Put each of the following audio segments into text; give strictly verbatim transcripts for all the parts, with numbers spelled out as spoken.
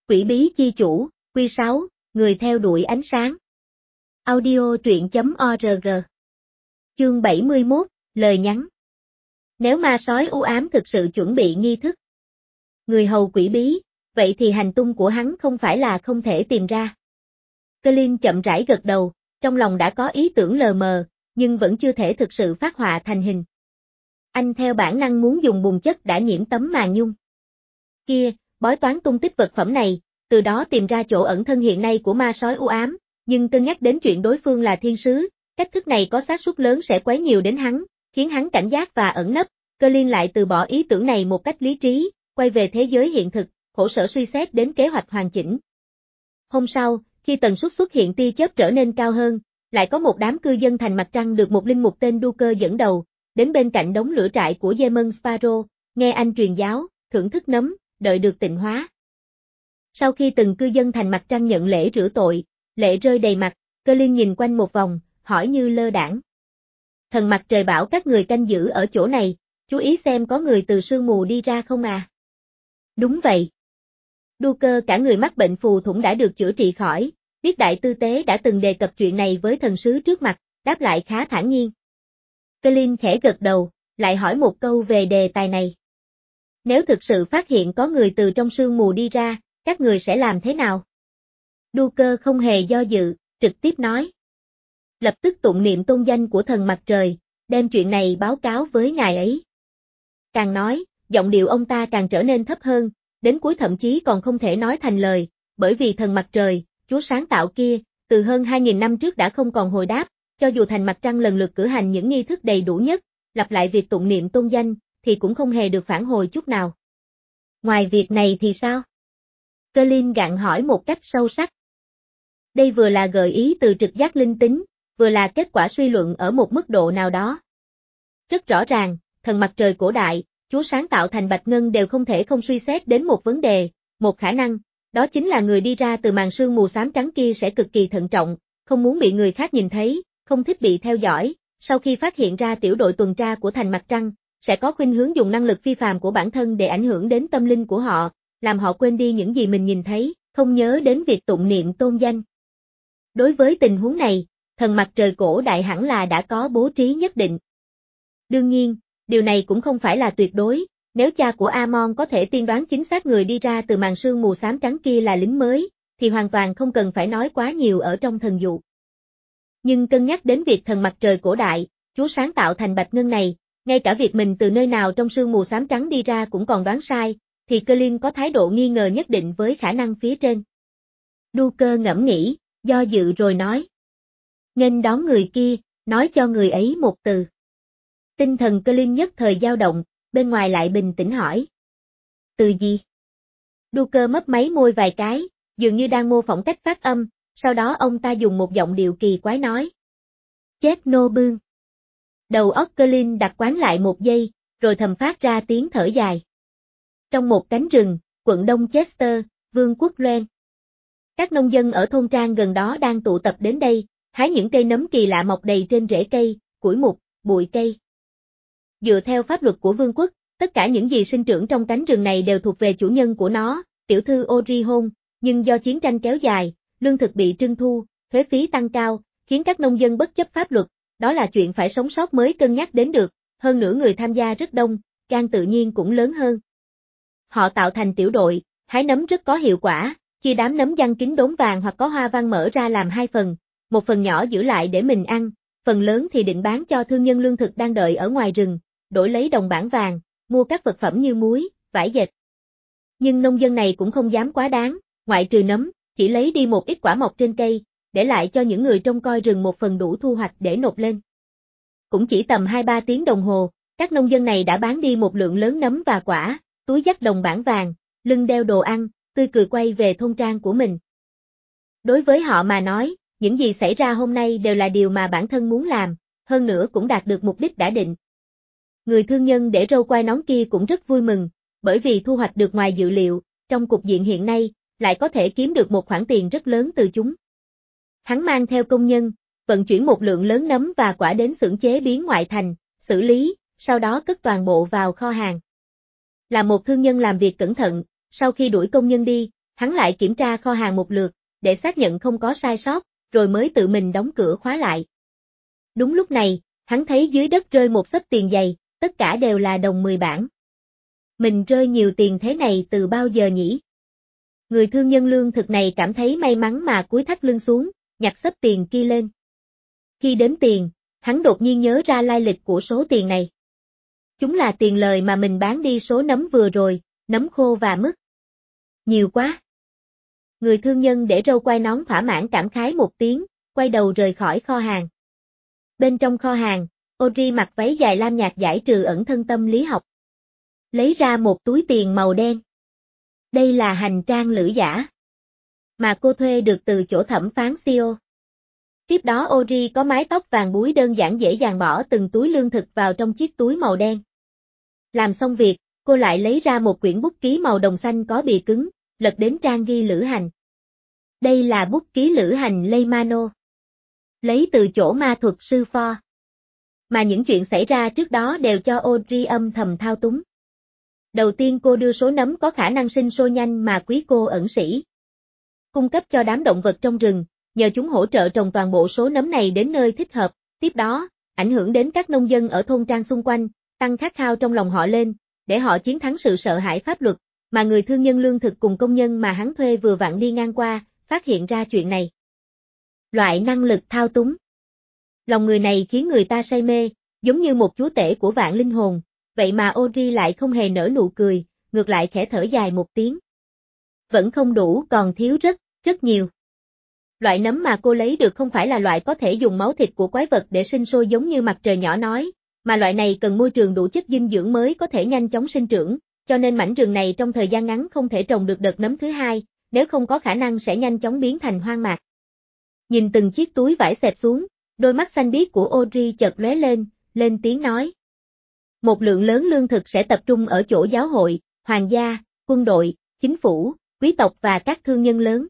Quỷ bí chi chủ, Quy sáu, người theo đuổi ánh sáng. Audio truyện chấm org. Chương bảy mươi mốt, lời nhắn. Nếu ma sói u ám thực sự chuẩn bị nghi thức người hầu quỷ bí, vậy thì hành tung của hắn không phải là không thể tìm ra. Colin chậm rãi gật đầu, trong lòng đã có ý tưởng lờ mờ, nhưng vẫn chưa thể thực sự phát họa thành hình. Anh theo bản năng muốn dùng bùn chất đã nhiễm tấm màn nhung kia, bói toán tung tích vật phẩm này, từ đó tìm ra chỗ ẩn thân hiện nay của ma sói u ám, nhưng cân nhắc đến chuyện đối phương là thiên sứ, cách thức này có xác suất lớn sẽ quấy nhiều đến hắn, khiến hắn cảnh giác và ẩn nấp. Colin lại từ bỏ ý tưởng này một cách lý trí, quay về thế giới hiện thực, khổ sở suy xét đến kế hoạch hoàn chỉnh. Hôm sau, khi tần suất xuất hiện tia chớp trở nên cao hơn, lại có một đám cư dân thành mặt trăng được một linh mục tên Duker dẫn đầu, đến bên cạnh đống lửa trại của Demon Sparrow, nghe anh truyền giáo, thưởng thức nấm, đợi được tịnh hóa. Sau khi từng cư dân thành mặt trăng nhận lễ rửa tội, lệ rơi đầy mặt, Colin nhìn quanh một vòng, hỏi như lơ đãng. Thần mặt trời bảo các người canh giữ ở chỗ này, chú ý xem có người từ sương mù đi ra không à? Đúng vậy. Duker cả người mắc bệnh phù thủng đã được chữa trị khỏi, biết đại tư tế đã từng đề cập chuyện này với thần sứ trước mặt, đáp lại khá thản nhiên. Colin khẽ gật đầu, lại hỏi một câu về đề tài này. Nếu thực sự phát hiện có người từ trong sương mù đi ra, các người sẽ làm thế nào? Duker không hề do dự, trực tiếp nói. Lập tức tụng niệm tôn danh của thần mặt trời, đem chuyện này báo cáo với ngài ấy. Càng nói, giọng điệu ông ta càng trở nên thấp hơn, đến cuối thậm chí còn không thể nói thành lời, bởi vì thần mặt trời, chúa sáng tạo kia, từ hơn hai nghìn năm trước đã không còn hồi đáp, cho dù thành mặt trăng lần lượt cử hành những nghi thức đầy đủ nhất, lặp lại việc tụng niệm tôn danh, thì cũng không hề được phản hồi chút nào. Ngoài việc này thì sao? Colin gặng hỏi một cách sâu sắc. Đây vừa là gợi ý từ trực giác linh tính, vừa là kết quả suy luận ở một mức độ nào đó. Rất rõ ràng, thần mặt trời cổ đại, chúa sáng tạo thành Bạch Ngân đều không thể không suy xét đến một vấn đề, một khả năng, đó chính là người đi ra từ màn sương mù xám trắng kia sẽ cực kỳ thận trọng, không muốn bị người khác nhìn thấy, không thích bị theo dõi, sau khi phát hiện ra tiểu đội tuần tra của thành mặt trăng, sẽ có khuynh hướng dùng năng lực phi phàm của bản thân để ảnh hưởng đến tâm linh của họ, làm họ quên đi những gì mình nhìn thấy, không nhớ đến việc tụng niệm tôn danh. Đối với tình huống này, thần mặt trời cổ đại hẳn là đã có bố trí nhất định. Đương nhiên, điều này cũng không phải là tuyệt đối, nếu cha của Amon có thể tiên đoán chính xác người đi ra từ màn sương mù xám trắng kia là lính mới, thì hoàn toàn không cần phải nói quá nhiều ở trong thần dụ. Nhưng cân nhắc đến việc thần mặt trời cổ đại, chúa sáng tạo thành Bạch Ngân này, ngay cả việc mình từ nơi nào trong sương mù xám trắng đi ra cũng còn đoán sai, thì Colin có thái độ nghi ngờ nhất định với khả năng phía trên. Duker ngẫm nghĩ, do dự rồi nói. Nghênh đón người kia, nói cho người ấy một từ. Tinh thần Colin nhất thời dao động, bên ngoài lại bình tĩnh hỏi. Từ gì? Duker mấp máy môi vài cái, dường như đang mô phỏng cách phát âm, sau đó ông ta dùng một giọng điệu kỳ quái nói. Chết nô bương. Đầu óc Colin đặt quán lại một giây, rồi thầm phát ra tiếng thở dài. Trong một cánh rừng, quận Đông Chester, vương quốc Loen. Các nông dân ở thôn trang gần đó đang tụ tập đến đây, hái những cây nấm kỳ lạ mọc đầy trên rễ cây, củi mục, bụi cây. Dựa theo pháp luật của vương quốc, tất cả những gì sinh trưởng trong cánh rừng này đều thuộc về chủ nhân của nó, tiểu thư Orihon, nhưng do chiến tranh kéo dài, lương thực bị trưng thu, thuế phí tăng cao, khiến các nông dân bất chấp pháp luật, đó là chuyện phải sống sót mới cân nhắc đến được, hơn nữa người tham gia rất đông, gan tự nhiên cũng lớn hơn. Họ tạo thành tiểu đội, hái nấm rất có hiệu quả, chia đám nấm giăng kín đốm vàng hoặc có hoa văn mở ra làm hai phần, một phần nhỏ giữ lại để mình ăn, phần lớn thì định bán cho thương nhân lương thực đang đợi ở ngoài rừng, đổi lấy đồng bảng vàng, mua các vật phẩm như muối, vải dệt. Nhưng nông dân này cũng không dám quá đáng, ngoại trừ nấm, chỉ lấy đi một ít quả mọc trên cây, để lại cho những người trông coi rừng một phần đủ thu hoạch để nộp lên. Cũng chỉ tầm hai ba tiếng đồng hồ, các nông dân này đã bán đi một lượng lớn nấm và quả, túi dắt đồng bảng vàng, lưng đeo đồ ăn, tươi cười quay về thôn trang của mình. Đối với họ mà nói, những gì xảy ra hôm nay đều là điều mà bản thân muốn làm, hơn nữa cũng đạt được mục đích đã định. Người thương nhân để râu quai nón kia cũng rất vui mừng, bởi vì thu hoạch được ngoài dự liệu, trong cục diện hiện nay, lại có thể kiếm được một khoản tiền rất lớn từ chúng. Hắn mang theo công nhân, vận chuyển một lượng lớn nấm và quả đến xưởng chế biến ngoại thành, xử lý, sau đó cất toàn bộ vào kho hàng. Là một thương nhân làm việc cẩn thận, sau khi đuổi công nhân đi, hắn lại kiểm tra kho hàng một lượt, để xác nhận không có sai sót, rồi mới tự mình đóng cửa khóa lại. Đúng lúc này, hắn thấy dưới đất rơi một xấp tiền dày, tất cả đều là đồng mười bảng. Mình rơi nhiều tiền thế này từ bao giờ nhỉ? Người thương nhân lương thực này cảm thấy may mắn mà cúi thắt lưng xuống, nhặt xấp tiền kia lên. Khi đếm tiền, hắn đột nhiên nhớ ra lai lịch của số tiền này. Chúng là tiền lời mà mình bán đi số nấm vừa rồi, nấm khô và mứt. Nhiều quá. Người thương nhân để râu quai nón thỏa mãn cảm khái một tiếng, quay đầu rời khỏi kho hàng. Bên trong kho hàng, Audrey mặc váy dài lam nhạt giải trừ ẩn thân tâm lý học. Lấy ra một túi tiền màu đen. Đây là hành trang lữ giả mà cô thuê được từ chỗ thẩm phán xê e ô. Tiếp đó Audrey có mái tóc vàng búi đơn giản dễ dàng bỏ từng túi lương thực vào trong chiếc túi màu đen. Làm xong việc, cô lại lấy ra một quyển bút ký màu đồng xanh có bìa cứng, lật đến trang ghi lữ hành. Đây là bút ký lữ hành Leymano. Lấy từ chỗ ma thuật sư Ford. Mà những chuyện xảy ra trước đó đều cho Audrey âm thầm thao túng. Đầu tiên cô đưa số nấm có khả năng sinh sôi nhanh mà quý cô ẩn sĩ cung cấp cho đám động vật trong rừng, nhờ chúng hỗ trợ trồng toàn bộ số nấm này đến nơi thích hợp. Tiếp đó, ảnh hưởng đến các nông dân ở thôn trang xung quanh, tăng khát khao trong lòng họ lên, để họ chiến thắng sự sợ hãi pháp luật, mà người thương nhân lương thực cùng công nhân mà hắn thuê vừa vặn đi ngang qua, phát hiện ra chuyện này. Loại năng lực thao túng. Lòng người này khiến người ta say mê, giống như một chúa tể của vạn linh hồn, vậy mà Audrey lại không hề nở nụ cười, ngược lại khẽ thở dài một tiếng. Vẫn không đủ, còn thiếu rất, rất nhiều. Loại nấm mà cô lấy được không phải là loại có thể dùng máu thịt của quái vật để sinh sôi giống như mặt trời nhỏ nói, mà loại này cần môi trường đủ chất dinh dưỡng mới có thể nhanh chóng sinh trưởng, cho nên mảnh rừng này trong thời gian ngắn không thể trồng được đợt nấm thứ hai, nếu không có khả năng sẽ nhanh chóng biến thành hoang mạc. Nhìn từng chiếc túi vải xẹp xuống, đôi mắt xanh biếc của Audrey chợt lóe lên, lên tiếng nói. Một lượng lớn lương thực sẽ tập trung ở chỗ giáo hội, hoàng gia, quân đội, chính phủ, quý tộc và các thương nhân lớn.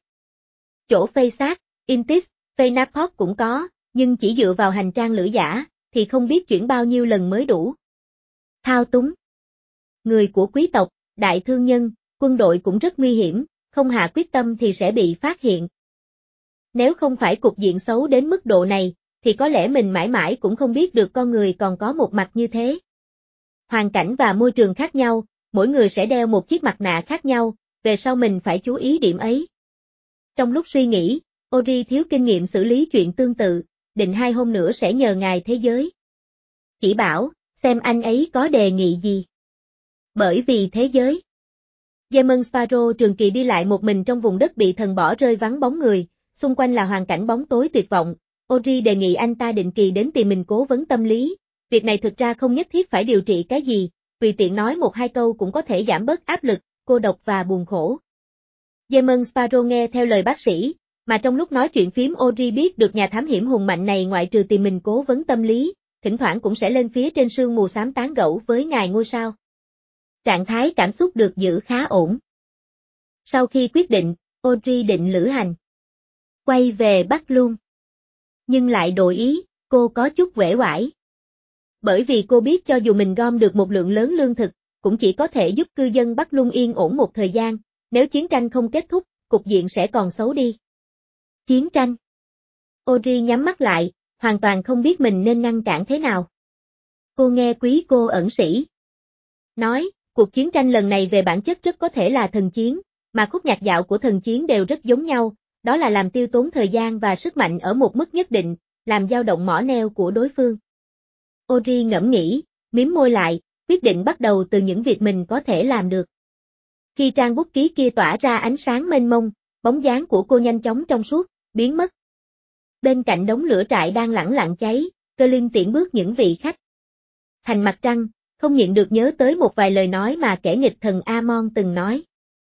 Chỗ phây sát, Intis, phây Napot cũng có, nhưng chỉ dựa vào hành trang lữ giả, thì không biết chuyển bao nhiêu lần mới đủ. Thao túng. Người của quý tộc, đại thương nhân, quân đội cũng rất nguy hiểm, không hạ quyết tâm thì sẽ bị phát hiện. Nếu không phải cục diện xấu đến mức độ này, thì có lẽ mình mãi mãi cũng không biết được con người còn có một mặt như thế. Hoàn cảnh và môi trường khác nhau, mỗi người sẽ đeo một chiếc mặt nạ khác nhau, về sau mình phải chú ý điểm ấy. Trong lúc suy nghĩ, Audrey thiếu kinh nghiệm xử lý chuyện tương tự, định hai hôm nữa sẽ nhờ ngài thế giới chỉ bảo, xem anh ấy có đề nghị gì. Bởi vì thế giới, Demon Sparrow trường kỳ đi lại một mình trong vùng đất bị thần bỏ rơi vắng bóng người, xung quanh là hoàn cảnh bóng tối tuyệt vọng. Audrey đề nghị anh ta định kỳ đến tìm mình cố vấn tâm lý. Việc này thực ra không nhất thiết phải điều trị cái gì, tùy tiện nói một hai câu cũng có thể giảm bớt áp lực, cô độc và buồn khổ. Demon Sparrow nghe theo lời bác sĩ, mà trong lúc nói chuyện phím Audrey biết được nhà thám hiểm hùng mạnh này ngoại trừ tìm mình cố vấn tâm lý, thỉnh thoảng cũng sẽ lên phía trên sương mù xám tán gẫu với ngài ngôi sao. Trạng thái cảm xúc được giữ khá ổn. Sau khi quyết định, Audrey định lữ hành quay về Bắc Luôn. Nhưng lại đổi ý, cô có chút uể oải. Bởi vì cô biết cho dù mình gom được một lượng lớn lương thực, cũng chỉ có thể giúp cư dân Bắc Lung yên ổn một thời gian, nếu chiến tranh không kết thúc, cục diện sẽ còn xấu đi. Chiến tranh. Audrey nhắm mắt lại, hoàn toàn không biết mình nên ngăn cản thế nào. Cô nghe quý cô ẩn sĩ nói, cuộc chiến tranh lần này về bản chất rất có thể là thần chiến, mà khúc nhạc dạo của thần chiến đều rất giống nhau, đó là làm tiêu tốn thời gian và sức mạnh ở một mức nhất định, làm dao động mỏ neo của đối phương. Audrey ngẫm nghĩ, mím môi lại, quyết định bắt đầu từ những việc mình có thể làm được. Khi trang bút ký kia tỏa ra ánh sáng mênh mông, bóng dáng của cô nhanh chóng trong suốt, biến mất. Bên cạnh đống lửa trại đang lẳng lặng cháy, Colin tiễn bước những vị khách. Thành mặt trăng, không nhịn được nhớ tới một vài lời nói mà kẻ nghịch thần Amon từng nói.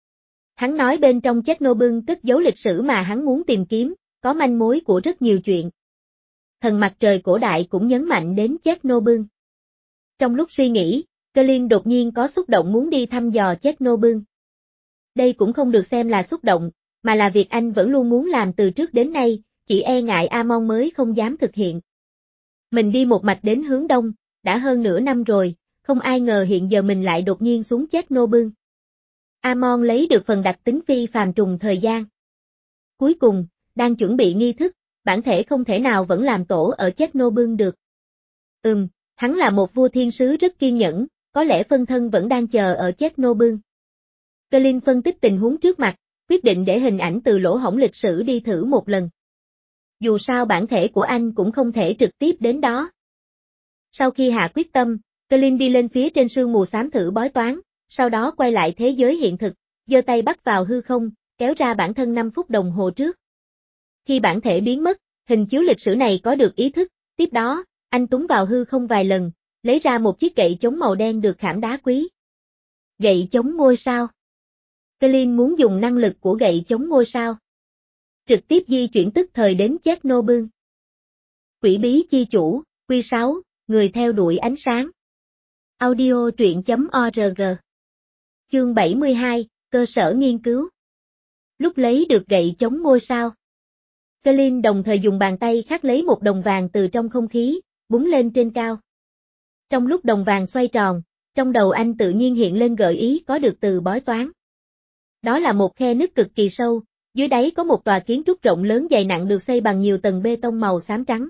Hắn nói bên trong Chernobyl cất giấu lịch sử mà hắn muốn tìm kiếm, có manh mối của rất nhiều chuyện. Thần mặt trời cổ đại cũng nhấn mạnh đến Chernobyl. Trong lúc suy nghĩ, Colin đột nhiên có xúc động muốn đi thăm dò Chernobyl. Đây cũng không được xem là xúc động, mà là việc anh vẫn luôn muốn làm từ trước đến nay, chỉ e ngại Amon mới không dám thực hiện. Mình đi một mạch đến hướng đông, đã hơn nửa năm rồi, không ai ngờ hiện giờ mình lại đột nhiên xuống Chernobyl. Amon lấy được phần đặc tính phi phàm trùng thời gian. Cuối cùng, đang chuẩn bị nghi thức, bản thể không thể nào vẫn làm tổ ở Chernobyl được. Ừm, hắn là một vua thiên sứ rất kiên nhẫn, có lẽ phân thân vẫn đang chờ ở Chernobyl. Colin phân tích tình huống trước mặt, quyết định để hình ảnh từ lỗ hổng lịch sử đi thử một lần. Dù sao bản thể của anh cũng không thể trực tiếp đến đó. Sau khi hạ quyết tâm, Colin đi lên phía trên sương mù xám thử bói toán, sau đó quay lại thế giới hiện thực, giơ tay bắt vào hư không, kéo ra bản thân năm phút đồng hồ trước. Khi bản thể biến mất, hình chiếu lịch sử này có được ý thức, tiếp đó, anh túng vào hư không vài lần, lấy ra một chiếc gậy chống màu đen được khảm đá quý. Gậy chống ngôi sao. Colin muốn dùng năng lực của gậy chống ngôi sao. Trực tiếp di chuyển tức thời đến Chernobyl. Quỷ bí chi chủ, Quy sáu, người theo đuổi ánh sáng. Audio truyện chấm org. Chương bảy mươi hai, cơ sở nghiên cứu. Lúc lấy được gậy chống ngôi sao, Colin đồng thời dùng bàn tay khắc lấy một đồng vàng từ trong không khí, búng lên trên cao. Trong lúc đồng vàng xoay tròn, trong đầu anh tự nhiên hiện lên gợi ý có được từ bói toán. Đó là một khe nứt cực kỳ sâu, dưới đáy có một tòa kiến trúc rộng lớn dày nặng được xây bằng nhiều tầng bê tông màu xám trắng.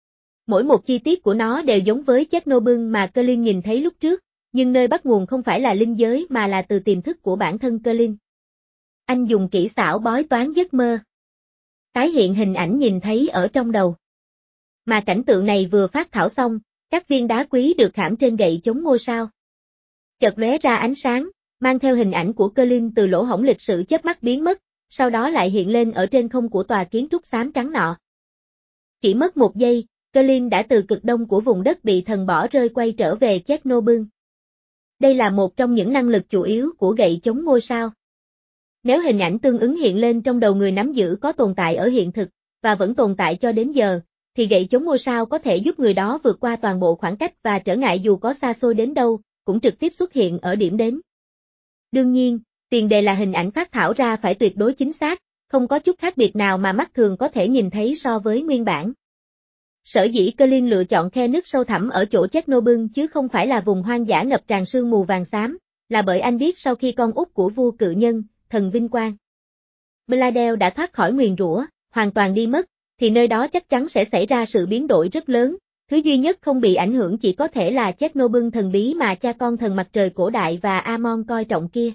Mỗi một chi tiết của nó đều giống với Chernobyl mà Colin nhìn thấy lúc trước, nhưng nơi bắt nguồn không phải là linh giới mà là từ tiềm thức của bản thân Colin. Anh dùng kỹ xảo bói toán giấc mơ. Tái hiện hình ảnh nhìn thấy ở trong đầu. Mà cảnh tượng này vừa phát thảo xong, các viên đá quý được khảm trên gậy chống ngôi sao. Chợt lóe ra ánh sáng, mang theo hình ảnh của Colin từ lỗ hổng lịch sử chớp mắt biến mất, sau đó lại hiện lên ở trên không của tòa kiến trúc xám trắng nọ. Chỉ mất một giây, Colin đã từ cực đông của vùng đất bị thần bỏ rơi quay trở về Chernobyl. Đây là một trong những năng lực chủ yếu của gậy chống ngôi sao. Nếu hình ảnh tương ứng hiện lên trong đầu người nắm giữ có tồn tại ở hiện thực, và vẫn tồn tại cho đến giờ, thì gậy chống ngôi sao có thể giúp người đó vượt qua toàn bộ khoảng cách và trở ngại dù có xa xôi đến đâu, cũng trực tiếp xuất hiện ở điểm đến. Đương nhiên, tiền đề là hình ảnh phát thảo ra phải tuyệt đối chính xác, không có chút khác biệt nào mà mắt thường có thể nhìn thấy so với nguyên bản. Sở dĩ Colin lựa chọn khe nứt sâu thẳm ở chỗ Chernobyl chứ không phải là vùng hoang dã ngập tràn sương mù vàng xám, là bởi anh biết sau khi con út của vua cự nhân, thần vinh quang, Bladel đã thoát khỏi nguyền rủa, hoàn toàn đi mất, thì nơi đó chắc chắn sẽ xảy ra sự biến đổi rất lớn, thứ duy nhất không bị ảnh hưởng chỉ có thể là Chernobyl thần bí mà cha con thần mặt trời cổ đại và Amon coi trọng kia.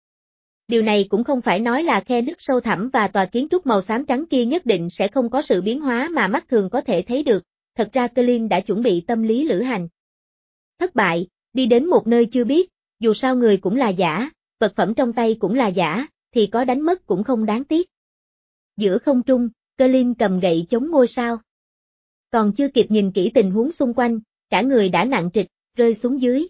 Điều này cũng không phải nói là khe nứt sâu thẳm và tòa kiến trúc màu xám trắng kia nhất định sẽ không có sự biến hóa mà mắt thường có thể thấy được, thật ra Colin đã chuẩn bị tâm lý lữ hành. Thất bại, đi đến một nơi chưa biết, dù sao người cũng là giả, vật phẩm trong tay cũng là giả, thì có đánh mất cũng không đáng tiếc. Giữa không trung, Colin cầm gậy chống ngôi sao. Còn chưa kịp nhìn kỹ tình huống xung quanh, cả người đã nặng trịch, rơi xuống dưới.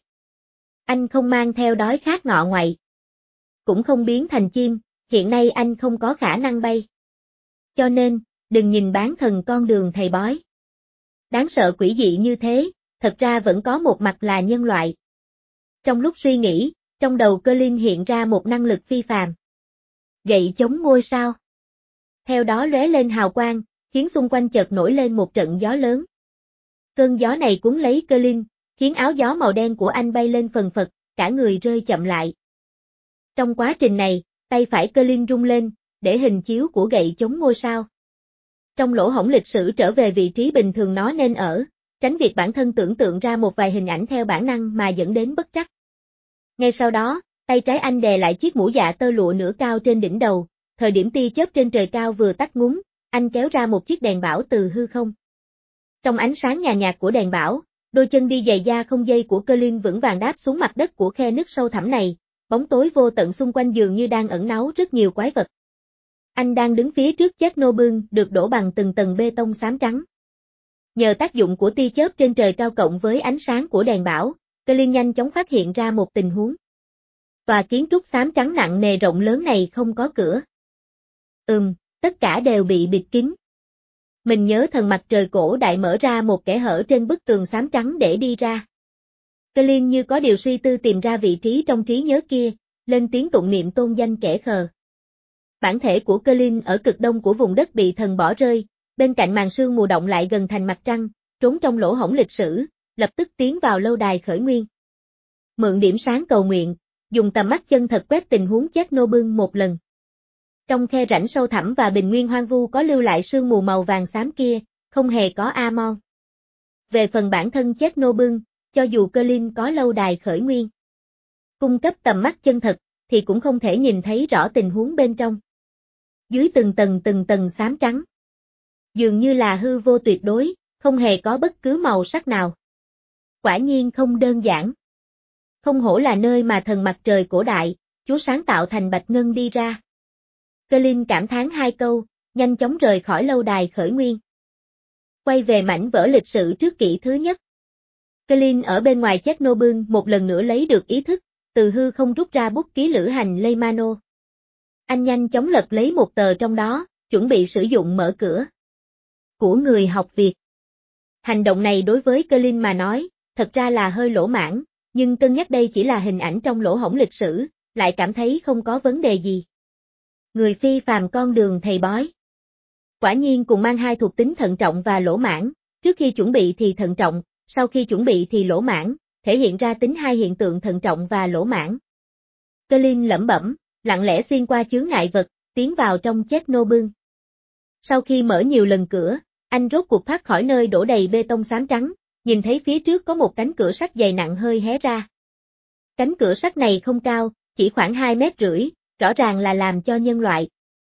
Anh không mang theo đói khát ngọ ngoại. Cũng không biến thành chim, hiện nay anh không có khả năng bay. Cho nên, đừng nhìn bán thần con đường thầy bói. Đáng sợ quỷ dị như thế, thật ra vẫn có một mặt là nhân loại. Trong lúc suy nghĩ, trong đầu Colin hiện ra một năng lực phi phàm. Gậy chống ngôi sao. Theo đó lóe lên hào quang, khiến xung quanh chợt nổi lên một trận gió lớn. Cơn gió này cuốn lấy Colin, khiến áo gió màu đen của anh bay lên phần phật, cả người rơi chậm lại. Trong quá trình này, tay phải Colin rung lên, để hình chiếu của gậy chống ngôi sao. Trong lỗ hổng lịch sử trở về vị trí bình thường nó nên ở, tránh việc bản thân tưởng tượng ra một vài hình ảnh theo bản năng mà dẫn đến bất trắc. Ngay sau đó, tay trái anh đè lại chiếc mũ dạ tơ lụa nửa cao trên đỉnh đầu, thời điểm tia chớp trên trời cao vừa tắt ngúm, anh kéo ra một chiếc đèn bảo từ hư không. Trong ánh sáng nhàn nhạt của đèn bảo, đôi chân đi giày da không dây của Colin vững vàng đáp xuống mặt đất của khe nứt sâu thẳm này, bóng tối vô tận xung quanh dường như đang ẩn náu rất nhiều quái vật. Anh đang đứng phía trước Chernobyl được đổ bằng từng tầng bê tông xám trắng. Nhờ tác dụng của tia chớp trên trời cao cộng với ánh sáng của đèn bảo, Colin nhanh chóng phát hiện ra một tình huống. Tòa kiến trúc xám trắng nặng nề rộng lớn này không có cửa. Ừm, tất cả đều bị bịt kín. Mình nhớ thần mặt trời cổ đại mở ra một kẽ hở trên bức tường xám trắng để đi ra. Colin như có điều suy tư tìm ra vị trí trong trí nhớ kia, lên tiếng tụng niệm tôn danh kẻ khờ. Bản thể của Colin ở cực đông của vùng đất bị thần bỏ rơi, bên cạnh màn sương mù động lại gần thành mặt trăng, trốn trong lỗ hổng lịch sử, lập tức tiến vào lâu đài khởi nguyên. Mượn điểm sáng cầu nguyện, dùng tầm mắt chân thật quét tình huống Chernobyl một lần. Trong khe rãnh sâu thẳm và bình nguyên hoang vu có lưu lại sương mù màu vàng xám kia, không hề có amon. Về phần bản thân Chernobyl, cho dù Colin có lâu đài khởi nguyên cung cấp tầm mắt chân thật, thì cũng không thể nhìn thấy rõ tình huống bên trong. Dưới từng tầng từng tầng xám trắng, dường như là hư vô tuyệt đối, không hề có bất cứ màu sắc nào. Quả nhiên không đơn giản. Không hổ là nơi mà thần mặt trời cổ đại, Chúa sáng tạo thành Bạch Ngân đi ra. Colin cảm thán hai câu, nhanh chóng rời khỏi lâu đài khởi nguyên. Quay về mảnh vỡ lịch sử trước kỷ thứ nhất. Colin ở bên ngoài Chernobyl một lần nữa lấy được ý thức, từ hư không rút ra bút ký lữ hành Leymano. Anh nhanh chóng lật lấy một tờ trong đó, chuẩn bị sử dụng mở cửa của người học Việt. Hành động này đối với Colin mà nói, thật ra là hơi lỗ mãng, nhưng cân nhắc đây chỉ là hình ảnh trong lỗ hổng lịch sử, lại cảm thấy không có vấn đề gì. Người phi phàm con đường thầy bói. Quả nhiên cùng mang hai thuộc tính thận trọng và lỗ mãn, trước khi chuẩn bị thì thận trọng, sau khi chuẩn bị thì lỗ mãn, thể hiện ra tính hai hiện tượng thận trọng và lỗ mãn. Colin lẩm bẩm, lặng lẽ xuyên qua chướng ngại vật, tiến vào trong Chernobyl. Sau khi mở nhiều lần cửa, anh rốt cuộc thoát khỏi nơi đổ đầy bê tông xám trắng, nhìn thấy phía trước có một cánh cửa sắt dày nặng hơi hé ra. Cánh cửa sắt này không cao, chỉ khoảng hai mét rưỡi, rõ ràng là làm cho nhân loại.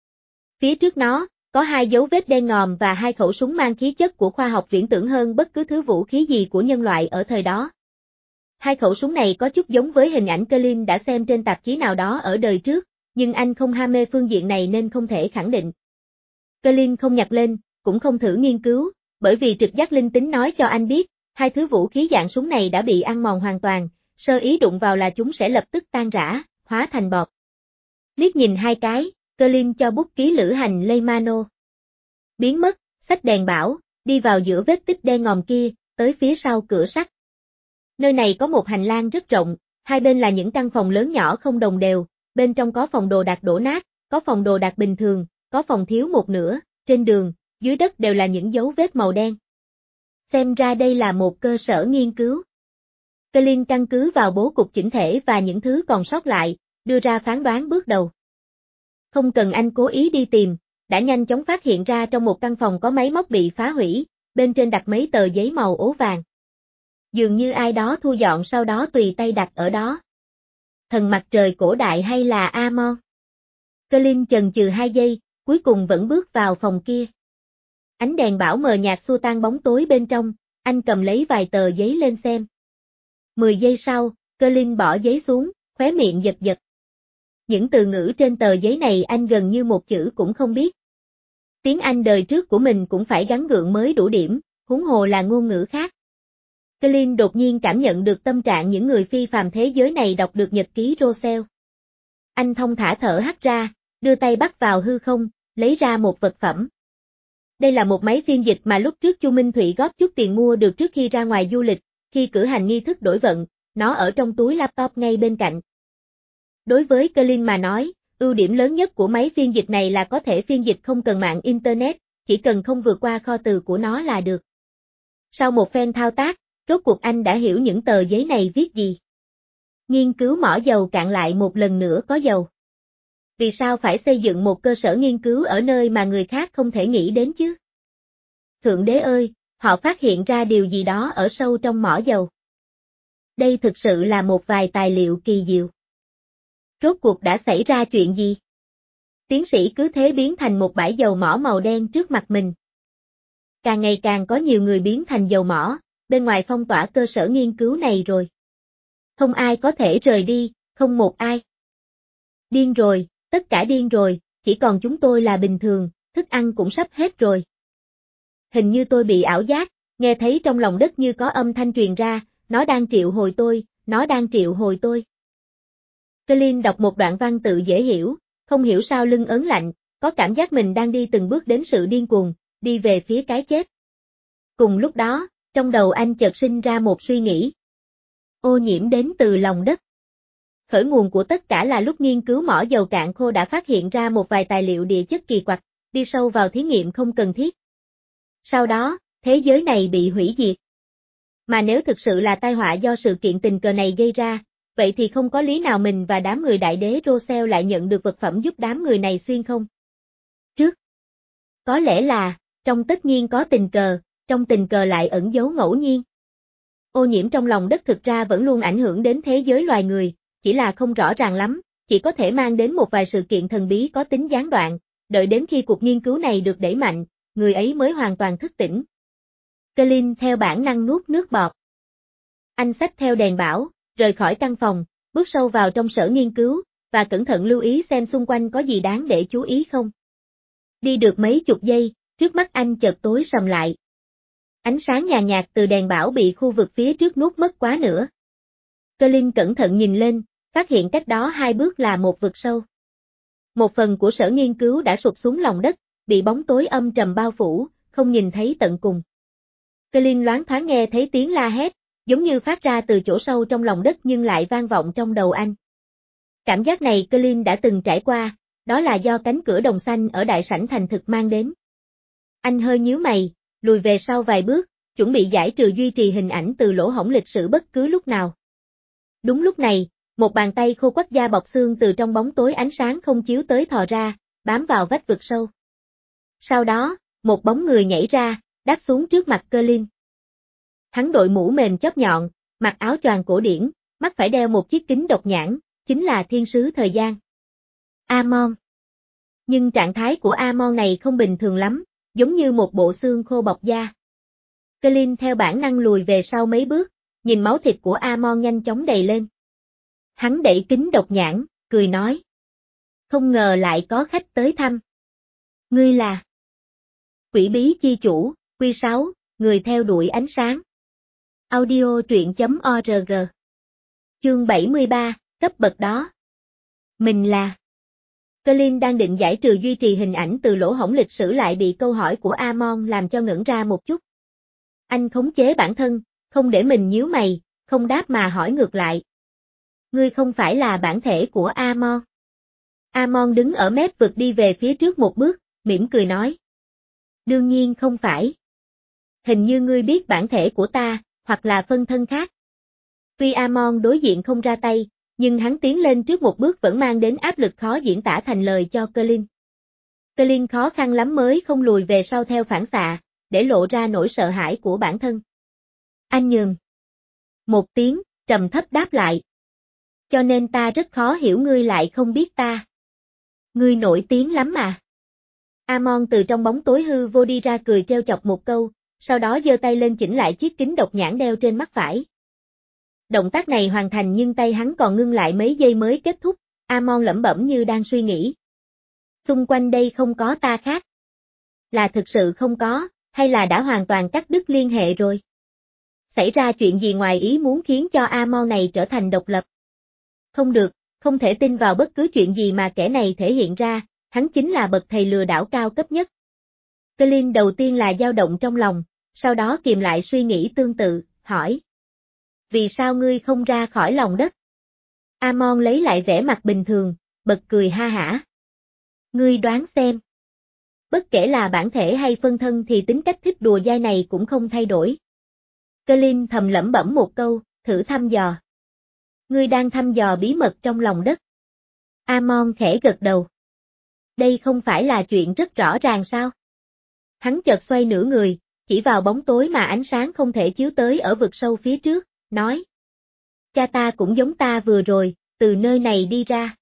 Phía trước nó, có hai dấu vết đen ngòm và hai khẩu súng mang khí chất của khoa học viễn tưởng hơn bất cứ thứ vũ khí gì của nhân loại ở thời đó. Hai khẩu súng này có chút giống với hình ảnh Colin đã xem trên tạp chí nào đó ở đời trước, nhưng anh không ham mê phương diện này nên không thể khẳng định. Colin không nhặt lên, cũng không thử nghiên cứu, bởi vì trực giác linh tính nói cho anh biết, hai thứ vũ khí dạng súng này đã bị ăn mòn hoàn toàn, sơ ý đụng vào là chúng sẽ lập tức tan rã, hóa thành bọt. Liếc nhìn hai cái, Colin cho bút ký lữ hành Leymano biến mất, xách đèn bảo, đi vào giữa vết tích đen ngòm kia, tới phía sau cửa sắt. Nơi này có một hành lang rất rộng, hai bên là những căn phòng lớn nhỏ không đồng đều, bên trong có phòng đồ đạc đổ nát, có phòng đồ đạc bình thường, có phòng thiếu một nửa, trên đường, dưới đất đều là những dấu vết màu đen. Xem ra đây là một cơ sở nghiên cứu. Colin căn cứ vào bố cục chỉnh thể và những thứ còn sót lại, đưa ra phán đoán bước đầu. Không cần anh cố ý đi tìm, đã nhanh chóng phát hiện ra trong một căn phòng có máy móc bị phá hủy, bên trên đặt mấy tờ giấy màu ố vàng. Dường như ai đó thu dọn sau đó tùy tay đặt ở đó. Thần mặt trời cổ đại hay là Amon? Colin chần chừ hai giây, cuối cùng vẫn bước vào phòng kia. Ánh đèn bảo mờ nhạt xua tan bóng tối bên trong, anh cầm lấy vài tờ giấy lên xem. Mười giây sau, Colin bỏ giấy xuống, khóe miệng giật giật. Những từ ngữ trên tờ giấy này anh gần như một chữ cũng không biết. Tiếng Anh đời trước của mình cũng phải gắng gượng mới đủ điểm, huống hồ là ngôn ngữ khác. Colin đột nhiên cảm nhận được tâm trạng những người phi phàm thế giới này đọc được nhật ký Rosell. Anh thong thả thở hắt ra, đưa tay bắt vào hư không, lấy ra một vật phẩm. Đây là một máy phiên dịch mà lúc trước Chu Minh Thụy góp chút tiền mua được trước khi ra ngoài du lịch, khi cử hành nghi thức đổi vận, nó ở trong túi laptop ngay bên cạnh. Đối với Colin mà nói, ưu điểm lớn nhất của máy phiên dịch này là có thể phiên dịch không cần mạng Internet, chỉ cần không vượt qua kho từ của nó là được. Sau một phen thao tác, rốt cuộc anh đã hiểu những tờ giấy này viết gì. Nghiên cứu mỏ dầu cạn lại một lần nữa có dầu. Vì sao phải xây dựng một cơ sở nghiên cứu ở nơi mà người khác không thể nghĩ đến chứ? Thượng đế ơi, họ phát hiện ra điều gì đó ở sâu trong mỏ dầu. Đây thực sự là một vài tài liệu kỳ diệu. Rốt cuộc đã xảy ra chuyện gì? Tiến sĩ cứ thế biến thành một bãi dầu mỏ màu đen trước mặt mình. Càng ngày càng có nhiều người biến thành dầu mỏ, bên ngoài phong tỏa cơ sở nghiên cứu này rồi. Không ai có thể rời đi, không một ai. Điên rồi, tất cả điên rồi, chỉ còn chúng tôi là bình thường, thức ăn cũng sắp hết rồi. Hình như tôi bị ảo giác, nghe thấy trong lòng đất như có âm thanh truyền ra, nó đang triệu hồi tôi, nó đang triệu hồi tôi. Colin đọc một đoạn văn tự dễ hiểu, không hiểu sao lưng ớn lạnh, có cảm giác mình đang đi từng bước đến sự điên cuồng, đi về phía cái chết. Cùng lúc đó, trong đầu anh chợt sinh ra một suy nghĩ. Ô nhiễm đến từ lòng đất. Khởi nguồn của tất cả là lúc nghiên cứu mỏ dầu cạn khô đã phát hiện ra một vài tài liệu địa chất kỳ quặc, đi sâu vào thí nghiệm không cần thiết. Sau đó, thế giới này bị hủy diệt. Mà nếu thực sự là tai họa do sự kiện tình cờ này gây ra, vậy thì không có lý nào mình và đám người đại đế Rossel lại nhận được vật phẩm giúp đám người này xuyên không? Trước. Có lẽ là, trong tất nhiên có tình cờ, trong tình cờ lại ẩn giấu ngẫu nhiên. Ô nhiễm trong lòng đất thực ra vẫn luôn ảnh hưởng đến thế giới loài người, chỉ là không rõ ràng lắm, chỉ có thể mang đến một vài sự kiện thần bí có tính gián đoạn, đợi đến khi cuộc nghiên cứu này được đẩy mạnh, người ấy mới hoàn toàn thức tỉnh. Colin theo bản năng nuốt nước bọt. Anh xách theo đèn bảo, rời khỏi căn phòng, bước sâu vào trong sở nghiên cứu, và cẩn thận lưu ý xem xung quanh có gì đáng để chú ý không. Đi được mấy chục giây, trước mắt anh chợt tối sầm lại. Ánh sáng nhàn nhạt từ đèn bảo bị khu vực phía trước nuốt mất quá nữa. Colin cẩn thận nhìn lên, phát hiện cách đó hai bước là một vực sâu. Một phần của sở nghiên cứu đã sụp xuống lòng đất, bị bóng tối âm trầm bao phủ, không nhìn thấy tận cùng. Colin loáng thoáng nghe thấy tiếng la hét, giống như phát ra từ chỗ sâu trong lòng đất nhưng lại vang vọng trong đầu anh. Cảm giác này Colin đã từng trải qua, đó là do cánh cửa đồng xanh ở đại sảnh thành thực mang đến. Anh hơi nhíu mày, lùi về sau vài bước, chuẩn bị giải trừ duy trì hình ảnh từ lỗ hổng lịch sử bất cứ lúc nào. Đúng lúc này, một bàn tay khô quắt da bọc xương từ trong bóng tối ánh sáng không chiếu tới thò ra, bám vào vách vực sâu. Sau đó, một bóng người nhảy ra, đáp xuống trước mặt Colin. Hắn đội mũ mềm chóp nhọn, mặc áo choàng cổ điển, mắt phải đeo một chiếc kính độc nhãn, chính là thiên sứ thời gian. Amon. Nhưng trạng thái của Amon này không bình thường lắm, giống như một bộ xương khô bọc da. Colin theo bản năng lùi về sau mấy bước, nhìn máu thịt của Amon nhanh chóng đầy lên. Hắn đẩy kính độc nhãn, cười nói. Không ngờ lại có khách tới thăm. Ngươi là Quỷ bí chi chủ, Quy sáu, người theo đuổi ánh sáng. Audio truyện chấm org. Chương bảy mươi ba, cấp bậc đó. Mình là Colin đang định giải trừ duy trì hình ảnh từ lỗ hổng lịch sử lại bị câu hỏi của Amon làm cho ngẩn ra một chút. Anh khống chế bản thân, không để mình nhíu mày, không đáp mà hỏi ngược lại. Ngươi không phải là bản thể của Amon. Amon đứng ở mép vực đi về phía trước một bước, mỉm cười nói. Đương nhiên không phải. Hình như ngươi biết bản thể của ta, hoặc là phân thân khác. Tuy Amon đối diện không ra tay, nhưng hắn tiến lên trước một bước vẫn mang đến áp lực khó diễn tả thành lời cho Colin. Colin khó khăn lắm mới không lùi về sau theo phản xạ, để lộ ra nỗi sợ hãi của bản thân. Anh nhường. Một tiếng, trầm thấp đáp lại. Cho nên ta rất khó hiểu ngươi lại không biết ta. Ngươi nổi tiếng lắm mà. Amon từ trong bóng tối hư vô đi ra cười trêu chọc một câu, sau đó giơ tay lên chỉnh lại chiếc kính độc nhãn đeo trên mắt phải. Động tác này hoàn thành nhưng tay hắn còn ngưng lại mấy giây mới kết thúc, Amon lẩm bẩm như đang suy nghĩ. Xung quanh đây không có ta khác. Là thực sự không có, hay là đã hoàn toàn cắt đứt liên hệ rồi? Xảy ra chuyện gì ngoài ý muốn khiến cho Amon này trở thành độc lập? Không được, không thể tin vào bất cứ chuyện gì mà kẻ này thể hiện ra, hắn chính là bậc thầy lừa đảo cao cấp nhất. Colin đầu tiên là dao động trong lòng, sau đó kìm lại suy nghĩ tương tự, hỏi. Vì sao ngươi không ra khỏi lòng đất? Amon lấy lại vẻ mặt bình thường, bật cười ha hả. Ngươi đoán xem. Bất kể là bản thể hay phân thân thì tính cách thích đùa dai này cũng không thay đổi. Colin thầm lẩm bẩm một câu, thử thăm dò. Ngươi đang thăm dò bí mật trong lòng đất. Amon khẽ gật đầu. Đây không phải là chuyện rất rõ ràng sao? Hắn chợt xoay nửa người, chỉ vào bóng tối mà ánh sáng không thể chiếu tới ở vực sâu phía trước, nói. Cha ta cũng giống ta vừa rồi, từ nơi này đi ra.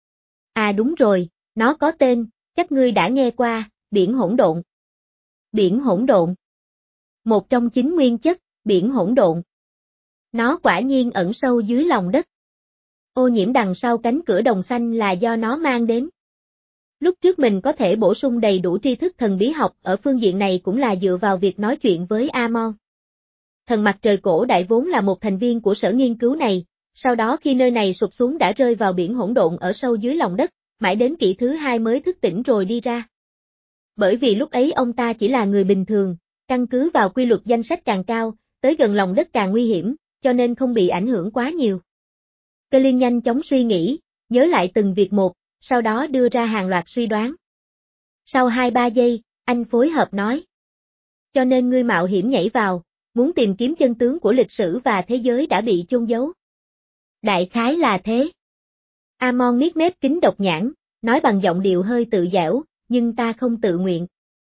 À đúng rồi, nó có tên, chắc ngươi đã nghe qua, biển hỗn độn. Biển hỗn độn. Một trong chín nguyên chất, biển hỗn độn. Nó quả nhiên ẩn sâu dưới lòng đất. Ô nhiễm đằng sau cánh cửa đồng xanh là do nó mang đến. Lúc trước mình có thể bổ sung đầy đủ tri thức thần bí học ở phương diện này cũng là dựa vào việc nói chuyện với Amon. Thần mặt trời cổ đại vốn là một thành viên của sở nghiên cứu này, sau đó khi nơi này sụp xuống đã rơi vào biển hỗn độn ở sâu dưới lòng đất, mãi đến kỷ thứ hai mới thức tỉnh rồi đi ra. Bởi vì lúc ấy ông ta chỉ là người bình thường, căn cứ vào quy luật danh sách càng cao, tới gần lòng đất càng nguy hiểm, cho nên không bị ảnh hưởng quá nhiều. Colin nhanh chóng suy nghĩ, nhớ lại từng việc một, sau đó đưa ra hàng loạt suy đoán. Sau hai ba giây, anh phối hợp nói. Cho nên ngươi mạo hiểm nhảy vào, muốn tìm kiếm chân tướng của lịch sử và thế giới đã bị chôn giấu. Đại khái là thế. Amon miết mép kính độc nhãn, nói bằng giọng điệu hơi tự giễu, nhưng ta không tự nguyện.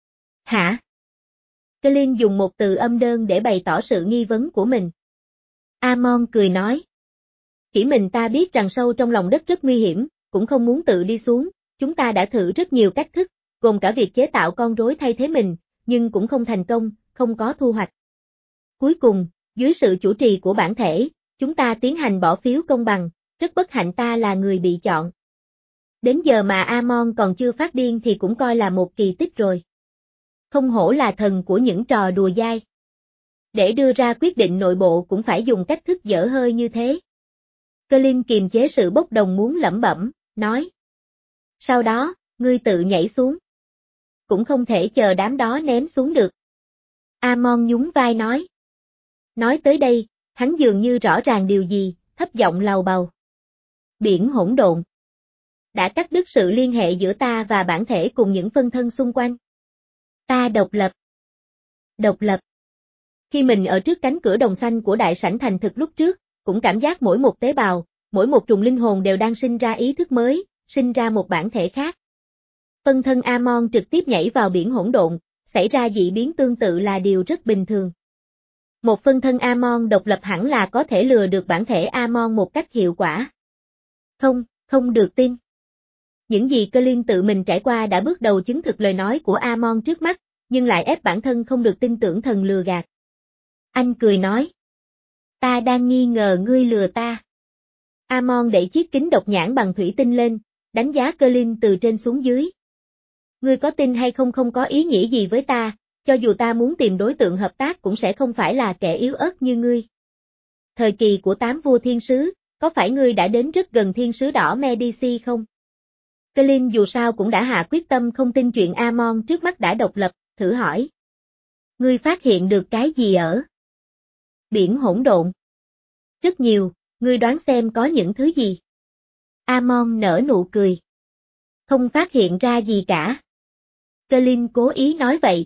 Hả? Colin dùng một từ âm đơn để bày tỏ sự nghi vấn của mình. Amon cười nói. Chỉ mình ta biết rằng sâu trong lòng đất rất nguy hiểm, cũng không muốn tự đi xuống, chúng ta đã thử rất nhiều cách thức, gồm cả việc chế tạo con rối thay thế mình, nhưng cũng không thành công, không có thu hoạch. Cuối cùng, dưới sự chủ trì của bản thể, chúng ta tiến hành bỏ phiếu công bằng, rất bất hạnh ta là người bị chọn. Đến giờ mà Amon còn chưa phát điên thì cũng coi là một kỳ tích rồi. Không hổ là thần của những trò đùa dai. Để đưa ra quyết định nội bộ cũng phải dùng cách thức dở hơi như thế. Colin kiềm chế sự bốc đồng muốn lẩm bẩm, nói. Sau đó, ngươi tự nhảy xuống. Cũng không thể chờ đám đó ném xuống được. Amon nhún vai nói. Nói tới đây, hắn dường như rõ ràng điều gì, thấp giọng lầu bầu. Biển hỗn độn. Đã cắt đứt sự liên hệ giữa ta và bản thể cùng những phân thân xung quanh. Ta độc lập. Độc lập. Khi mình ở trước cánh cửa đồng xanh của đại sảnh thành thực lúc trước, cũng cảm giác mỗi một tế bào, mỗi một trùng linh hồn đều đang sinh ra ý thức mới, sinh ra một bản thể khác. Phân thân Amon trực tiếp nhảy vào biển hỗn độn, xảy ra dị biến tương tự là điều rất bình thường. Một phân thân Amon độc lập hẳn là có thể lừa được bản thể Amon một cách hiệu quả. Không, không được tin. Những gì Colin tự mình trải qua đã bước đầu chứng thực lời nói của Amon trước mắt, nhưng lại ép bản thân không được tin tưởng thần lừa gạt. Anh cười nói. Ta đang nghi ngờ ngươi lừa ta. Amon đẩy chiếc kính độc nhãn bằng thủy tinh lên, đánh giá Colin từ trên xuống dưới. Ngươi có tin hay không không có ý nghĩa gì với ta, cho dù ta muốn tìm đối tượng hợp tác cũng sẽ không phải là kẻ yếu ớt như ngươi. Thời kỳ của tám vua thiên sứ, có phải ngươi đã đến rất gần thiên sứ đỏ Medici không? Colin dù sao cũng đã hạ quyết tâm không tin chuyện Amon trước mắt đã độc lập, thử hỏi. Ngươi phát hiện được cái gì ở biển hỗn độn? Rất nhiều, ngươi đoán xem có những thứ gì? Amon nở nụ cười. Không phát hiện ra gì cả. Colin cố ý nói vậy.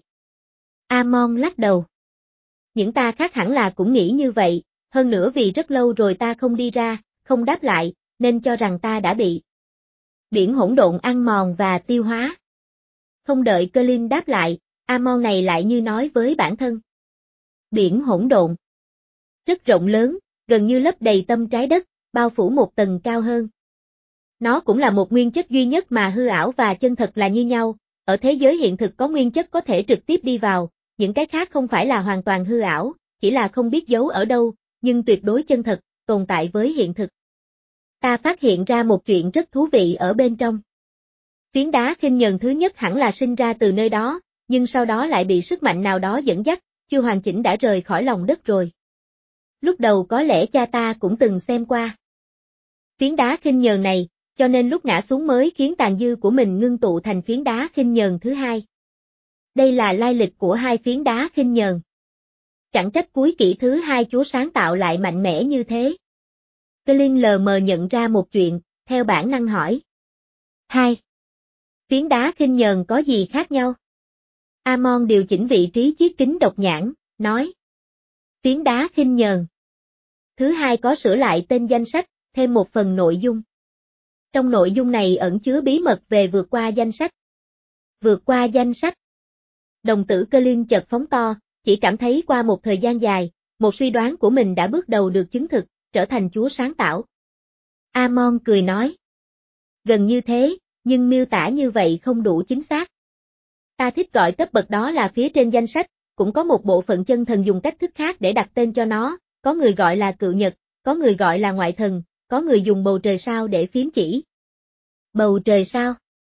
Amon lắc đầu. Những ta khác hẳn là cũng nghĩ như vậy, hơn nữa vì rất lâu rồi ta không đi ra, không đáp lại, nên cho rằng ta đã bị biển hỗn độn ăn mòn và tiêu hóa. Không đợi Colin đáp lại, Amon này lại như nói với bản thân. Biển hỗn độn. Rất rộng lớn, gần như lấp đầy tâm trái đất, bao phủ một tầng cao hơn. Nó cũng là một nguyên chất duy nhất mà hư ảo và chân thật là như nhau, ở thế giới hiện thực có nguyên chất có thể trực tiếp đi vào, những cái khác không phải là hoàn toàn hư ảo, chỉ là không biết giấu ở đâu, nhưng tuyệt đối chân thật, tồn tại với hiện thực. Ta phát hiện ra một chuyện rất thú vị ở bên trong. Phiến đá khinh nhờn thứ nhất hẳn là sinh ra từ nơi đó, nhưng sau đó lại bị sức mạnh nào đó dẫn dắt, chưa hoàn chỉnh đã rời khỏi lòng đất rồi. Lúc đầu có lẽ cha ta cũng từng xem qua phiến đá khinh nhờn này, cho nên lúc ngã xuống mới khiến tàn dư của mình ngưng tụ thành phiến đá khinh nhờn thứ hai. Đây là lai lịch của hai phiến đá khinh nhờn. Chẳng trách cuối kỷ thứ hai Chúa sáng tạo lại mạnh mẽ như thế. Colin lờ mờ nhận ra một chuyện, theo bản năng hỏi. Hai. Phiến đá khinh nhờn có gì khác nhau? Amon điều chỉnh vị trí chiếc kính độc nhãn, nói. Phiến đá khinh nhờn. Thứ hai có sửa lại tên danh sách, thêm một phần nội dung. Trong nội dung này ẩn chứa bí mật về vượt qua danh sách. Vượt qua danh sách. Đồng tử Colin chợt phóng to, chỉ cảm thấy qua một thời gian dài, một suy đoán của mình đã bước đầu được chứng thực, trở thành Chúa sáng tạo. Amon cười nói. Gần như thế, nhưng miêu tả như vậy không đủ chính xác. Ta thích gọi cấp bậc đó là phía trên danh sách, cũng có một bộ phận chân thần dùng cách thức khác để đặt tên cho nó, có người gọi là cự nhật, có người gọi là ngoại thần, có người dùng bầu trời sao để phím chỉ. Bầu trời sao?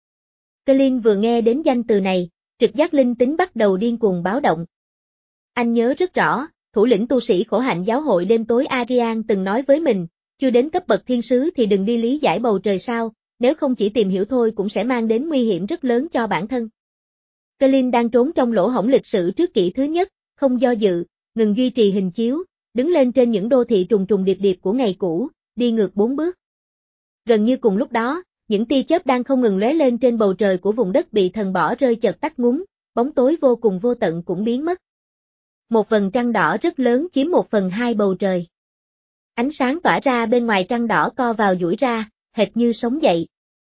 Colin vừa nghe đến danh từ này, trực giác linh tính bắt đầu điên cuồng báo động. Anh nhớ rất rõ, thủ lĩnh tu sĩ khổ hạnh giáo hội đêm tối Arian từng nói với mình, chưa đến cấp bậc thiên sứ thì đừng đi lý giải bầu trời sao, nếu không chỉ tìm hiểu thôi cũng sẽ mang đến nguy hiểm rất lớn cho bản thân. Colin đang trốn trong lỗ hổng lịch sử trước kỷ thứ nhất, không do dự, ngừng duy trì hình chiếu, đứng lên trên những đô thị trùng trùng điệp điệp của ngày cũ, đi ngược bốn bước. Gần như cùng lúc đó, những tia chớp đang không ngừng lóe lên trên bầu trời của vùng đất bị thần bỏ rơi chợt tắt ngúm, bóng tối vô cùng vô tận cũng biến mất. Một vầng trăng đỏ rất lớn chiếm một phần hai bầu trời. Ánh sáng tỏa ra bên ngoài trăng đỏ co vào duỗi ra, hệt như sống dậy.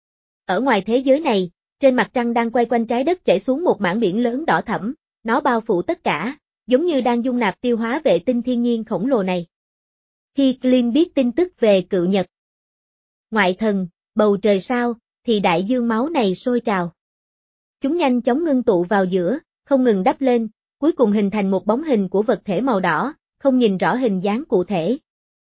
Ở ngoài thế giới này, trên mặt trăng đang quay quanh trái đất chảy xuống một mảng biển lớn đỏ thẫm, nó bao phủ tất cả, giống như đang dung nạp tiêu hóa vệ tinh thiên nhiên khổng lồ này. Khi Clint biết tin tức về cự nhật, ngoại thần, bầu trời sao, thì đại dương máu này sôi trào. Chúng nhanh chóng ngưng tụ vào giữa, không ngừng đắp lên, cuối cùng hình thành một bóng hình của vật thể màu đỏ, không nhìn rõ hình dáng cụ thể.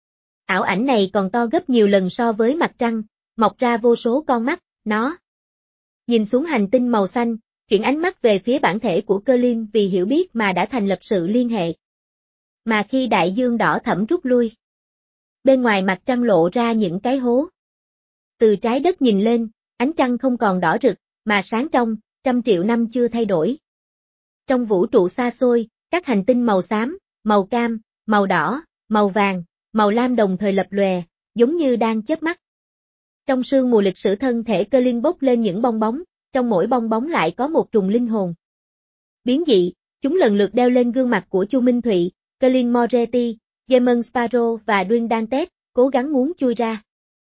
Ảo ảnh này còn to gấp nhiều lần so với mặt trăng, mọc ra vô số con mắt, nó nhìn xuống hành tinh màu xanh, chuyển ánh mắt về phía bản thể của Clint vì hiểu biết mà đã thành lập sự liên hệ. Mà khi đại dương đỏ thẫm rút lui, bên ngoài mặt trăng lộ ra những cái hố. Từ trái đất nhìn lên, ánh trăng không còn đỏ rực, mà sáng trong, trăm triệu năm chưa thay đổi. Trong vũ trụ xa xôi, các hành tinh màu xám, màu cam, màu đỏ, màu vàng, màu lam đồng thời lập lòe, giống như đang chớp mắt. Trong sương mù lịch sử thân thể Clint bốc lên những bong bóng, trong mỗi bong bóng lại có một trùng linh hồn. Biến dị, chúng lần lượt đeo lên gương mặt của Chu Minh Thụy, Clint Moretti, Gemon Sparrow và Dwayne Dantes, cố gắng muốn chui ra.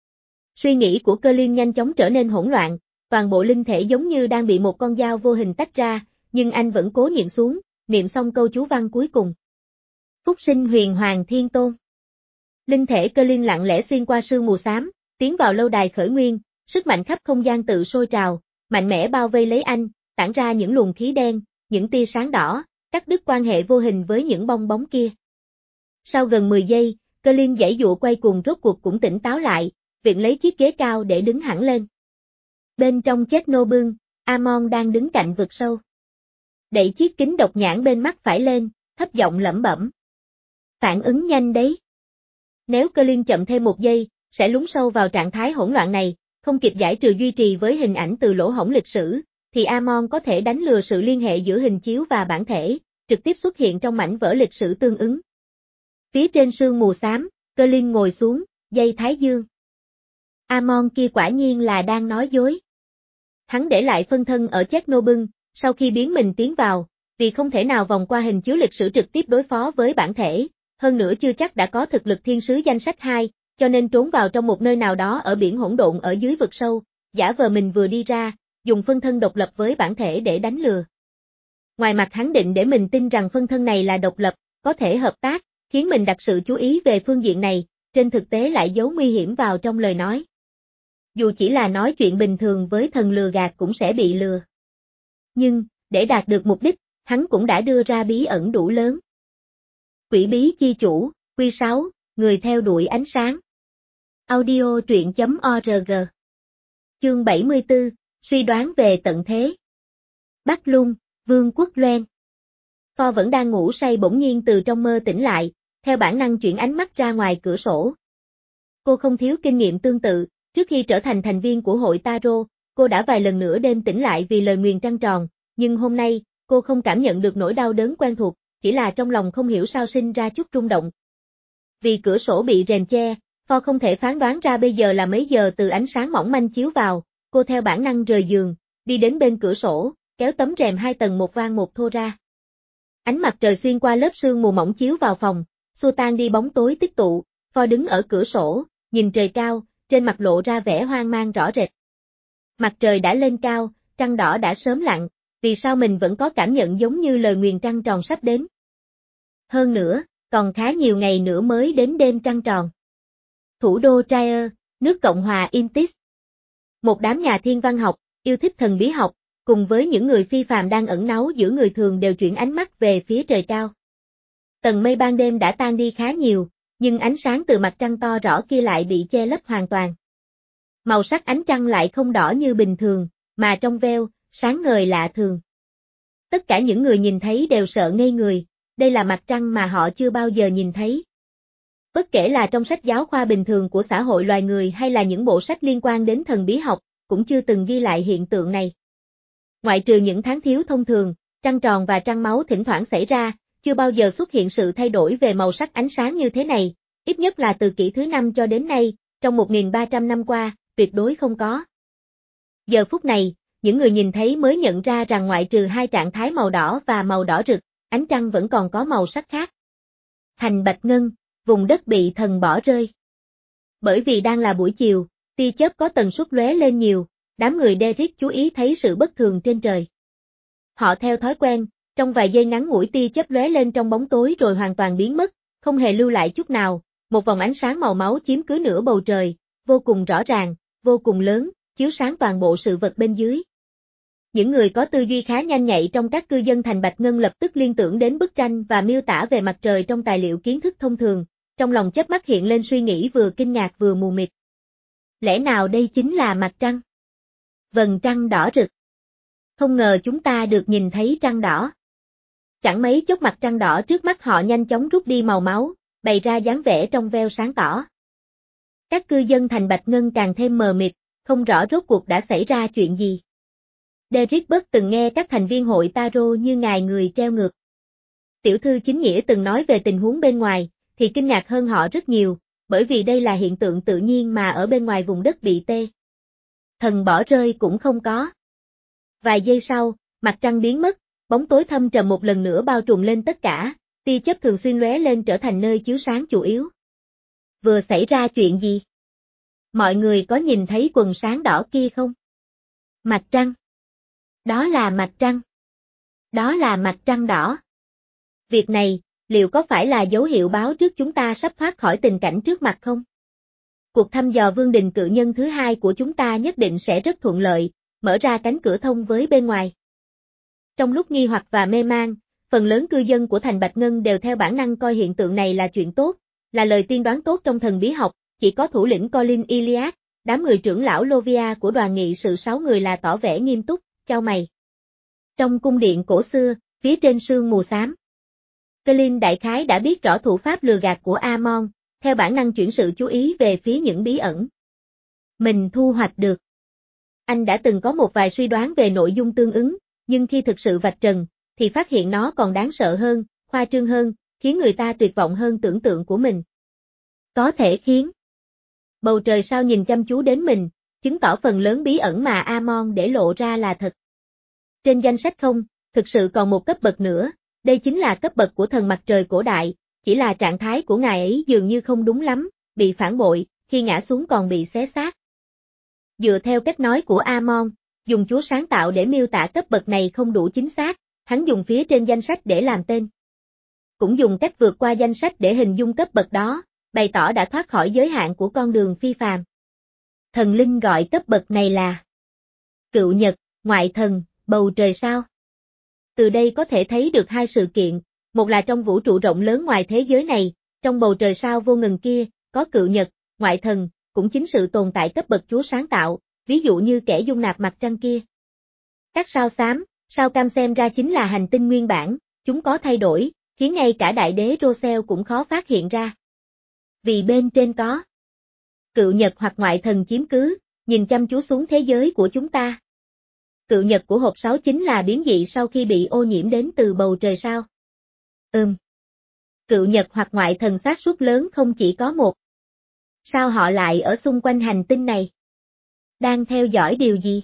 Suy nghĩ của Clint nhanh chóng trở nên hỗn loạn, toàn bộ linh thể giống như đang bị một con dao vô hình tách ra, nhưng anh vẫn cố nhịn xuống, niệm xong câu chú văn cuối cùng. Phúc sinh huyền hoàng thiên tôn. Linh thể Clint lặng lẽ xuyên qua sương mù xám, tiến vào lâu đài khởi nguyên, sức mạnh khắp không gian tự sôi trào, mạnh mẽ bao vây lấy anh, tản ra những luồng khí đen, những tia sáng đỏ, cắt đứt quan hệ vô hình với những bong bóng kia. Sau gần mười giây, Clint giãy dụa quay cuồng rốt cuộc cũng tỉnh táo lại, viện lấy chiếc ghế cao để đứng hẳn lên. Bên trong Chernobyl, Amon đang đứng cạnh vực sâu. Đậy chiếc kính độc nhãn bên mắt phải lên, thấp giọng lẩm bẩm. Phản ứng nhanh đấy. Nếu Clint chậm thêm một giây, sẽ lún sâu vào trạng thái hỗn loạn này, không kịp giải trừ duy trì với hình ảnh từ lỗ hổng lịch sử, thì Amon có thể đánh lừa sự liên hệ giữa hình chiếu và bản thể, trực tiếp xuất hiện trong mảnh vỡ lịch sử tương ứng. Phía trên sương mù xám, Clint ngồi xuống, dây thái dương. Amon kia quả nhiên là đang nói dối. Hắn để lại phân thân ở Chernobyl, sau khi biến mình tiến vào, vì không thể nào vòng qua hình chiếu lịch sử trực tiếp đối phó với bản thể, hơn nữa chưa chắc đã có thực lực thiên sứ danh sách hai, cho nên trốn vào trong một nơi nào đó ở biển hỗn độn ở dưới vực sâu, giả vờ mình vừa đi ra, dùng phân thân độc lập với bản thể để đánh lừa. Ngoài mặt hắn định để mình tin rằng phân thân này là độc lập, có thể hợp tác, khiến mình đặt sự chú ý về phương diện này, trên thực tế lại giấu nguy hiểm vào trong lời nói. Dù chỉ là nói chuyện bình thường với thần lừa gạt cũng sẽ bị lừa. Nhưng, để đạt được mục đích, hắn cũng đã đưa ra bí ẩn đủ lớn. Quỷ bí chi chủ, Quy sáu, người theo đuổi ánh sáng. Audio truyện chấm org. Chương bảy mươi tư, suy đoán về tận thế. Bắc Lung, Vương quốc Loen. Pho vẫn đang ngủ say bỗng nhiên từ trong mơ tỉnh lại, theo bản năng chuyển ánh mắt ra ngoài cửa sổ. Cô không thiếu kinh nghiệm tương tự, trước khi trở thành thành viên của hội Tarot, cô đã vài lần nửa đêm tỉnh lại vì lời nguyền trăng tròn, nhưng hôm nay, cô không cảm nhận được nỗi đau đớn quen thuộc, chỉ là trong lòng không hiểu sao sinh ra chút rung động. Vì cửa sổ bị rèm che, Pho không thể phán đoán ra bây giờ là mấy giờ từ ánh sáng mỏng manh chiếu vào, cô theo bản năng rời giường, đi đến bên cửa sổ, kéo tấm rèm hai tầng một vang một thô ra. Ánh mặt trời xuyên qua lớp sương mù mỏng chiếu vào phòng, xua tan đi bóng tối tích tụ, Pho đứng ở cửa sổ, nhìn trời cao, trên mặt lộ ra vẻ hoang mang rõ rệt. Mặt trời đã lên cao, trăng đỏ đã sớm lặn, vì sao mình vẫn có cảm nhận giống như lời nguyền trăng tròn sắp đến. Hơn nữa, còn khá nhiều ngày nữa mới đến đêm trăng tròn. Thủ đô Trier, nước Cộng hòa Intis. Một đám nhà thiên văn học, yêu thích thần bí học, cùng với những người phi phàm đang ẩn náu giữa người thường đều chuyển ánh mắt về phía trời cao. Tầng mây ban đêm đã tan đi khá nhiều, nhưng ánh sáng từ mặt trăng to rõ kia lại bị che lấp hoàn toàn. Màu sắc ánh trăng lại không đỏ như bình thường, mà trong veo, sáng ngời lạ thường. Tất cả những người nhìn thấy đều sợ ngây người, đây là mặt trăng mà họ chưa bao giờ nhìn thấy. Bất kể là trong sách giáo khoa bình thường của xã hội loài người hay là những bộ sách liên quan đến thần bí học, cũng chưa từng ghi lại hiện tượng này. Ngoại trừ những tháng thiếu thông thường, trăng tròn và trăng máu thỉnh thoảng xảy ra, chưa bao giờ xuất hiện sự thay đổi về màu sắc ánh sáng như thế này, ít nhất là từ kỷ thứ năm cho đến nay, trong một nghìn ba trăm năm qua, tuyệt đối không có. Giờ phút này, những người nhìn thấy mới nhận ra rằng ngoại trừ hai trạng thái màu đỏ và màu đỏ rực, ánh trăng vẫn còn có màu sắc khác. Thành Bạch Ngân, Vùng đất bị thần bỏ rơi. Bởi vì đang là buổi chiều, tia chớp có tần suất lóe lên nhiều, đám người Derrick chú ý thấy sự bất thường trên trời. Họ theo thói quen, trong vài giây ngắn ngủi tia chớp lóe lên trong bóng tối rồi hoàn toàn biến mất, không hề lưu lại chút nào, một vòng ánh sáng màu máu chiếm cứ nửa bầu trời, vô cùng rõ ràng, vô cùng lớn, chiếu sáng toàn bộ sự vật bên dưới. Những người có tư duy khá nhanh nhạy trong các cư dân thành Bạch Ngân lập tức liên tưởng đến bức tranh và miêu tả về mặt trời trong tài liệu kiến thức thông thường, trong lòng chớp mắt hiện lên suy nghĩ vừa kinh ngạc vừa mù mịt. Lẽ nào đây chính là mặt trăng? Vầng trăng đỏ rực. Không ngờ chúng ta được nhìn thấy trăng đỏ. Chẳng mấy chốc mặt trăng đỏ trước mắt họ nhanh chóng rút đi màu máu, bày ra dáng vẻ trong veo sáng tỏ. Các cư dân thành Bạch Ngân càng thêm mờ mịt, không rõ rốt cuộc đã xảy ra chuyện gì. Derrick Bất từng nghe các thành viên hội Tarot như ngài người treo ngược. Tiểu thư chính nghĩa từng nói về tình huống bên ngoài, thì kinh ngạc hơn họ rất nhiều, bởi vì đây là hiện tượng tự nhiên mà ở bên ngoài vùng đất bị tê. Thần bỏ rơi cũng không có. Vài giây sau, mặt trăng biến mất, bóng tối thâm trầm một lần nữa bao trùm lên tất cả, tia chớp thường xuyên lóe lên trở thành nơi chiếu sáng chủ yếu. Vừa xảy ra chuyện gì? Mọi người có nhìn thấy quần sáng đỏ kia không? Mặt trăng. Đó là mặt trăng. Đó là mặt trăng đỏ. Việc này, liệu có phải là dấu hiệu báo trước chúng ta sắp thoát khỏi tình cảnh trước mặt không? Cuộc thăm dò vương đình cự nhân thứ hai của chúng ta nhất định sẽ rất thuận lợi, mở ra cánh cửa thông với bên ngoài. Trong lúc nghi hoặc và mê man, phần lớn cư dân của thành Bạch Ngân đều theo bản năng coi hiện tượng này là chuyện tốt, là lời tiên đoán tốt trong thần bí học, chỉ có thủ lĩnh Colin Iliad, đám người trưởng lão Lovia của đoàn nghị sự sáu người là tỏ vẻ nghiêm túc, chau mày. Trong cung điện cổ xưa, phía trên sương mù xám, Colin đại khái đã biết rõ thủ pháp lừa gạt của Amon, theo bản năng chuyển sự chú ý về phía những bí ẩn mình thu hoạch được. Anh đã từng có một vài suy đoán về nội dung tương ứng, nhưng khi thực sự vạch trần, thì phát hiện nó còn đáng sợ hơn, khoa trương hơn, khiến người ta tuyệt vọng hơn tưởng tượng của mình. Có thể khiến bầu trời sao nhìn chăm chú đến mình, chứng tỏ phần lớn bí ẩn mà Amon để lộ ra là thật. Trên danh sách không, thực sự còn một cấp bậc nữa, đây chính là cấp bậc của thần mặt trời cổ đại, chỉ là trạng thái của ngài ấy dường như không đúng lắm, bị phản bội, khi ngã xuống còn bị xé xác. Dựa theo cách nói của Amon, dùng chúa sáng tạo để miêu tả cấp bậc này không đủ chính xác, hắn dùng phía trên danh sách để làm tên. Cũng dùng cách vượt qua danh sách để hình dung cấp bậc đó, bày tỏ đã thoát khỏi giới hạn của con đường phi phàm. Thần linh gọi cấp bậc này là cựu nhật, ngoại thần, bầu trời sao. Từ đây có thể thấy được hai sự kiện, một là trong vũ trụ rộng lớn ngoài thế giới này, trong bầu trời sao vô ngần kia, có cựu nhật, ngoại thần, cũng chính sự tồn tại cấp bậc chúa sáng tạo, ví dụ như kẻ dung nạp mặt trăng kia. Các sao xám, sao cam xem ra chính là hành tinh nguyên bản, chúng có thay đổi, khiến ngay cả đại đế Rosel cũng khó phát hiện ra. Vì bên trên có cựu nhật hoặc ngoại thần chiếm cứ, nhìn chăm chú xuống thế giới của chúng ta. Cựu nhật của hộp sáu chính là biến dị sau khi bị ô nhiễm đến từ bầu trời sao. Ừm. Cựu nhật hoặc ngoại thần xác suất lớn không chỉ có một. Sao họ lại ở xung quanh hành tinh này? Đang theo dõi điều gì?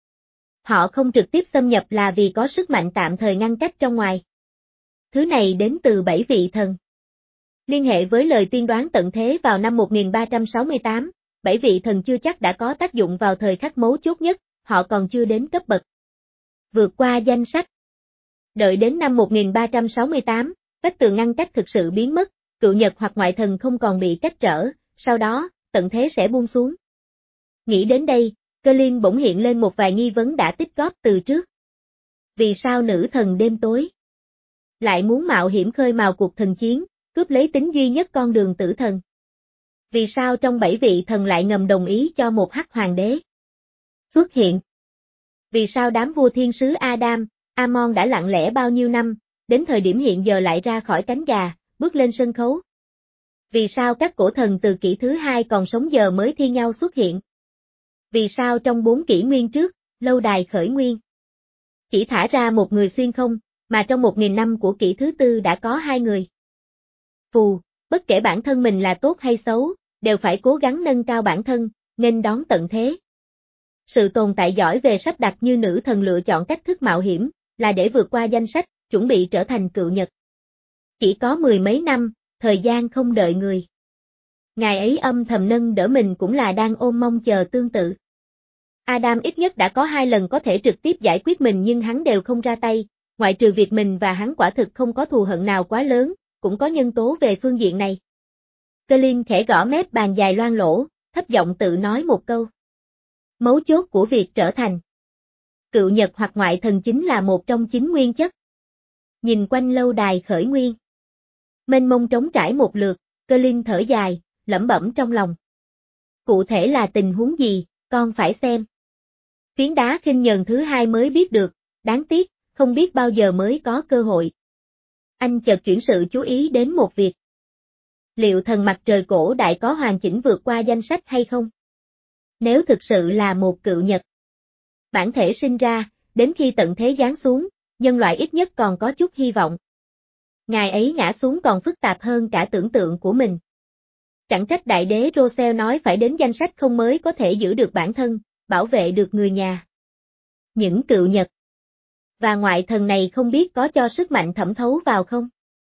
Họ không trực tiếp xâm nhập là vì có sức mạnh tạm thời ngăn cách trong ngoài. Thứ này đến từ bảy vị thần. Liên hệ với lời tiên đoán tận thế vào năm một nghìn ba trăm sáu mươi tám, bảy vị thần chưa chắc đã có tác dụng vào thời khắc mấu chốt nhất, họ còn chưa đến cấp bậc vượt qua danh sách. Đợi đến năm một nghìn ba trăm sáu mươi tám, vách tường ngăn cách thực sự biến mất, cựu nhật hoặc ngoại thần không còn bị cách trở, sau đó, tận thế sẽ buông xuống. Nghĩ đến đây, Colin bỗng hiện lên một vài nghi vấn đã tích góp từ trước. Vì sao nữ thần đêm tối lại muốn mạo hiểm khơi mào cuộc thần chiến, cướp lấy tính duy nhất con đường tử thần? Vì sao trong bảy vị thần lại ngầm đồng ý cho một hắc hoàng đế xuất hiện? Vì sao đám vua thiên sứ Adam, Amon đã lặng lẽ bao nhiêu năm, đến thời điểm hiện giờ lại ra khỏi cánh gà, bước lên sân khấu? Vì sao các cổ thần từ kỷ thứ hai còn sống giờ mới thi nhau xuất hiện? Vì sao trong bốn kỷ nguyên trước, lâu đài khởi nguyên chỉ thả ra một người xuyên không, mà trong một nghìn năm của kỷ thứ tư đã có hai người? Phù, bất kể bản thân mình là tốt hay xấu, đều phải cố gắng nâng cao bản thân, nghênh đón tận thế. Sự tồn tại giỏi về sắp đặt như nữ thần lựa chọn cách thức mạo hiểm, là để vượt qua danh sách, chuẩn bị trở thành cựu nhật. Chỉ có mười mấy năm, thời gian không đợi người. Ngài ấy âm thầm nâng đỡ mình cũng là đang ôm mong chờ tương tự. Adam ít nhất đã có hai lần có thể trực tiếp giải quyết mình nhưng hắn đều không ra tay, ngoại trừ việc mình và hắn quả thực không có thù hận nào quá lớn, cũng có nhân tố về phương diện này. Colin khẽ gõ mép bàn dài loang lỗ, thấp giọng tự nói một câu. Mấu chốt của việc trở thành cựu nhật hoặc ngoại thần chính là một trong chín nguyên chất. Nhìn quanh lâu đài khởi nguyên. Mênh mông trống trải một lượt, Colin thở dài, lẩm bẩm trong lòng. Cụ thể là tình huống gì, con phải xem. Phiến đá khinh nhờn thứ hai mới biết được, đáng tiếc, không biết bao giờ mới có cơ hội. Anh chợt chuyển sự chú ý đến một việc. Liệu thần mặt trời cổ đại có hoàn chỉnh vượt qua danh sách hay không? Nếu thực sự là một cựu nhật. Bản thể sinh ra, đến khi tận thế giáng xuống, nhân loại ít nhất còn có chút hy vọng. Ngài ấy ngã xuống còn phức tạp hơn cả tưởng tượng của mình. Chẳng trách đại đế Rosel nói phải đến danh sách không mới có thể giữ được bản thân, bảo vệ được người nhà. Những cựu nhật và ngoại thần này không biết có cho sức mạnh thẩm thấu vào không?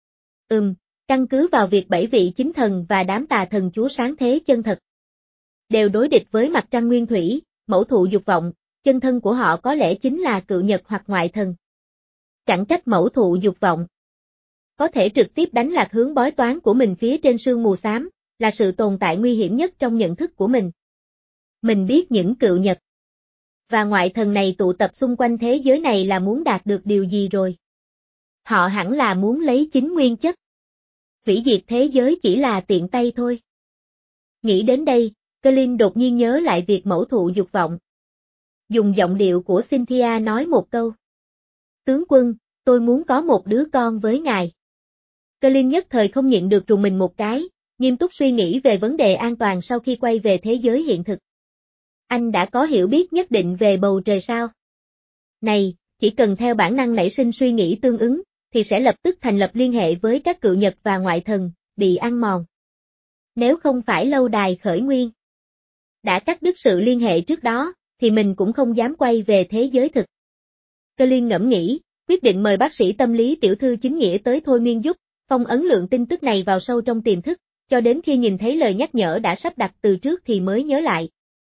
Ừm, căn cứ vào việc bảy vị chính thần và đám tà thần chúa sáng thế chân thật đều đối địch với mặt trăng nguyên thủy, mẫu thụ dục vọng, chân thân của họ có lẽ chính là cựu nhật hoặc ngoại thần. Chẳng trách mẫu thụ dục vọng có thể trực tiếp đánh lạc hướng bói toán của mình phía trên sương mù xám, là sự tồn tại nguy hiểm nhất trong nhận thức của mình. Mình biết những cựu nhật và ngoại thần này tụ tập xung quanh thế giới này là muốn đạt được điều gì rồi. Họ hẳn là muốn lấy chính nguyên chất. Hủy diệt thế giới chỉ là tiện tay thôi. Nghĩ đến đây, Colin đột nhiên nhớ lại việc mẫu thụ dục vọng. Dùng giọng điệu của Cynthia nói một câu. Tướng quân, tôi muốn có một đứa con với ngài. Colin nhất thời không nhịn được rùng mình một cái, nghiêm túc suy nghĩ về vấn đề an toàn sau khi quay về thế giới hiện thực. Anh đã có hiểu biết nhất định về bầu trời sao? Này, chỉ cần theo bản năng nảy sinh suy nghĩ tương ứng, thì sẽ lập tức thành lập liên hệ với các cựu nhật và ngoại thần, bị ăn mòn. Nếu không phải lâu đài khởi nguyên đã cắt đứt sự liên hệ trước đó, thì mình cũng không dám quay về thế giới thực. Colin ngẫm nghĩ, quyết định mời bác sĩ tâm lý tiểu thư chính nghĩa tới thôi miên giúp, phong ấn lượng tin tức này vào sâu trong tiềm thức, cho đến khi nhìn thấy lời nhắc nhở đã sắp đặt từ trước thì mới nhớ lại.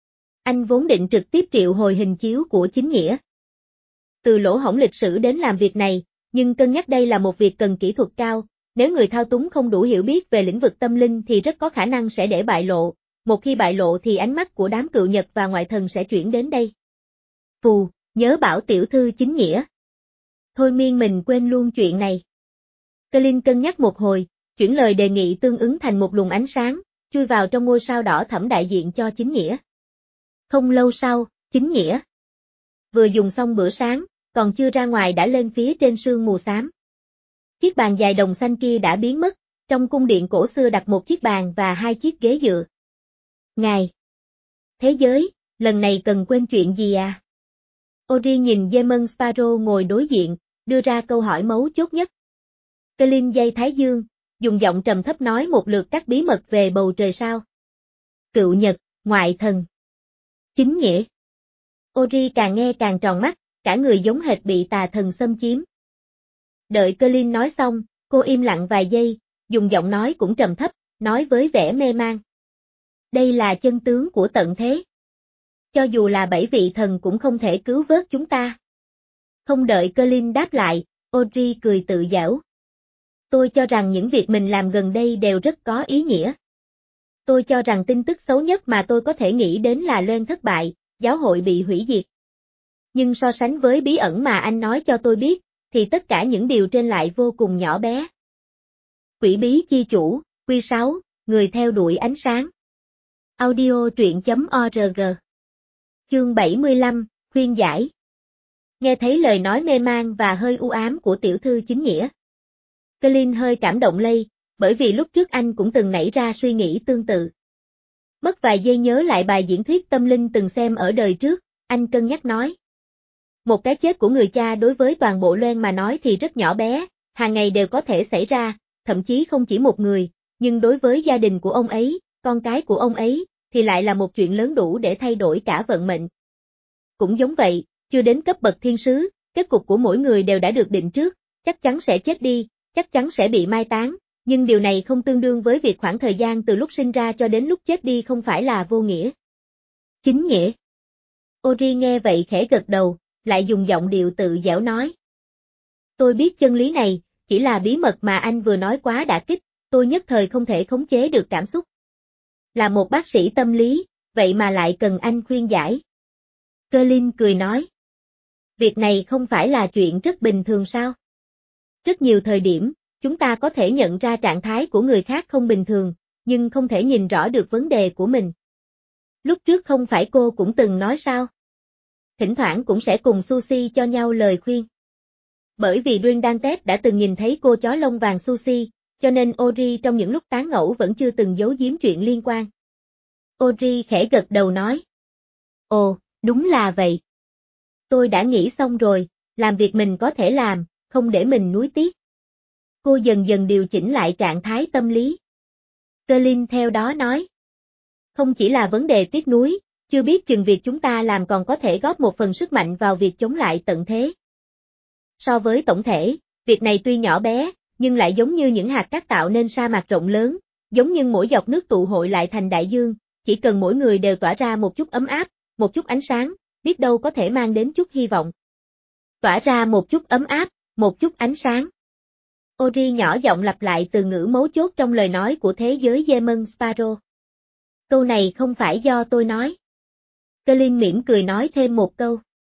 Anh vốn định trực tiếp triệu hồi hình chiếu của chính nghĩa từ lỗ hổng lịch sử đến làm việc này, nhưng cân nhắc đây là một việc cần kỹ thuật cao, nếu người thao túng không đủ hiểu biết về lĩnh vực tâm linh thì rất có khả năng sẽ để bại lộ, một khi bại lộ thì ánh mắt của đám cựu nhật và ngoại thần sẽ chuyển đến đây. Phù, nhớ bảo tiểu thư chính nghĩa. Thôi miên mình quên luôn chuyện này. Colin cân nhắc một hồi, chuyển lời đề nghị tương ứng thành một luồng ánh sáng, chui vào trong ngôi sao đỏ thẫm đại diện cho chính nghĩa. Không lâu sau, chính nghĩa vừa dùng xong bữa sáng, còn chưa ra ngoài đã lên phía trên sương mù xám. Chiếc bàn dài đồng xanh kia đã biến mất, trong cung điện cổ xưa đặt một chiếc bàn và hai chiếc ghế dựa. Ngài! Thế giới, lần này cần quên chuyện gì à? Ori nhìn Demon Sparrow ngồi đối diện, đưa ra câu hỏi mấu chốt nhất. Colin giây thái dương, dùng giọng trầm thấp nói một lượt các bí mật về bầu trời sao. Cựu nhật, ngoại thần. Chính nghĩa. Ori càng nghe càng tròn mắt, cả người giống hệt bị tà thần xâm chiếm. Đợi Colin nói xong, cô im lặng vài giây, dùng giọng nói cũng trầm thấp, nói với vẻ mê man. Đây là chân tướng của tận thế. Cho dù là bảy vị thần cũng không thể cứu vớt chúng ta. Không đợi Colin đáp lại, Audrey cười tự giễu. Tôi cho rằng những việc mình làm gần đây đều rất có ý nghĩa. Tôi cho rằng tin tức xấu nhất mà tôi có thể nghĩ đến là Loan thất bại, giáo hội bị hủy diệt. Nhưng so sánh với bí ẩn mà anh nói cho tôi biết, thì tất cả những điều trên lại vô cùng nhỏ bé. Quỷ bí chi chủ, Quy sáu, người theo đuổi ánh sáng. Audio truyện chấm org. Chương bảy mươi lăm, khuyên giải. Nghe thấy lời nói mê man và hơi u ám của tiểu thư chính nghĩa. Colin hơi cảm động lây, bởi vì lúc trước anh cũng từng nảy ra suy nghĩ tương tự. Mất vài giây nhớ lại bài diễn thuyết tâm linh từng xem ở đời trước, anh cân nhắc nói. Một cái chết của người cha đối với toàn bộ Loan mà nói thì rất nhỏ bé, hàng ngày đều có thể xảy ra, thậm chí không chỉ một người, nhưng đối với gia đình của ông ấy, con cái của ông ấy, thì lại là một chuyện lớn đủ để thay đổi cả vận mệnh. Cũng giống vậy, chưa đến cấp bậc thiên sứ, kết cục của mỗi người đều đã được định trước, chắc chắn sẽ chết đi, chắc chắn sẽ bị mai táng, nhưng điều này không tương đương với việc khoảng thời gian từ lúc sinh ra cho đến lúc chết đi không phải là vô nghĩa. Chính nghĩa. Ori nghe vậy khẽ gật đầu, lại dùng giọng điệu tự dẻo nói. Tôi biết chân lý này, chỉ là bí mật mà anh vừa nói quá đả kích, tôi nhất thời không thể khống chế được cảm xúc. Là một bác sĩ tâm lý, vậy mà lại cần anh khuyên giải. Colin cười nói. Việc này không phải là chuyện rất bình thường sao? Rất nhiều thời điểm, chúng ta có thể nhận ra trạng thái của người khác không bình thường, nhưng không thể nhìn rõ được vấn đề của mình. Lúc trước không phải cô cũng từng nói sao? Thỉnh thoảng cũng sẽ cùng Sushi cho nhau lời khuyên. Bởi vì Duyên Đan Tết đã từng nhìn thấy cô chó lông vàng Sushi, cho nên Ori trong những lúc tán ngẫu vẫn chưa từng giấu giếm chuyện liên quan. Ori khẽ gật đầu nói. Ồ, đúng là vậy. Tôi đã nghĩ xong rồi, làm việc mình có thể làm, không để mình nuối tiếc. Cô dần dần điều chỉnh lại trạng thái tâm lý. Colin theo đó nói. Không chỉ là vấn đề tiếc nuối, chưa biết chừng việc chúng ta làm còn có thể góp một phần sức mạnh vào việc chống lại tận thế. So với tổng thể, việc này tuy nhỏ bé, nhưng lại giống như những hạt cát tạo nên sa mạc rộng lớn, giống như mỗi giọt nước tụ hội lại thành đại dương, chỉ cần mỗi người đều tỏa ra một chút ấm áp, một chút ánh sáng, biết đâu có thể mang đến chút hy vọng. Tỏa ra một chút ấm áp, một chút ánh sáng. Ori nhỏ giọng lặp lại từ ngữ mấu chốt trong lời nói của thế giới Demon Sparrow. Câu này không phải do tôi nói. Colin mỉm cười nói thêm một câu.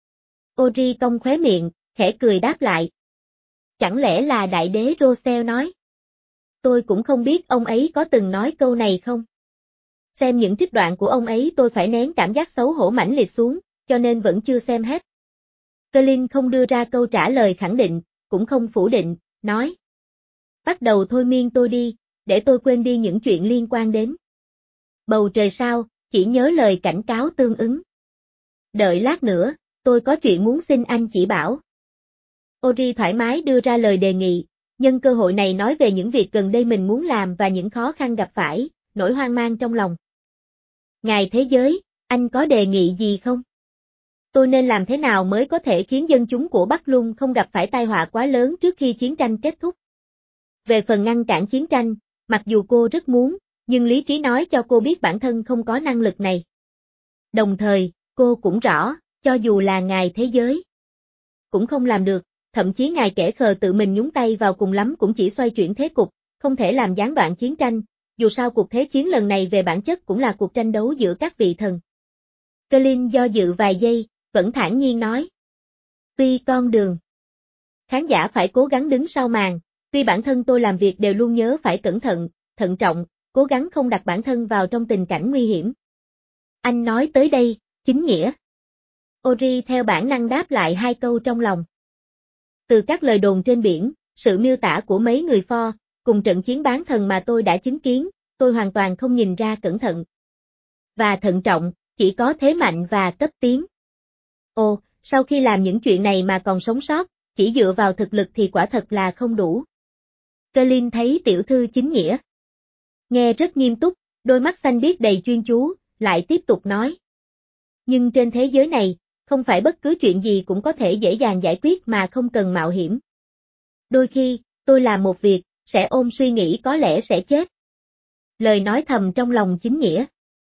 Ori cong khóe miệng, khẽ cười đáp lại. Chẳng lẽ là đại đế Rosel nói? Tôi cũng không biết ông ấy có từng nói câu này không. Xem những trích đoạn của ông ấy tôi phải nén cảm giác xấu hổ mãnh liệt xuống, cho nên vẫn chưa xem hết. Colin không đưa ra câu trả lời khẳng định, cũng không phủ định, nói. Bắt đầu thôi miên tôi đi, để tôi quên đi những chuyện liên quan đến bầu trời sao, chỉ nhớ lời cảnh cáo tương ứng. Đợi lát nữa, tôi có chuyện muốn xin anh chỉ bảo. Ori thoải mái đưa ra lời đề nghị, nhân cơ hội này nói về những việc gần đây mình muốn làm và những khó khăn gặp phải, nỗi hoang mang trong lòng. Ngài thế giới, anh có đề nghị gì không? Tôi nên làm thế nào mới có thể khiến dân chúng của Bắc Lung không gặp phải tai họa quá lớn trước khi chiến tranh kết thúc? Về phần ngăn cản chiến tranh, mặc dù cô rất muốn, nhưng lý trí nói cho cô biết bản thân không có năng lực này. Đồng thời, cô cũng rõ, cho dù là ngài thế giới, cũng không làm được, thậm chí ngài kẻ khờ tự mình nhúng tay vào cùng lắm cũng chỉ xoay chuyển thế cục, không thể làm gián đoạn chiến tranh, dù sao cuộc thế chiến lần này về bản chất cũng là cuộc tranh đấu giữa các vị thần. Colin do dự vài giây, vẫn thản nhiên nói. Tuy con đường, khán giả phải cố gắng đứng sau màn, tuy bản thân tôi làm việc đều luôn nhớ phải cẩn thận, thận trọng, cố gắng không đặt bản thân vào trong tình cảnh nguy hiểm. Anh nói tới đây, chính nghĩa. Ori theo bản năng đáp lại hai câu trong lòng. Từ các lời đồn trên biển, sự miêu tả của mấy người pho, cùng trận chiến bán thần mà tôi đã chứng kiến, tôi hoàn toàn không nhìn ra cẩn thận. Và thận trọng, chỉ có thế mạnh và cấp tiến. Ồ, sau khi làm những chuyện này mà còn sống sót, chỉ dựa vào thực lực thì quả thật là không đủ. Colin thấy tiểu thư chính nghĩa. Nghe rất nghiêm túc, đôi mắt xanh biếc đầy chuyên chú, lại tiếp tục nói. Nhưng trên thế giới này, không phải bất cứ chuyện gì cũng có thể dễ dàng giải quyết mà không cần mạo hiểm. Đôi khi, tôi làm một việc, sẽ ôm suy nghĩ có lẽ sẽ chết. Lời nói thầm trong lòng chính nghĩa.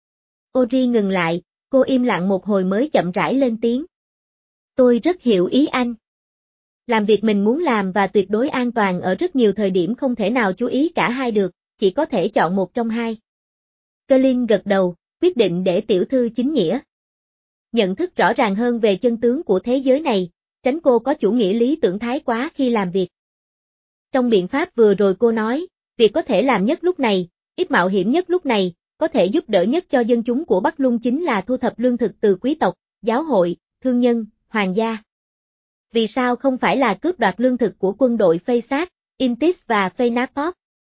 Ori ngừng lại, cô im lặng một hồi mới chậm rãi lên tiếng. Tôi rất hiểu ý anh. Làm việc mình muốn làm và tuyệt đối an toàn ở rất nhiều thời điểm không thể nào chú ý cả hai được, chỉ có thể chọn một trong hai. Colin gật đầu, quyết định để tiểu thư chính nghĩa nhận thức rõ ràng hơn về chân tướng của thế giới này, tránh cô có chủ nghĩa lý tưởng thái quá khi làm việc. Trong biện pháp vừa rồi cô nói, việc có thể làm nhất lúc này, ít mạo hiểm nhất lúc này, có thể giúp đỡ nhất cho dân chúng của Bắc Lung chính là thu thập lương thực từ quý tộc, giáo hội, thương nhân, hoàng gia. Vì sao không phải là cướp đoạt lương thực của quân đội Faysat, Intis và Faynapop?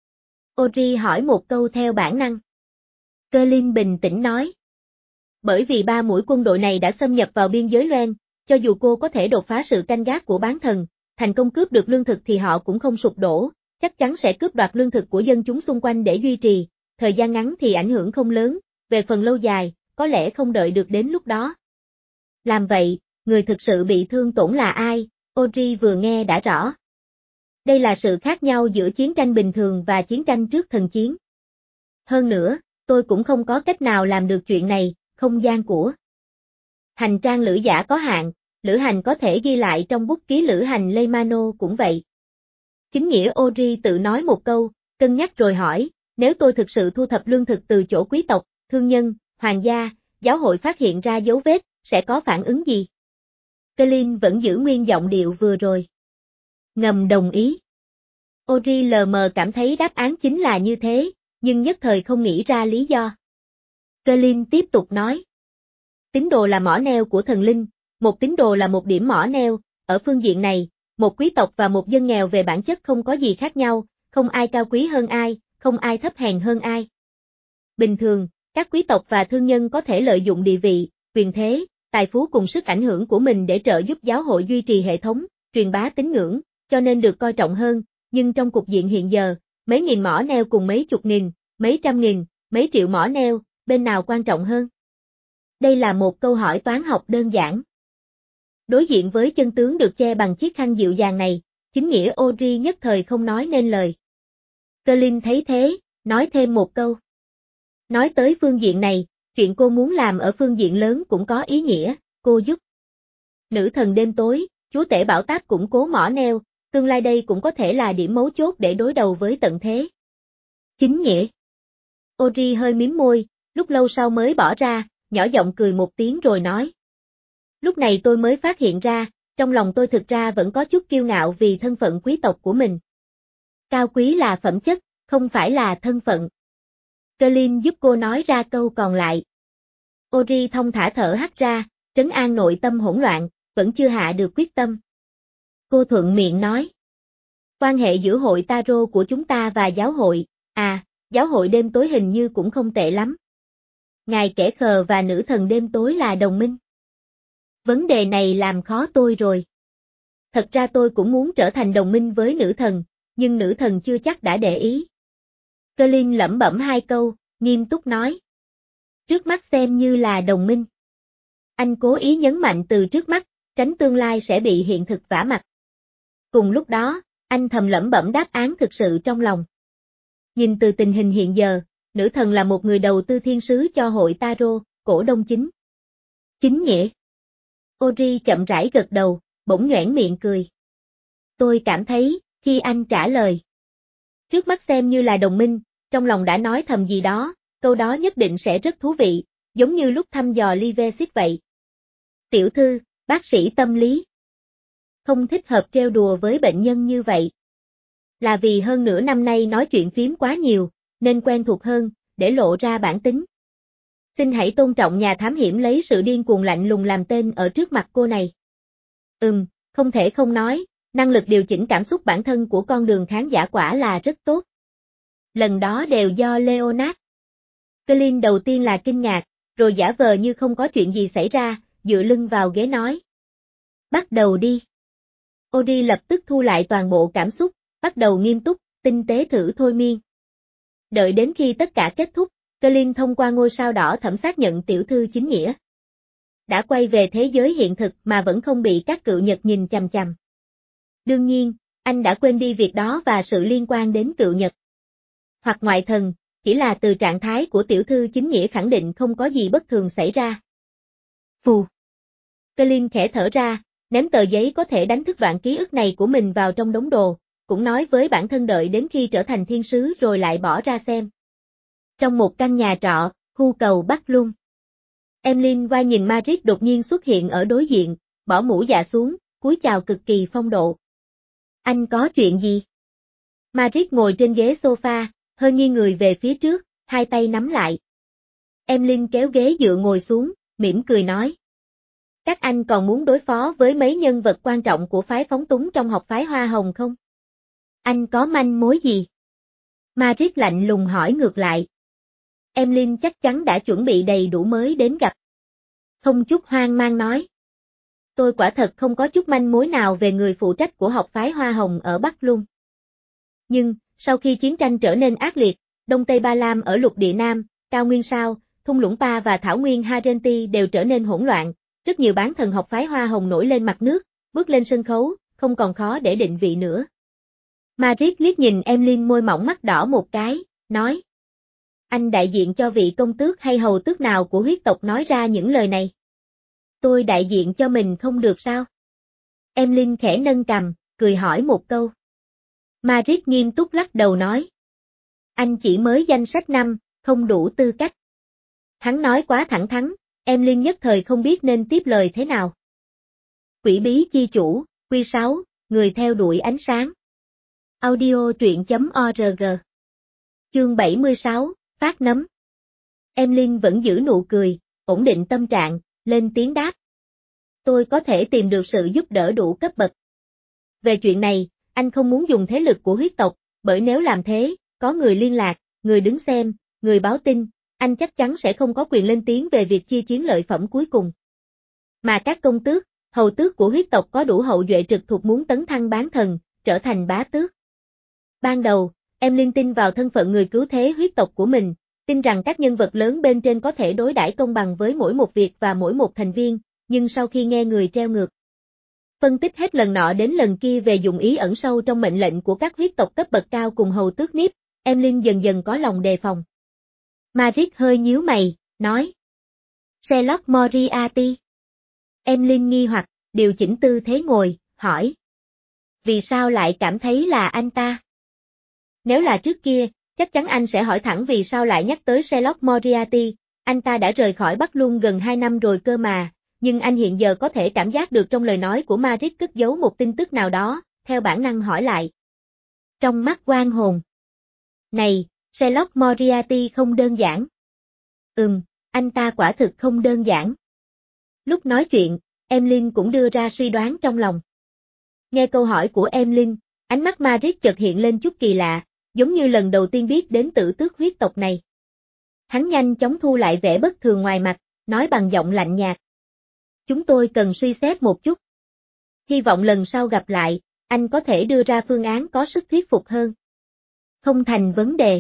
Ori hỏi một câu theo bản năng. Colin bình tĩnh nói. Bởi vì ba mũi quân đội này đã xâm nhập vào biên giới Loen, cho dù cô có thể đột phá sự canh gác của bán thần, thành công cướp được lương thực thì họ cũng không sụp đổ, chắc chắn sẽ cướp đoạt lương thực của dân chúng xung quanh để duy trì, thời gian ngắn thì ảnh hưởng không lớn, về phần lâu dài, có lẽ không đợi được đến lúc đó. Làm vậy, người thực sự bị thương tổn là ai? Ori vừa nghe đã rõ. Đây là sự khác nhau giữa chiến tranh bình thường và chiến tranh trước thần chiến. Hơn nữa, tôi cũng không có cách nào làm được chuyện này, không gian của hành trang lữ giả có hạn, lữ hành có thể ghi lại trong bút ký lữ hành Leymano cũng vậy. Chính nghĩa Ori tự nói một câu, cân nhắc rồi hỏi, nếu tôi thực sự thu thập lương thực từ chỗ quý tộc, thương nhân, hoàng gia, giáo hội phát hiện ra dấu vết, sẽ có phản ứng gì? Colin vẫn giữ nguyên giọng điệu vừa rồi. Ngầm đồng ý. Ori lờ mờ cảm thấy đáp án chính là như thế, nhưng nhất thời không nghĩ ra lý do. Colin tiếp tục nói. Tín đồ là mỏ neo của thần linh, một tín đồ là một điểm mỏ neo, ở phương diện này, một quý tộc và một dân nghèo về bản chất không có gì khác nhau, không ai cao quý hơn ai, không ai thấp hèn hơn ai. Bình thường, các quý tộc và thương nhân có thể lợi dụng địa vị, quyền thế, tài phú cùng sức ảnh hưởng của mình để trợ giúp giáo hội duy trì hệ thống, truyền bá tín ngưỡng, cho nên được coi trọng hơn, nhưng trong cục diện hiện giờ, mấy nghìn mỏ neo cùng mấy chục nghìn, mấy trăm nghìn, mấy triệu mỏ neo, bên nào quan trọng hơn? Đây là một câu hỏi toán học đơn giản. Đối diện với chân tướng được che bằng chiếc khăn dịu dàng này, chính nghĩa Ori nhất thời không nói nên lời. Colin thấy thế, nói thêm một câu. Nói tới phương diện này, chuyện cô muốn làm ở phương diện lớn cũng có ý nghĩa, cô giúp. Nữ thần đêm tối, chúa tể bảo táp củng cố mỏ neo, tương lai đây cũng có thể là điểm mấu chốt để đối đầu với tận thế. Chính nghĩa. Ori hơi mím môi, lúc lâu sau mới bỏ ra, nhỏ giọng cười một tiếng rồi nói. Lúc này tôi mới phát hiện ra, trong lòng tôi thực ra vẫn có chút kiêu ngạo vì thân phận quý tộc của mình. Cao quý là phẩm chất, không phải là thân phận. Colin giúp cô nói ra câu còn lại. Ori thông thả thở hắt ra, trấn an nội tâm hỗn loạn, vẫn chưa hạ được quyết tâm. Cô thuận miệng nói. Quan hệ giữa hội Taro của chúng ta và giáo hội, à, giáo hội đêm tối hình như cũng không tệ lắm. Ngài kẻ khờ và nữ thần đêm tối là đồng minh. Vấn đề này làm khó tôi rồi. Thật ra tôi cũng muốn trở thành đồng minh với nữ thần, nhưng nữ thần chưa chắc đã để ý. Colin lẩm bẩm hai câu, nghiêm túc nói. Trước mắt xem như là đồng minh. Anh cố ý nhấn mạnh từ trước mắt, tránh tương lai sẽ bị hiện thực vả mặt. Cùng lúc đó, anh thầm lẩm bẩm đáp án thực sự trong lòng. Nhìn từ tình hình hiện giờ, nữ thần là một người đầu tư thiên sứ cho hội Taro, cổ đông chính. Chính nghĩa. Ori chậm rãi gật đầu, bỗng nhoẻn miệng cười. Tôi cảm thấy, khi anh trả lời. Trước mắt xem như là đồng minh, trong lòng đã nói thầm gì đó, câu đó nhất định sẽ rất thú vị, giống như lúc thăm dò Livesit vậy. Tiểu thư, bác sĩ tâm lý. Không thích hợp trêu đùa với bệnh nhân như vậy. Là vì hơn nửa năm nay nói chuyện phím quá nhiều, nên quen thuộc hơn, để lộ ra bản tính. Xin hãy tôn trọng nhà thám hiểm lấy sự điên cuồng lạnh lùng làm tên ở trước mặt cô này. Ừm, không thể không nói, năng lực điều chỉnh cảm xúc bản thân của con đường khán giả quả là rất tốt. Lần đó đều do Leonard. Colin đầu tiên là kinh ngạc, rồi giả vờ như không có chuyện gì xảy ra, dựa lưng vào ghế nói. Bắt đầu đi. Ori lập tức thu lại toàn bộ cảm xúc, bắt đầu nghiêm túc, tinh tế thử thôi miên. Đợi đến khi tất cả kết thúc, Colin thông qua ngôi sao đỏ thẩm xác nhận tiểu thư chính nghĩa. Đã quay về thế giới hiện thực mà vẫn không bị các cựu Nhật nhìn chằm chằm. Đương nhiên, anh đã quên đi việc đó và sự liên quan đến cựu Nhật. Hoặc ngoại thần, chỉ là từ trạng thái của tiểu thư chính nghĩa khẳng định không có gì bất thường xảy ra. Phù. Colin khẽ thở ra, ném tờ giấy có thể đánh thức đoạn ký ức này của mình vào trong đống đồ, cũng nói với bản thân đợi đến khi trở thành thiên sứ rồi lại bỏ ra xem. Trong một căn nhà trọ, khu cầu Bắc Lung. Emlyn qua nhìn Madrid đột nhiên xuất hiện ở đối diện, bỏ mũ dạ xuống, cúi chào cực kỳ phong độ. Anh có chuyện gì? Madrid ngồi trên ghế sofa, hơi nghiêng người về phía trước, hai tay nắm lại. Emlyn kéo ghế dựa ngồi xuống, mỉm cười nói. Các anh còn muốn đối phó với mấy nhân vật quan trọng của phái phóng túng trong học phái Hoa Hồng không? Anh có manh mối gì? Madrid lạnh lùng hỏi ngược lại. Emlyn chắc chắn đã chuẩn bị đầy đủ mới đến gặp. Không chút hoang mang nói. Tôi quả thật không có chút manh mối nào về người phụ trách của học phái Hoa Hồng ở Bắc Lung. Nhưng, sau khi chiến tranh trở nên ác liệt, Đông Tây Ba Lam ở lục địa Nam, Cao Nguyên Sao, Thung lũng Pa và Thảo Nguyên Harenti đều trở nên hỗn loạn, rất nhiều bán thần học phái Hoa Hồng nổi lên mặt nước, bước lên sân khấu, không còn khó để định vị nữa. Madrid liếc nhìn Emlyn môi mỏng mắt đỏ một cái, nói. Anh đại diện cho vị công tước hay hầu tước nào của huyết tộc nói ra những lời này? Tôi đại diện cho mình không được sao? Emlyn khẽ nâng cằm, cười hỏi một câu. Madrid nghiêm túc lắc đầu nói. Anh chỉ mới danh sách năm, không đủ tư cách. Hắn nói quá thẳng thắn, Emlyn nhất thời không biết nên tiếp lời thế nào. Quỷ bí chi chủ, quy sáu, người theo đuổi ánh sáng. Audio truyện.org. Chương bảy mươi sáu, phát nấm. Emlyn vẫn giữ nụ cười, ổn định tâm trạng, lên tiếng đáp. Tôi có thể tìm được sự giúp đỡ đủ cấp bậc. Về chuyện này, anh không muốn dùng thế lực của huyết tộc, bởi nếu làm thế, có người liên lạc, người đứng xem, người báo tin, anh chắc chắn sẽ không có quyền lên tiếng về việc chia chiến lợi phẩm cuối cùng. Mà các công tước, hầu tước của huyết tộc có đủ hậu duệ trực thuộc muốn tấn thăng bán thần, trở thành bá tước. Ban đầu, Emlyn tin vào thân phận người cứu thế huyết tộc của mình, tin rằng các nhân vật lớn bên trên có thể đối đãi công bằng với mỗi một việc và mỗi một thành viên, nhưng sau khi nghe người treo ngược, phân tích hết lần nọ đến lần kia về dụng ý ẩn sâu trong mệnh lệnh của các huyết tộc cấp bậc cao cùng hầu tước Nip, Emlyn dần dần có lòng đề phòng. Madrid hơi nhíu mày, nói. Sherlock Moriarty. Emlyn nghi hoặc, điều chỉnh tư thế ngồi, hỏi. Vì sao lại cảm thấy là anh ta? Nếu là trước kia, chắc chắn anh sẽ hỏi thẳng vì sao lại nhắc tới Sherlock Moriarty, anh ta đã rời khỏi Bắc Luân gần hai năm rồi cơ mà, nhưng anh hiện giờ có thể cảm giác được trong lời nói của Madrid cất giấu một tin tức nào đó, theo bản năng hỏi lại. Trong mắt oan hồn. Này, Sherlock Moriarty không đơn giản. Ừm, anh ta quả thực không đơn giản. Lúc nói chuyện, Emlyn cũng đưa ra suy đoán trong lòng. Nghe câu hỏi của Emlyn, ánh mắt Madrid chợt hiện lên chút kỳ lạ, giống như lần đầu tiên biết đến tử tước huyết tộc này. Hắn nhanh chóng thu lại vẻ bất thường ngoài mặt, nói bằng giọng lạnh nhạt. Chúng tôi cần suy xét một chút. Hy vọng lần sau gặp lại, anh có thể đưa ra phương án có sức thuyết phục hơn. Không thành vấn đề.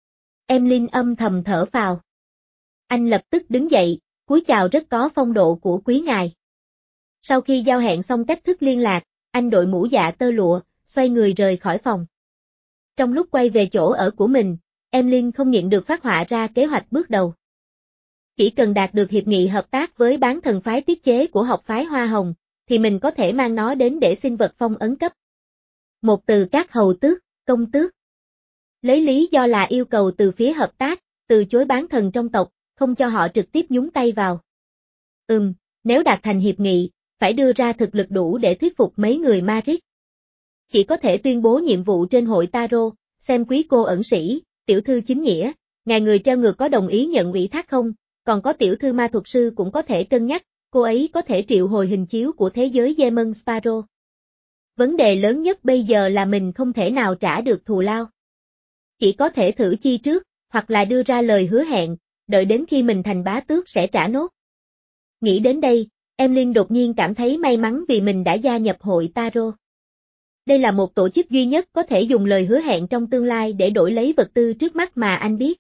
Emlyn âm thầm thở phào. Anh lập tức đứng dậy, cúi chào rất có phong độ của quý ngài. Sau khi giao hẹn xong cách thức liên lạc, anh đội mũ dạ tơ lụa, xoay người rời khỏi phòng. Trong lúc quay về chỗ ở của mình, Emlyn không nhịn được phát họa ra kế hoạch bước đầu. Chỉ cần đạt được hiệp nghị hợp tác với bán thần phái tiết chế của học phái Hoa Hồng, thì mình có thể mang nó đến để xin vật phong ấn cấp. Một từ các hầu tước, công tước. Lấy lý do là yêu cầu từ phía hợp tác, từ chối bán thần trong tộc, không cho họ trực tiếp nhúng tay vào. Ừm, nếu đạt thành hiệp nghị, phải đưa ra thực lực đủ để thuyết phục mấy người Madrid. Chỉ có thể tuyên bố nhiệm vụ trên hội Tarot, xem quý cô ẩn sĩ, tiểu thư chính nghĩa, ngài người treo ngược có đồng ý nhận ủy thác không, còn có tiểu thư ma thuật sư cũng có thể cân nhắc, cô ấy có thể triệu hồi hình chiếu của thế giới Demon Sparrow. Vấn đề lớn nhất bây giờ là mình không thể nào trả được thù lao. Chỉ có thể thử chi trước, hoặc là đưa ra lời hứa hẹn, đợi đến khi mình thành bá tước sẽ trả nốt. Nghĩ đến đây, Emlyn đột nhiên cảm thấy may mắn vì mình đã gia nhập hội Tarot. Đây là một tổ chức duy nhất có thể dùng lời hứa hẹn trong tương lai để đổi lấy vật tư trước mắt mà anh biết.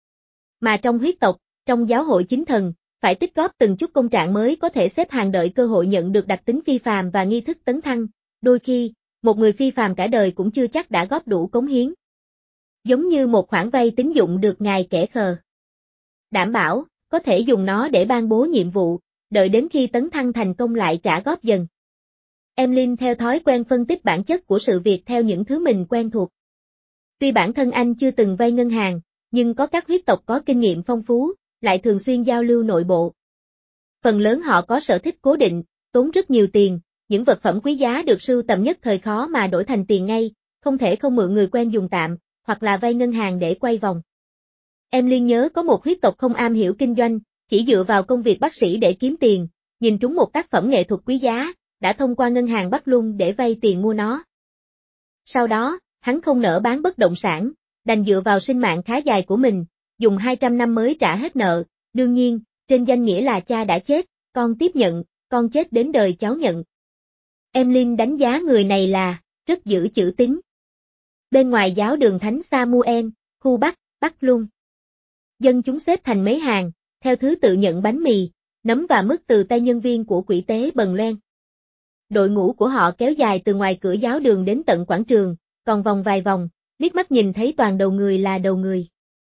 Mà trong huyết tộc, trong giáo hội chính thần, phải tích góp từng chút công trạng mới có thể xếp hàng đợi cơ hội nhận được đặc tính phi phàm và nghi thức tấn thăng, đôi khi, một người phi phàm cả đời cũng chưa chắc đã góp đủ cống hiến. Giống như một khoản vay tín dụng được ngài kẻ khờ đảm bảo, có thể dùng nó để ban bố nhiệm vụ, đợi đến khi tấn thăng thành công lại trả góp dần. Emlyn theo thói quen phân tích bản chất của sự việc theo những thứ mình quen thuộc. Tuy bản thân anh chưa từng vay ngân hàng, nhưng có các huyết tộc có kinh nghiệm phong phú, lại thường xuyên giao lưu nội bộ. Phần lớn họ có sở thích cố định, tốn rất nhiều tiền, những vật phẩm quý giá được sưu tầm nhất thời khó mà đổi thành tiền ngay, không thể không mượn người quen dùng tạm, hoặc là vay ngân hàng để quay vòng. Emlyn nhớ có một huyết tộc không am hiểu kinh doanh, chỉ dựa vào công việc bác sĩ để kiếm tiền, nhìn trúng một tác phẩm nghệ thuật quý giá, đã thông qua ngân hàng Bắc Luân để vay tiền mua nó. Sau đó, hắn không nỡ bán bất động sản, đành dựa vào sinh mạng khá dài của mình, dùng hai trăm năm mới trả hết nợ, đương nhiên, trên danh nghĩa là cha đã chết, con tiếp nhận, con chết đến đời cháu nhận. Emlyn đánh giá người này là, rất giữ chữ tín. Bên ngoài giáo đường Thánh Samuel, khu Bắc, Bắc Luân. Dân chúng xếp thành mấy hàng, theo thứ tự nhận bánh mì, nấm và mứt từ tay nhân viên của quỹ tế Bần Loan. Đội ngũ của họ kéo dài từ ngoài cửa giáo đường đến tận quảng trường, còn vòng vài vòng, liếc mắt nhìn thấy toàn đầu người là đầu người.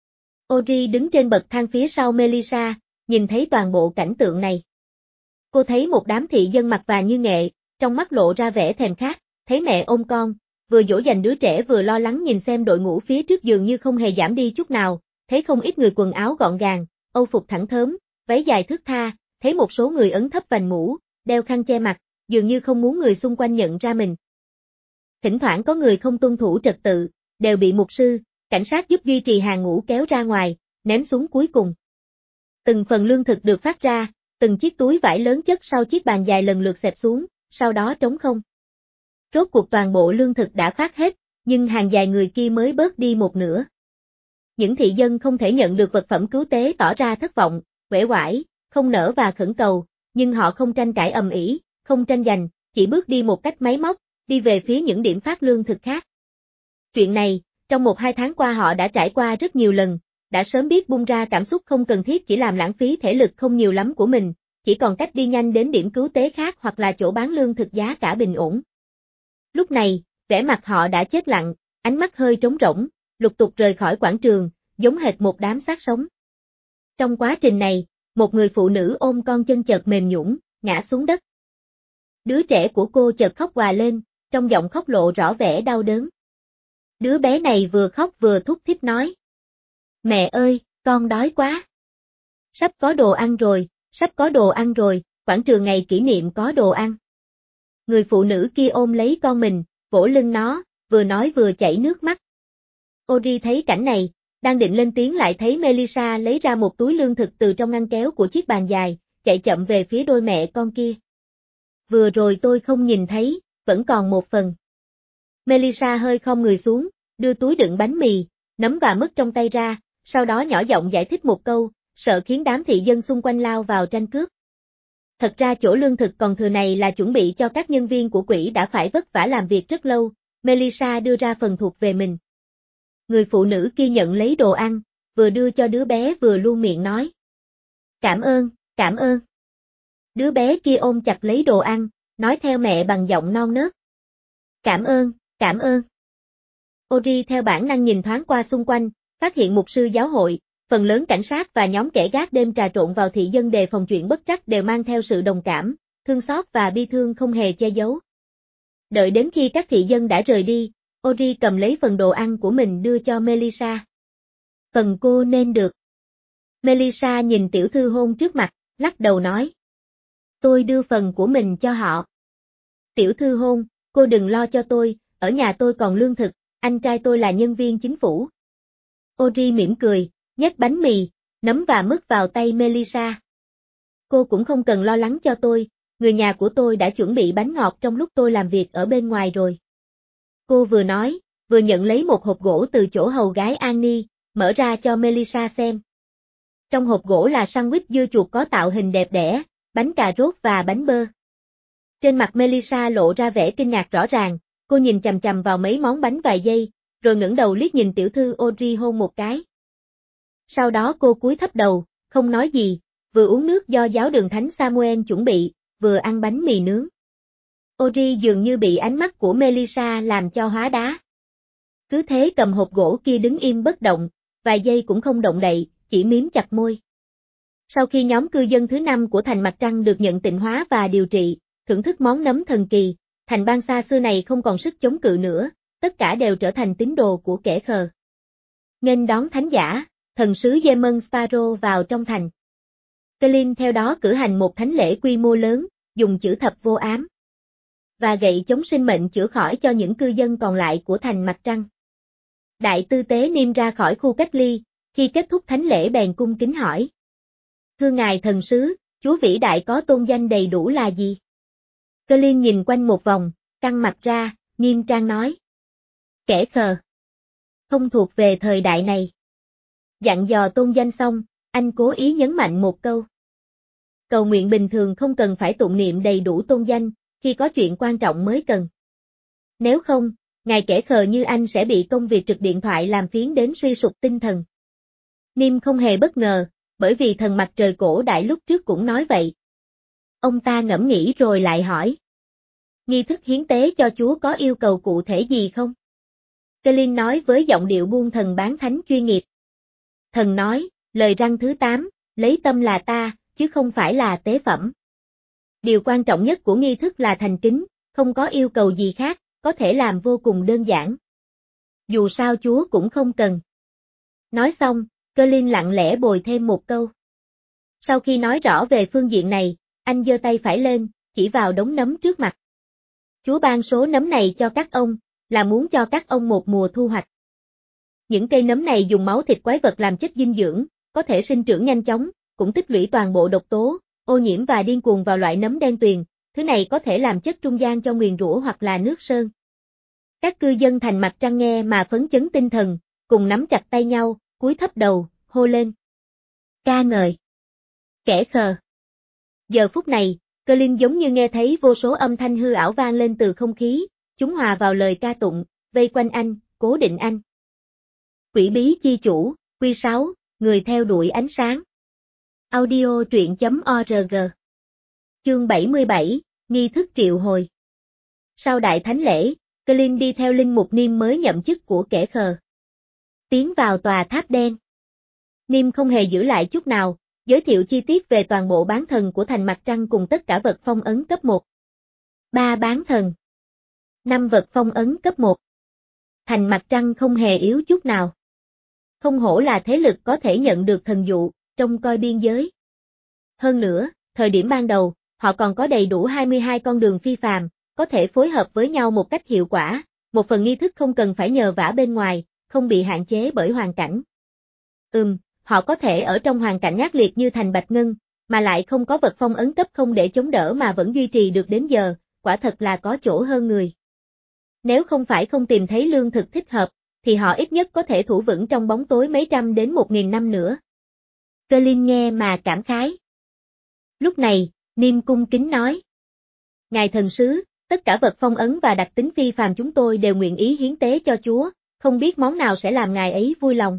Audrey đứng trên bậc thang phía sau Melissa, nhìn thấy toàn bộ cảnh tượng này. Cô thấy một đám thị dân mặc vàng như nghệ, trong mắt lộ ra vẻ thèm khát, thấy mẹ ôm con, vừa dỗ dành đứa trẻ vừa lo lắng nhìn xem đội ngũ phía trước dường như không hề giảm đi chút nào, thấy không ít người quần áo gọn gàng, âu phục thẳng thớm, váy dài thướt tha, thấy một số người ấn thấp vành mũ, đeo khăn che mặt, dường như không muốn người xung quanh nhận ra mình. Thỉnh thoảng có người không tuân thủ trật tự, đều bị mục sư, cảnh sát giúp duy trì hàng ngũ kéo ra ngoài, ném xuống cuối cùng. Từng phần lương thực được phát ra, từng chiếc túi vải lớn chất sau chiếc bàn dài lần lượt xẹp xuống, sau đó trống không. Rốt cuộc toàn bộ lương thực đã phát hết, nhưng hàng dài người kia mới bớt đi một nửa. Những thị dân không thể nhận được vật phẩm cứu tế tỏ ra thất vọng, uể oải, không nỡ và khẩn cầu, nhưng họ không tranh cãi ầm ĩ, không tranh giành, chỉ bước đi một cách máy móc, đi về phía những điểm phát lương thực khác. Chuyện này, trong một hai tháng qua họ đã trải qua rất nhiều lần, đã sớm biết bung ra cảm xúc không cần thiết chỉ làm lãng phí thể lực không nhiều lắm của mình, chỉ còn cách đi nhanh đến điểm cứu tế khác hoặc là chỗ bán lương thực giá cả bình ổn. Lúc này, vẻ mặt họ đã chết lặng, ánh mắt hơi trống rỗng, lục tục rời khỏi quảng trường, giống hệt một đám xác sống. Trong quá trình này, một người phụ nữ ôm con chân chợt mềm nhũn, ngã xuống đất. Đứa trẻ của cô chợt khóc òa lên, trong giọng khóc lộ rõ vẻ đau đớn. Đứa bé này vừa khóc vừa thúc thích nói. Mẹ ơi, con đói quá. Sắp có đồ ăn rồi, sắp có đồ ăn rồi, quảng trường ngày kỷ niệm có đồ ăn. Người phụ nữ kia ôm lấy con mình, vỗ lưng nó, vừa nói vừa chảy nước mắt. Audrey thấy cảnh này, đang định lên tiếng lại thấy Melissa lấy ra một túi lương thực từ trong ngăn kéo của chiếc bàn dài, chạy chậm về phía đôi mẹ con kia. Vừa rồi tôi không nhìn thấy, vẫn còn một phần. Melissa hơi khom người xuống, đưa túi đựng bánh mì, nấm và mứt trong tay ra, sau đó nhỏ giọng giải thích một câu, sợ khiến đám thị dân xung quanh lao vào tranh cướp. Thật ra chỗ lương thực còn thừa này là chuẩn bị cho các nhân viên của quỹ đã phải vất vả làm việc rất lâu, Melissa đưa ra phần thuộc về mình. Người phụ nữ kia nhận lấy đồ ăn, vừa đưa cho đứa bé vừa luôn miệng nói. Cảm ơn, cảm ơn. Đứa bé kia ôm chặt lấy đồ ăn, nói theo mẹ bằng giọng non nớt. Cảm ơn, cảm ơn. Audrey theo bản năng nhìn thoáng qua xung quanh, phát hiện mục sư giáo hội, phần lớn cảnh sát và nhóm kẻ gác đêm trà trộn vào thị dân đề phòng chuyện bất trắc đều mang theo sự đồng cảm, thương xót và bi thương không hề che giấu. Đợi đến khi các thị dân đã rời đi, Audrey cầm lấy phần đồ ăn của mình đưa cho Melissa. Phần cô nên được. Melissa nhìn tiểu thư hôn trước mặt, lắc đầu nói. Tôi đưa phần của mình cho họ. Tiểu thư hôn, cô đừng lo cho tôi, ở nhà tôi còn lương thực, anh trai tôi là nhân viên chính phủ. Audrey mỉm cười, nhét bánh mì, nấm và mứt vào tay Melissa. Cô cũng không cần lo lắng cho tôi, người nhà của tôi đã chuẩn bị bánh ngọt trong lúc tôi làm việc ở bên ngoài rồi. Cô vừa nói, vừa nhận lấy một hộp gỗ từ chỗ hầu gái Annie, mở ra cho Melissa xem. Trong hộp gỗ là sandwich dưa chuột có tạo hình đẹp đẽ, bánh cà rốt và bánh bơ. Trên mặt Melissa lộ ra vẻ kinh ngạc rõ ràng, cô nhìn chằm chằm vào mấy món bánh vài giây, rồi ngẩng đầu liếc nhìn tiểu thư Audrey hôn một cái. Sau đó cô cúi thấp đầu, không nói gì, vừa uống nước do giáo đường Thánh Samuel chuẩn bị, vừa ăn bánh mì nướng. Audrey dường như bị ánh mắt của Melissa làm cho hóa đá. Cứ thế cầm hộp gỗ kia đứng im bất động, vài giây cũng không động đậy, chỉ miếm chặt môi. Sau khi nhóm cư dân thứ năm của thành Mặt Trăng được nhận tịnh hóa và điều trị, thưởng thức món nấm thần kỳ, thành bang xa xưa này không còn sức chống cự nữa, tất cả đều trở thành tín đồ của kẻ khờ. Nghênh đón thánh giả, thần sứ Demon Sparrow vào trong thành. Colin theo đó cử hành một thánh lễ quy mô lớn, dùng chữ thập vô ám và gậy chống sinh mệnh chữa khỏi cho những cư dân còn lại của thành Mặt Trăng. Đại tư tế Nim ra khỏi khu cách ly, khi kết thúc thánh lễ bèn cung kính hỏi. Thưa ngài thần sứ, Chúa vĩ đại có tôn danh đầy đủ là gì? Colin nhìn quanh một vòng, căng mặt ra, nghiêm trang nói. Kẻ khờ. Không thuộc về thời đại này. Dặn dò tôn danh xong, anh cố ý nhấn mạnh một câu. Cầu nguyện bình thường không cần phải tụng niệm đầy đủ tôn danh, khi có chuyện quan trọng mới cần. Nếu không, ngài kẻ khờ như anh sẽ bị công việc trực điện thoại làm phiến đến suy sụp tinh thần. Nim không hề bất ngờ, bởi vì thần mặt trời cổ đại lúc trước cũng nói vậy. Ông ta ngẫm nghĩ rồi lại hỏi. Nghi thức hiến tế cho Chúa có yêu cầu cụ thể gì không? Colin nói với giọng điệu buôn thần bán thánh chuyên nghiệp. Thần nói, lời răn thứ tám, lấy tâm là ta, chứ không phải là tế phẩm. Điều quan trọng nhất của nghi thức là thành kính, không có yêu cầu gì khác, có thể làm vô cùng đơn giản. Dù sao Chúa cũng không cần. Nói xong, Colin lặng lẽ bồi thêm một câu. Sau khi nói rõ về phương diện này, anh giơ tay phải lên, chỉ vào đống nấm trước mặt. Chúa ban số nấm này cho các ông, là muốn cho các ông một mùa thu hoạch. Những cây nấm này dùng máu thịt quái vật làm chất dinh dưỡng, có thể sinh trưởng nhanh chóng, cũng tích lũy toàn bộ độc tố, ô nhiễm và điên cuồng vào loại nấm đen tuyền, thứ này có thể làm chất trung gian cho nguyền rủa hoặc là nước sơn. Các cư dân thành Mặt Trăng nghe mà phấn chấn tinh thần, cùng nắm chặt tay nhau, cúi thấp đầu, hô lên. Ca ngợi. Kẻ khờ. Giờ phút này, Colin giống như nghe thấy vô số âm thanh hư ảo vang lên từ không khí, chúng hòa vào lời ca tụng, vây quanh anh, cố định anh. Quỷ bí chi chủ, quy sáu, người theo đuổi ánh sáng. Audio truyện chấm org. Chương bảy mươi bảy, nghi thức triệu hồi. Sau đại thánh lễ, Colin đi theo linh mục Niêm mới nhậm chức của kẻ khờ. Tiến vào tòa tháp đen. Niêm không hề giữ lại chút nào, giới thiệu chi tiết về toàn bộ bán thần của thành Mặt Trăng cùng tất cả vật phong ấn cấp một. ba bán thần. năm vật phong ấn cấp một. Thành Mặt Trăng không hề yếu chút nào. Không hổ là thế lực có thể nhận được thần dụ, trông coi biên giới. Hơn nữa, thời điểm ban đầu, họ còn có đầy đủ hai mươi hai con đường phi phàm, có thể phối hợp với nhau một cách hiệu quả, một phần nghi thức không cần phải nhờ vả bên ngoài, không bị hạn chế bởi hoàn cảnh. Ừm, họ có thể ở trong hoàn cảnh ác liệt như thành Bạch Ngân, mà lại không có vật phong ấn cấp không để chống đỡ mà vẫn duy trì được đến giờ, quả thật là có chỗ hơn người. Nếu không phải không tìm thấy lương thực thích hợp, thì họ ít nhất có thể thủ vững trong bóng tối mấy trăm đến một nghìn năm nữa. Colin nghe mà cảm khái. Lúc này, Niêm cung kính nói. Ngài thần sứ, tất cả vật phong ấn và đặc tính phi phàm chúng tôi đều nguyện ý hiến tế cho Chúa, không biết món nào sẽ làm ngài ấy vui lòng.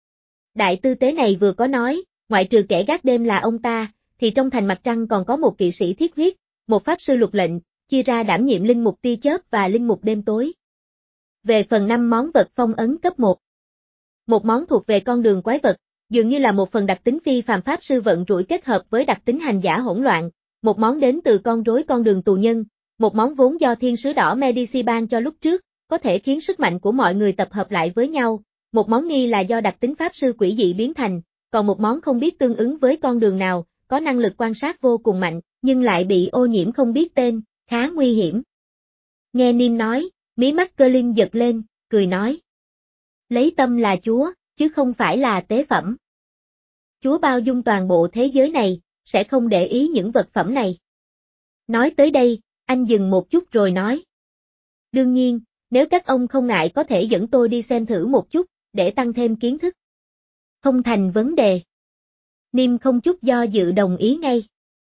Đại tư tế này vừa có nói, ngoại trừ kẻ gác đêm là ông ta, thì trong thành Mặt Trăng còn có một kỵ sĩ thiết huyết, một pháp sư luật lệnh, chia ra đảm nhiệm linh mục tia chớp và linh mục đêm tối. Về phần năm món vật phong ấn cấp một. Một món thuộc về con đường quái vật, dường như là một phần đặc tính phi phàm pháp sư vận rủi kết hợp với đặc tính hành giả hỗn loạn, một món đến từ con rối con đường tù nhân, một món vốn do thiên sứ đỏ Medici ban cho lúc trước, có thể khiến sức mạnh của mọi người tập hợp lại với nhau, một món nghi là do đặc tính pháp sư quỷ dị biến thành, còn một món không biết tương ứng với con đường nào, có năng lực quan sát vô cùng mạnh, nhưng lại bị ô nhiễm không biết tên, khá nguy hiểm. Nghe Niêm nói, mí mắt Colin giật lên, cười nói. Lấy tâm là Chúa, chứ không phải là tế phẩm. Chúa bao dung toàn bộ thế giới này, sẽ không để ý những vật phẩm này. Nói tới đây, anh dừng một chút rồi nói. Đương nhiên, nếu các ông không ngại có thể dẫn tôi đi xem thử một chút, để tăng thêm kiến thức. Không thành vấn đề. Niêm không chút do dự đồng ý ngay.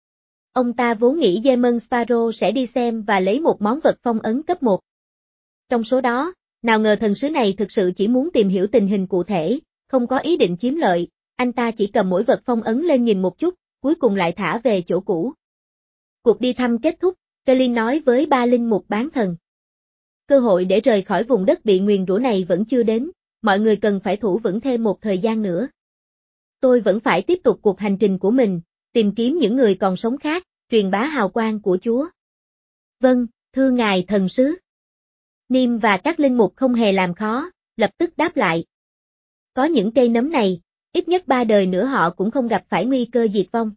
Ông ta vốn nghĩ Demon Sparrow sẽ đi xem và lấy một món vật phong ấn cấp một. Trong số đó, nào ngờ thần sứ này thực sự chỉ muốn tìm hiểu tình hình cụ thể, không có ý định chiếm lợi, anh ta chỉ cầm mỗi vật phong ấn lên nhìn một chút, cuối cùng lại thả về chỗ cũ. Cuộc đi thăm kết thúc, Colin nói với ba linh mục bán thần. Cơ hội để rời khỏi vùng đất bị nguyền rủa này vẫn chưa đến, mọi người cần phải thủ vững thêm một thời gian nữa. Tôi vẫn phải tiếp tục cuộc hành trình của mình, tìm kiếm những người còn sống khác, truyền bá hào quang của Chúa. Vâng, thưa ngài thần sứ. Niêm và các linh mục không hề làm khó, lập tức đáp lại. Có những cây nấm này, ít nhất ba đời nữa họ cũng không gặp phải nguy cơ diệt vong.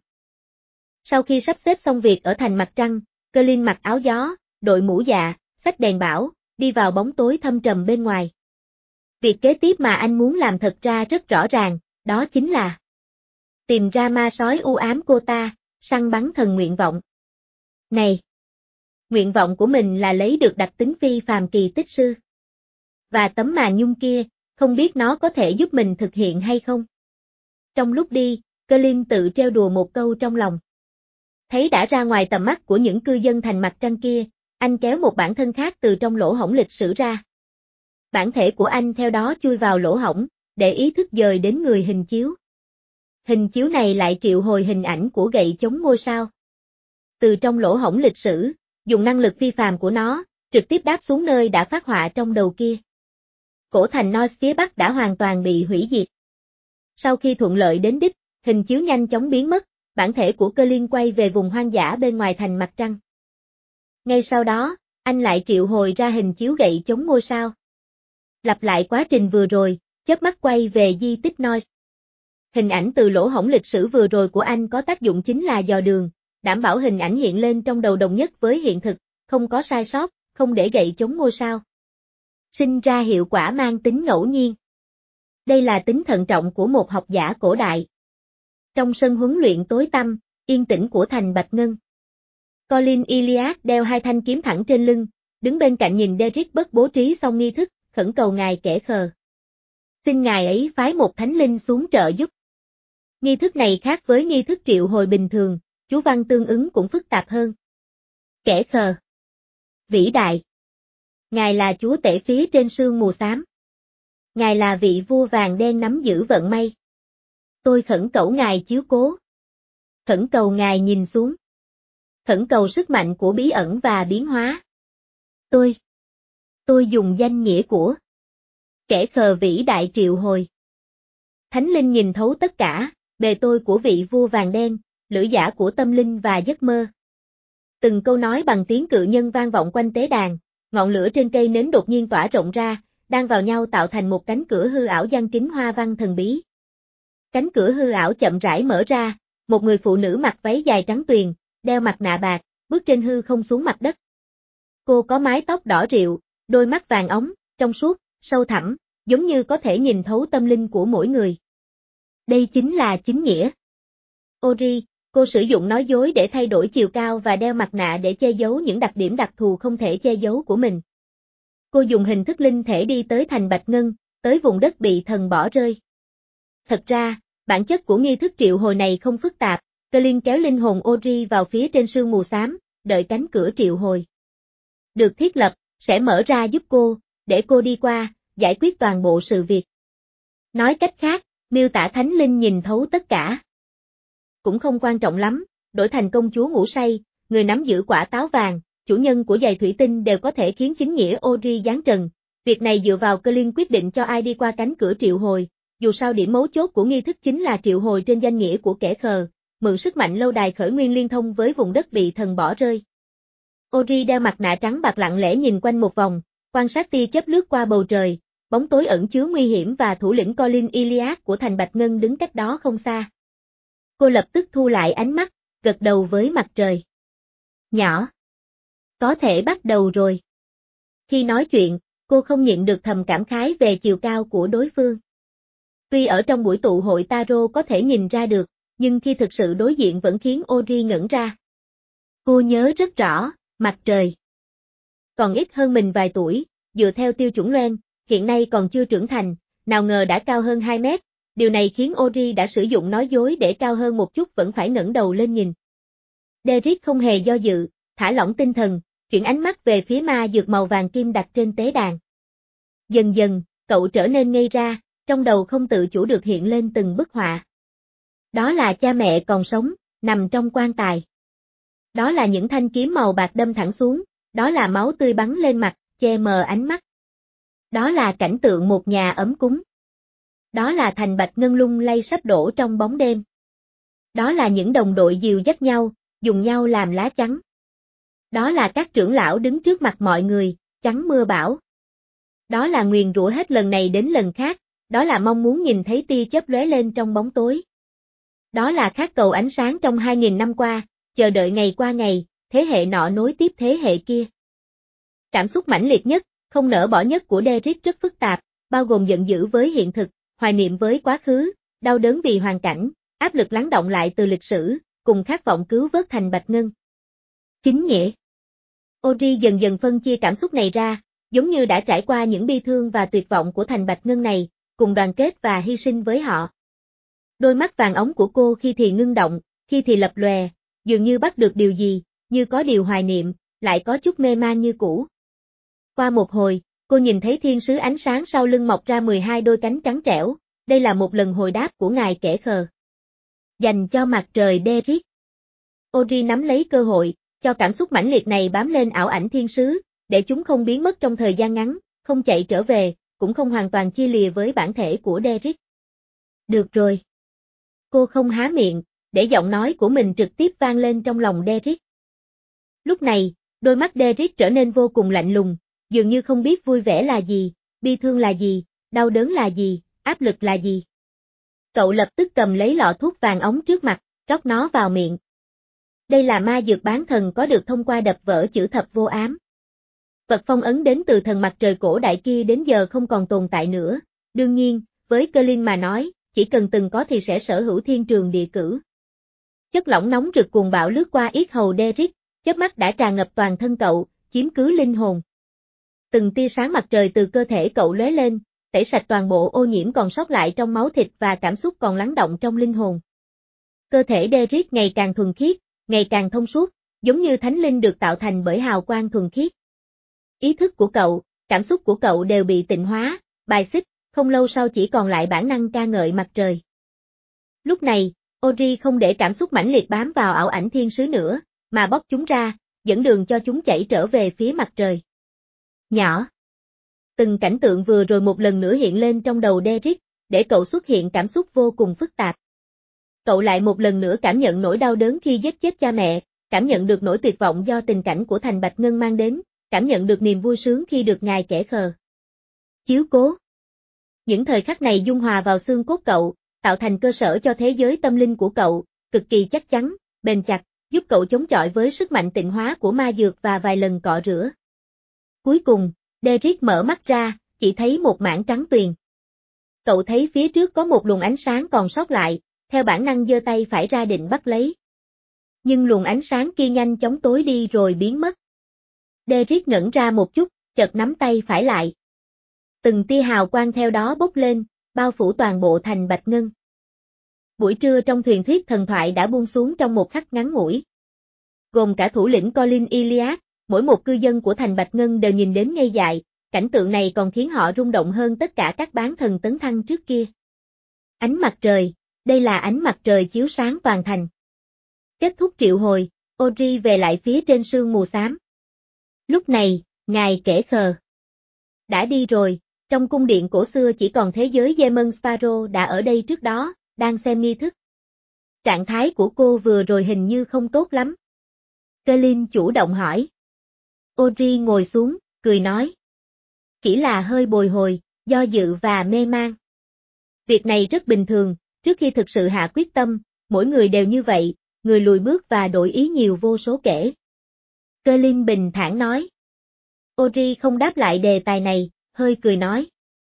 Sau khi sắp xếp xong việc ở thành Mặt Trăng, Colin mặc áo gió, đội mũ dạ, xách đèn bão, đi vào bóng tối thâm trầm bên ngoài. Việc kế tiếp mà anh muốn làm thật ra rất rõ ràng, đó chính là tìm ra ma sói u ám cô ta, săn bắn thần nguyện vọng. Này! Nguyện vọng của mình là lấy được đặc tính phi phàm kỳ tích sư. Và tấm màn nhung kia, không biết nó có thể giúp mình thực hiện hay không? Trong lúc đi, Colin tự trêu đùa một câu trong lòng. Thấy đã ra ngoài tầm mắt của những cư dân thành Mặt Trăng kia, anh kéo một bản thân khác từ trong lỗ hổng lịch sử ra. Bản thể của anh theo đó chui vào lỗ hổng, để ý thức dời đến người hình chiếu. Hình chiếu này lại triệu hồi hình ảnh của gậy chống ngôi sao. Từ trong lỗ hổng lịch sử, dùng năng lực phi phàm của nó, trực tiếp đáp xuống nơi đã phát họa trong đầu kia. Cổ thành Norse phía bắc đã hoàn toàn bị hủy diệt. Sau khi thuận lợi đến đích, hình chiếu nhanh chóng biến mất, bản thể của Colin quay về vùng hoang dã bên ngoài thành mặt trăng. Ngay sau đó, anh lại triệu hồi ra hình chiếu gậy chống ngôi sao. Lặp lại quá trình vừa rồi, chớp mắt quay về di tích Norse. Hình ảnh từ lỗ hổng lịch sử vừa rồi của anh có tác dụng chính là dò đường, đảm bảo hình ảnh hiện lên trong đầu đồng nhất với hiện thực, không có sai sót, không để gậy chống ngôi sao. Sinh ra hiệu quả mang tính ngẫu nhiên. Đây là tính thận trọng của một học giả cổ đại. Trong sân huấn luyện tối tăm, yên tĩnh của thành Bạch Ngân, Colin Iliad đeo hai thanh kiếm thẳng trên lưng, đứng bên cạnh nhìn Derek bất bố trí xong nghi thức, khẩn cầu ngài kẻ khờ. Xin ngài ấy phái một thánh linh xuống trợ giúp. Nghi thức này khác với nghi thức triệu hồi bình thường, chú văn tương ứng cũng phức tạp hơn. Kẻ khờ. Vĩ đại. Ngài là chúa tể phía trên sương mù xám. Ngài là vị vua vàng đen nắm giữ vận may. Tôi khẩn cầu ngài chiếu cố. Khẩn cầu ngài nhìn xuống. Khẩn cầu sức mạnh của bí ẩn và biến hóa. Tôi. Tôi dùng danh nghĩa của kẻ khờ vĩ đại triệu hồi. Thánh linh nhìn thấu tất cả, bề tôi của vị vua vàng đen, lữ giả của tâm linh và giấc mơ. Từng câu nói bằng tiếng cự nhân vang vọng quanh tế đàn, ngọn lửa trên cây nến đột nhiên tỏa rộng ra, đan vào nhau tạo thành một cánh cửa hư ảo giăng kín hoa văn thần bí. Cánh cửa hư ảo chậm rãi mở ra, một người phụ nữ mặc váy dài trắng tuyền, đeo mặt nạ bạc, bước trên hư không xuống mặt đất. Cô có mái tóc đỏ rượu, đôi mắt vàng óng, trong suốt, sâu thẳm, giống như có thể nhìn thấu tâm linh của mỗi người. Đây chính là chính nghĩa. Ori, cô sử dụng nói dối để thay đổi chiều cao và đeo mặt nạ để che giấu những đặc điểm đặc thù không thể che giấu của mình. Cô dùng hình thức linh thể đi tới thành Bạch Ngân, tới vùng đất bị thần bỏ rơi. Thật ra, bản chất của nghi thức triệu hồi này không phức tạp, Colin kéo linh hồn Ori vào phía trên sương mù xám, đợi cánh cửa triệu hồi được thiết lập, sẽ mở ra giúp cô, để cô đi qua, giải quyết toàn bộ sự việc. Nói cách khác, miêu tả thánh linh nhìn thấu tất cả. Cũng không quan trọng lắm, đổi thành công chúa ngủ say, người nắm giữ quả táo vàng, chủ nhân của giày thủy tinh đều có thể khiến chính nghĩa Ori giáng trần. Việc này dựa vào Colin quyết định cho ai đi qua cánh cửa triệu hồi, dù sao điểm mấu chốt của nghi thức chính là triệu hồi trên danh nghĩa của kẻ khờ, mượn sức mạnh lâu đài khởi nguyên liên thông với vùng đất bị thần bỏ rơi. Ori đeo mặt nạ trắng bạc lặng lẽ nhìn quanh một vòng, quan sát tia chớp lướt qua bầu trời, bóng tối ẩn chứa nguy hiểm và thủ lĩnh Colin Iliad của thành Bạch Ngân đứng cách đó không xa. Cô lập tức thu lại ánh mắt, gật đầu với mặt trời. Nhỏ. Có thể bắt đầu rồi. Khi nói chuyện, cô không nhịn được thầm cảm khái về chiều cao của đối phương. Tuy ở trong buổi tụ hội tarot có thể nhìn ra được, nhưng khi thực sự đối diện vẫn khiến Ori ngẩn ra. Cô nhớ rất rõ, mặt trời còn ít hơn mình vài tuổi, dựa theo tiêu chuẩn Loen, hiện nay còn chưa trưởng thành, nào ngờ đã cao hơn hai mét, điều này khiến Ori đã sử dụng nói dối để cao hơn một chút vẫn phải ngẩng đầu lên nhìn. Derek không hề do dự, thả lỏng tinh thần, chuyển ánh mắt về phía ma dược màu vàng kim đặt trên tế đàn. Dần dần, cậu trở nên ngây ra, trong đầu không tự chủ được hiện lên từng bức họa. Đó là cha mẹ còn sống, nằm trong quan tài. Đó là những thanh kiếm màu bạc đâm thẳng xuống, đó là máu tươi bắn lên mặt, che mờ ánh mắt. Đó là cảnh tượng một nhà ấm cúng. Đó là thành Bạch Ngân lung lay sắp đổ trong bóng đêm. Đó là những đồng đội dìu dắt nhau, dùng nhau làm lá chắn. Đó là các trưởng lão đứng trước mặt mọi người, chắn mưa bão. Đó là nguyền rủa hết lần này đến lần khác, đó là mong muốn nhìn thấy tia chớp lóe lên trong bóng tối. Đó là khát cầu ánh sáng trong hai nghìn năm qua, chờ đợi ngày qua ngày, thế hệ nọ nối tiếp thế hệ kia. Cảm xúc mãnh liệt nhất, không nỡ bỏ nhất của Derek rất phức tạp, bao gồm giận dữ với hiện thực, hoài niệm với quá khứ, đau đớn vì hoàn cảnh, áp lực lắng đọng lại từ lịch sử, cùng khát vọng cứu vớt thành Bạch Ngân. Chính nghĩa. Ori dần dần phân chia cảm xúc này ra, giống như đã trải qua những bi thương và tuyệt vọng của thành Bạch Ngân này, cùng đoàn kết và hy sinh với họ. Đôi mắt vàng óng của cô khi thì ngưng động, khi thì lập lòe, dường như bắt được điều gì, như có điều hoài niệm, lại có chút mê man như cũ. Qua một hồi, cô nhìn thấy thiên sứ ánh sáng sau lưng mọc ra mười hai đôi cánh trắng trẻo, đây là một lần hồi đáp của ngài kẻ khờ. Dành cho mặt trời Derek. Ori nắm lấy cơ hội, cho cảm xúc mãnh liệt này bám lên ảo ảnh thiên sứ, để chúng không biến mất trong thời gian ngắn, không chạy trở về, cũng không hoàn toàn chia lìa với bản thể của Derrick. Được rồi. Cô không há miệng, để giọng nói của mình trực tiếp vang lên trong lòng Derrick. Lúc này, đôi mắt Derrick trở nên vô cùng lạnh lùng, dường như không biết vui vẻ là gì, bi thương là gì, đau đớn là gì, áp lực là gì. Cậu lập tức cầm lấy lọ thuốc vàng ống trước mặt, rót nó vào miệng. Đây là ma dược bán thần có được thông qua đập vỡ chữ thập vô ám. Vật phong ấn đến từ thần mặt trời cổ đại kia đến giờ không còn tồn tại nữa, đương nhiên, với Colin mà nói, chỉ cần từng có thì sẽ sở hữu thiên trường địa cửu. Chất lỏng nóng rực cuồng bạo lướt qua yết hầu Derrick, chớp mắt đã tràn ngập toàn thân cậu, chiếm cứ linh hồn. Từng tia sáng mặt trời từ cơ thể cậu lóe lên, tẩy sạch toàn bộ ô nhiễm còn sót lại trong máu thịt và cảm xúc còn lắng động trong linh hồn. Cơ thể Derrick ngày càng thuần khiết, ngày càng thông suốt, giống như thánh linh được tạo thành bởi hào quang thuần khiết. Ý thức của cậu, cảm xúc của cậu đều bị tịnh hóa, bài xích, không lâu sau chỉ còn lại bản năng ca ngợi mặt trời. Lúc này, Ori không để cảm xúc mãnh liệt bám vào ảo ảnh thiên sứ nữa, mà bóc chúng ra, dẫn đường cho chúng chảy trở về phía mặt trời. Nhỏ. Từng cảnh tượng vừa rồi một lần nữa hiện lên trong đầu Derrick, để cậu xuất hiện cảm xúc vô cùng phức tạp. Cậu lại một lần nữa cảm nhận nỗi đau đớn khi giết chết cha mẹ, cảm nhận được nỗi tuyệt vọng do tình cảnh của Thành Bạch Ngân mang đến, cảm nhận được niềm vui sướng khi được ngài kẻ khờ chiếu cố. Những thời khắc này dung hòa vào xương cốt cậu, tạo thành cơ sở cho thế giới tâm linh của cậu, cực kỳ chắc chắn, bền chặt, giúp cậu chống chọi với sức mạnh tịnh hóa của ma dược và vài lần cọ rửa. Cuối cùng, Derrick mở mắt ra, chỉ thấy một mảng trắng tuyền. Cậu thấy phía trước có một luồng ánh sáng còn sót lại, theo bản năng giơ tay phải ra định bắt lấy. Nhưng luồng ánh sáng kia nhanh chóng tối đi rồi biến mất. Derrick ngẩn ra một chút, chợt nắm tay phải lại. Từng tia hào quang theo đó bốc lên, bao phủ toàn bộ Thành Bạch Ngân. Buổi trưa trong thuyền thuyết thần thoại đã buông xuống trong một khắc ngắn ngủi. Gồm cả thủ lĩnh Colin Iliad, mỗi một cư dân của Thành Bạch Ngân đều nhìn đến ngây dại, cảnh tượng này còn khiến họ rung động hơn tất cả các bán thần tấn thăng trước kia. Ánh mặt trời, đây là ánh mặt trời chiếu sáng toàn thành. Kết thúc triệu hồi, Ori về lại phía trên sương mù xám. Lúc này, ngài kẻ khờ đã đi rồi, trong cung điện cổ xưa chỉ còn thế giới Demon Sparrow đã ở đây trước đó, đang xem nghi thức. Trạng thái của cô vừa rồi hình như không tốt lắm. Colin chủ động hỏi. Ori ngồi xuống, cười nói. Chỉ là hơi bồi hồi, do dự và mê man. Việc này rất bình thường, trước khi thực sự hạ quyết tâm, mỗi người đều như vậy, người lùi bước và đổi ý nhiều vô số kể. Colin bình thản nói. Ori không đáp lại đề tài này, hơi cười nói.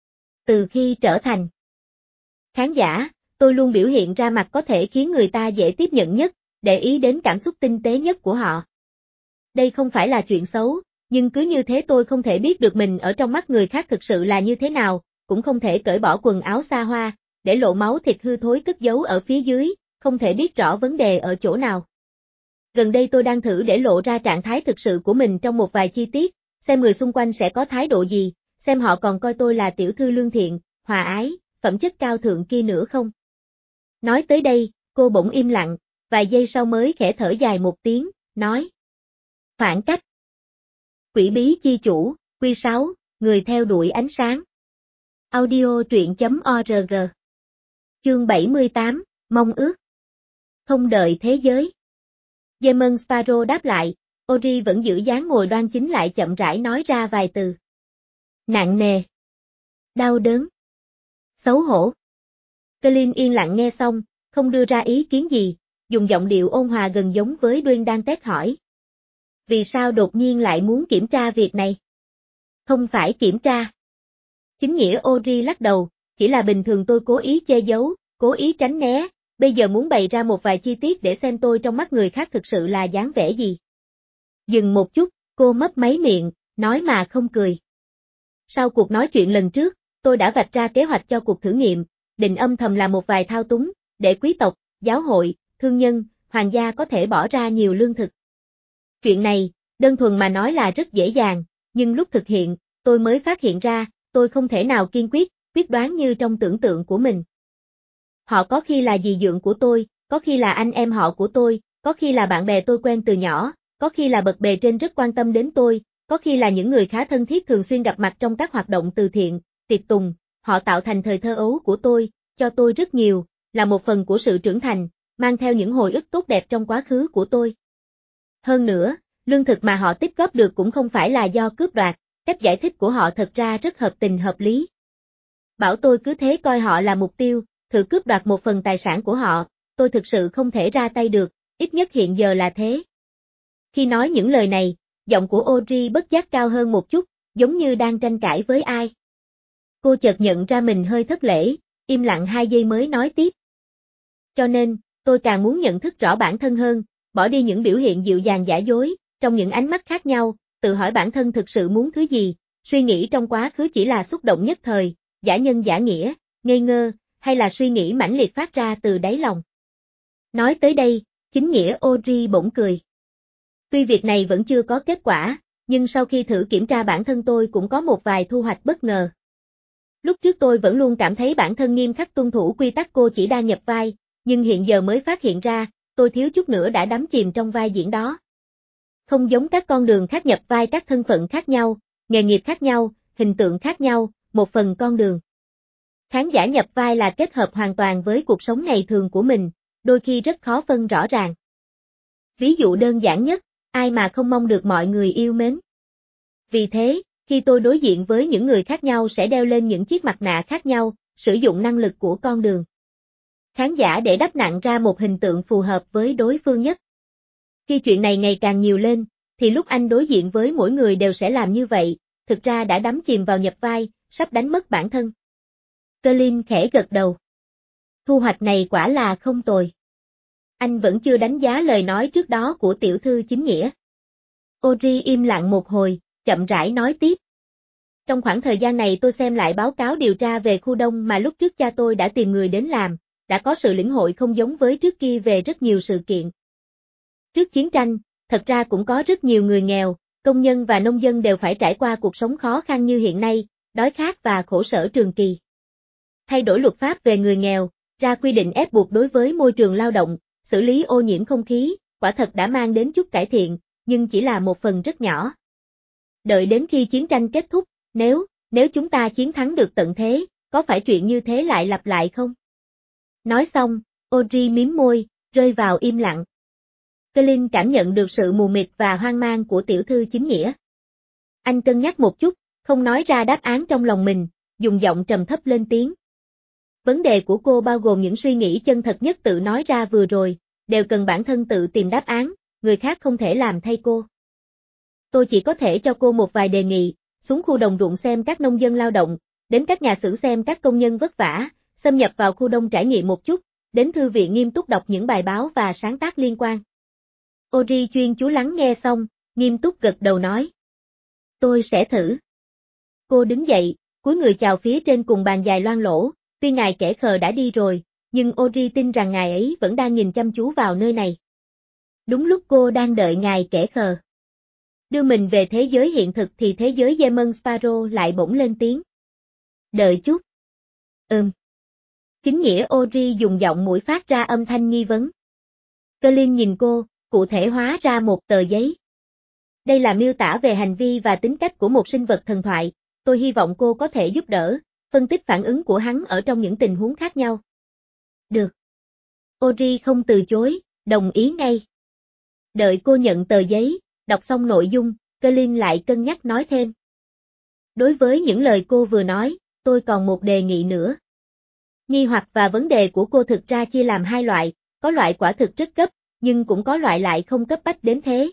Từ khi trở thành khán giả, tôi luôn biểu hiện ra mặt có thể khiến người ta dễ tiếp nhận nhất, để ý đến cảm xúc tinh tế nhất của họ. Đây không phải là chuyện xấu, nhưng cứ như thế tôi không thể biết được mình ở trong mắt người khác thực sự là như thế nào, cũng không thể cởi bỏ quần áo xa hoa, để lộ máu thịt hư thối cất giấu ở phía dưới, không thể biết rõ vấn đề ở chỗ nào. Gần đây tôi đang thử để lộ ra trạng thái thực sự của mình trong một vài chi tiết, xem người xung quanh sẽ có thái độ gì, xem họ còn coi tôi là tiểu thư lương thiện, hòa ái, phẩm chất cao thượng kia nữa không. Nói tới đây, cô bỗng im lặng, vài giây sau mới khẽ thở dài một tiếng, nói. Khoảng cách. Quỷ bí chi chủ, quy sáu, người theo đuổi ánh sáng. Audio truyện chấm org. Chương bảy mươi tám, mong ước. Không đợi thế giới. Demon Sparrow đáp lại, Ori vẫn giữ dáng ngồi đoan chính lại chậm rãi nói ra vài từ. Nặng nề. Đau đớn. Xấu hổ. Colin yên lặng nghe xong, không đưa ra ý kiến gì, dùng giọng điệu ôn hòa gần giống với Duyên đang tét hỏi. Vì sao đột nhiên lại muốn kiểm tra việc này? Không phải kiểm tra. Chính nghĩa Ori lắc đầu, chỉ là bình thường tôi cố ý che giấu, cố ý tránh né, bây giờ muốn bày ra một vài chi tiết để xem tôi trong mắt người khác thực sự là dáng vẻ gì. Dừng một chút, cô mấp máy miệng, nói mà không cười. Sau cuộc nói chuyện lần trước, tôi đã vạch ra kế hoạch cho cuộc thử nghiệm, định âm thầm làm một vài thao túng, để quý tộc, giáo hội, thương nhân, hoàng gia có thể bỏ ra nhiều lương thực. Chuyện này, đơn thuần mà nói là rất dễ dàng, nhưng lúc thực hiện, tôi mới phát hiện ra, tôi không thể nào kiên quyết, quyết đoán như trong tưởng tượng của mình. Họ có khi là dì dượng của tôi, có khi là anh em họ của tôi, có khi là bạn bè tôi quen từ nhỏ, có khi là bậc bề trên rất quan tâm đến tôi, có khi là những người khá thân thiết thường xuyên gặp mặt trong các hoạt động từ thiện, tiệc tùng, họ tạo thành thời thơ ấu của tôi, cho tôi rất nhiều, là một phần của sự trưởng thành, mang theo những hồi ức tốt đẹp trong quá khứ của tôi. Hơn nữa, lương thực mà họ tích góp được cũng không phải là do cướp đoạt, cách giải thích của họ thật ra rất hợp tình hợp lý. Bảo tôi cứ thế coi họ là mục tiêu, thử cướp đoạt một phần tài sản của họ, tôi thực sự không thể ra tay được, ít nhất hiện giờ là thế. Khi nói những lời này, giọng của Audrey bất giác cao hơn một chút, giống như đang tranh cãi với ai. Cô chợt nhận ra mình hơi thất lễ, im lặng hai giây mới nói tiếp. Cho nên, tôi càng muốn nhận thức rõ bản thân hơn, bỏ đi những biểu hiện dịu dàng giả dối, trong những ánh mắt khác nhau, tự hỏi bản thân thực sự muốn thứ gì, suy nghĩ trong quá khứ chỉ là xúc động nhất thời, giả nhân giả nghĩa, ngây ngơ, hay là suy nghĩ mãnh liệt phát ra từ đáy lòng. Nói tới đây, chính nghĩa Audrey bỗng cười. Tuy việc này vẫn chưa có kết quả, nhưng sau khi thử kiểm tra bản thân tôi cũng có một vài thu hoạch bất ngờ. Lúc trước tôi vẫn luôn cảm thấy bản thân nghiêm khắc tuân thủ quy tắc cô chỉ đang nhập vai, nhưng hiện giờ mới phát hiện ra, tôi thiếu chút nữa đã đắm chìm trong vai diễn đó. Không giống các con đường khác nhập vai các thân phận khác nhau, nghề nghiệp khác nhau, hình tượng khác nhau, một phần con đường. Khán giả nhập vai là kết hợp hoàn toàn với cuộc sống ngày thường của mình, đôi khi rất khó phân rõ ràng. Ví dụ đơn giản nhất, ai mà không mong được mọi người yêu mến. Vì thế, khi tôi đối diện với những người khác nhau sẽ đeo lên những chiếc mặt nạ khác nhau, sử dụng năng lực của con đường khán giả để đắp nặn ra một hình tượng phù hợp với đối phương nhất. Khi chuyện này ngày càng nhiều lên, thì lúc anh đối diện với mỗi người đều sẽ làm như vậy, thực ra đã đắm chìm vào nhập vai, sắp đánh mất bản thân. Colin khẽ gật đầu. Thu hoạch này quả là không tồi. Anh vẫn chưa đánh giá lời nói trước đó của tiểu thư chính nghĩa. Audrey im lặng một hồi, chậm rãi nói tiếp. Trong khoảng thời gian này tôi xem lại báo cáo điều tra về khu đông mà lúc trước cha tôi đã tìm người đến làm, đã có sự lĩnh hội không giống với trước kia về rất nhiều sự kiện. Trước chiến tranh, thật ra cũng có rất nhiều người nghèo, công nhân và nông dân đều phải trải qua cuộc sống khó khăn như hiện nay, đói khát và khổ sở trường kỳ. Thay đổi luật pháp về người nghèo, ra quy định ép buộc đối với môi trường lao động, xử lý ô nhiễm không khí, quả thật đã mang đến chút cải thiện, nhưng chỉ là một phần rất nhỏ. Đợi đến khi chiến tranh kết thúc, nếu, nếu chúng ta chiến thắng được tận thế, có phải chuyện như thế lại lặp lại không? Nói xong, Audrey mím môi, rơi vào im lặng. Colin cảm nhận được sự mù mịt và hoang mang của tiểu thư chính nghĩa. Anh cân nhắc một chút, không nói ra đáp án trong lòng mình, dùng giọng trầm thấp lên tiếng. Vấn đề của cô bao gồm những suy nghĩ chân thật nhất tự nói ra vừa rồi, đều cần bản thân tự tìm đáp án, người khác không thể làm thay cô. Tôi chỉ có thể cho cô một vài đề nghị, xuống khu đồng ruộng xem các nông dân lao động, đến các nhà xưởng xem các công nhân vất vả, xâm nhập vào khu đông trải nghiệm một chút, đến thư viện nghiêm túc đọc những bài báo và sáng tác liên quan. Audrey chuyên chú lắng nghe xong, nghiêm túc gật đầu nói. Tôi sẽ thử. Cô đứng dậy, cúi người chào phía trên cùng bàn dài loang lỗ, tuy ngài kẻ khờ đã đi rồi, nhưng Audrey tin rằng ngài ấy vẫn đang nhìn chăm chú vào nơi này. Đúng lúc cô đang đợi ngài kẻ khờ đưa mình về thế giới hiện thực thì thế giới Demon Sparrow lại bỗng lên tiếng. Đợi chút. Ừm. Chính nghĩa Audrey dùng giọng mũi phát ra âm thanh nghi vấn. Colin nhìn cô, cụ thể hóa ra một tờ giấy. Đây là miêu tả về hành vi và tính cách của một sinh vật thần thoại, tôi hy vọng cô có thể giúp đỡ, phân tích phản ứng của hắn ở trong những tình huống khác nhau. Được. Audrey không từ chối, đồng ý ngay. Đợi cô nhận tờ giấy, đọc xong nội dung, Colin lại cân nhắc nói thêm. Đối với những lời cô vừa nói, tôi còn một đề nghị nữa. Nghi hoặc và vấn đề của cô thực ra chia làm hai loại, có loại quả thực rất cấp, nhưng cũng có loại lại không cấp bách đến thế.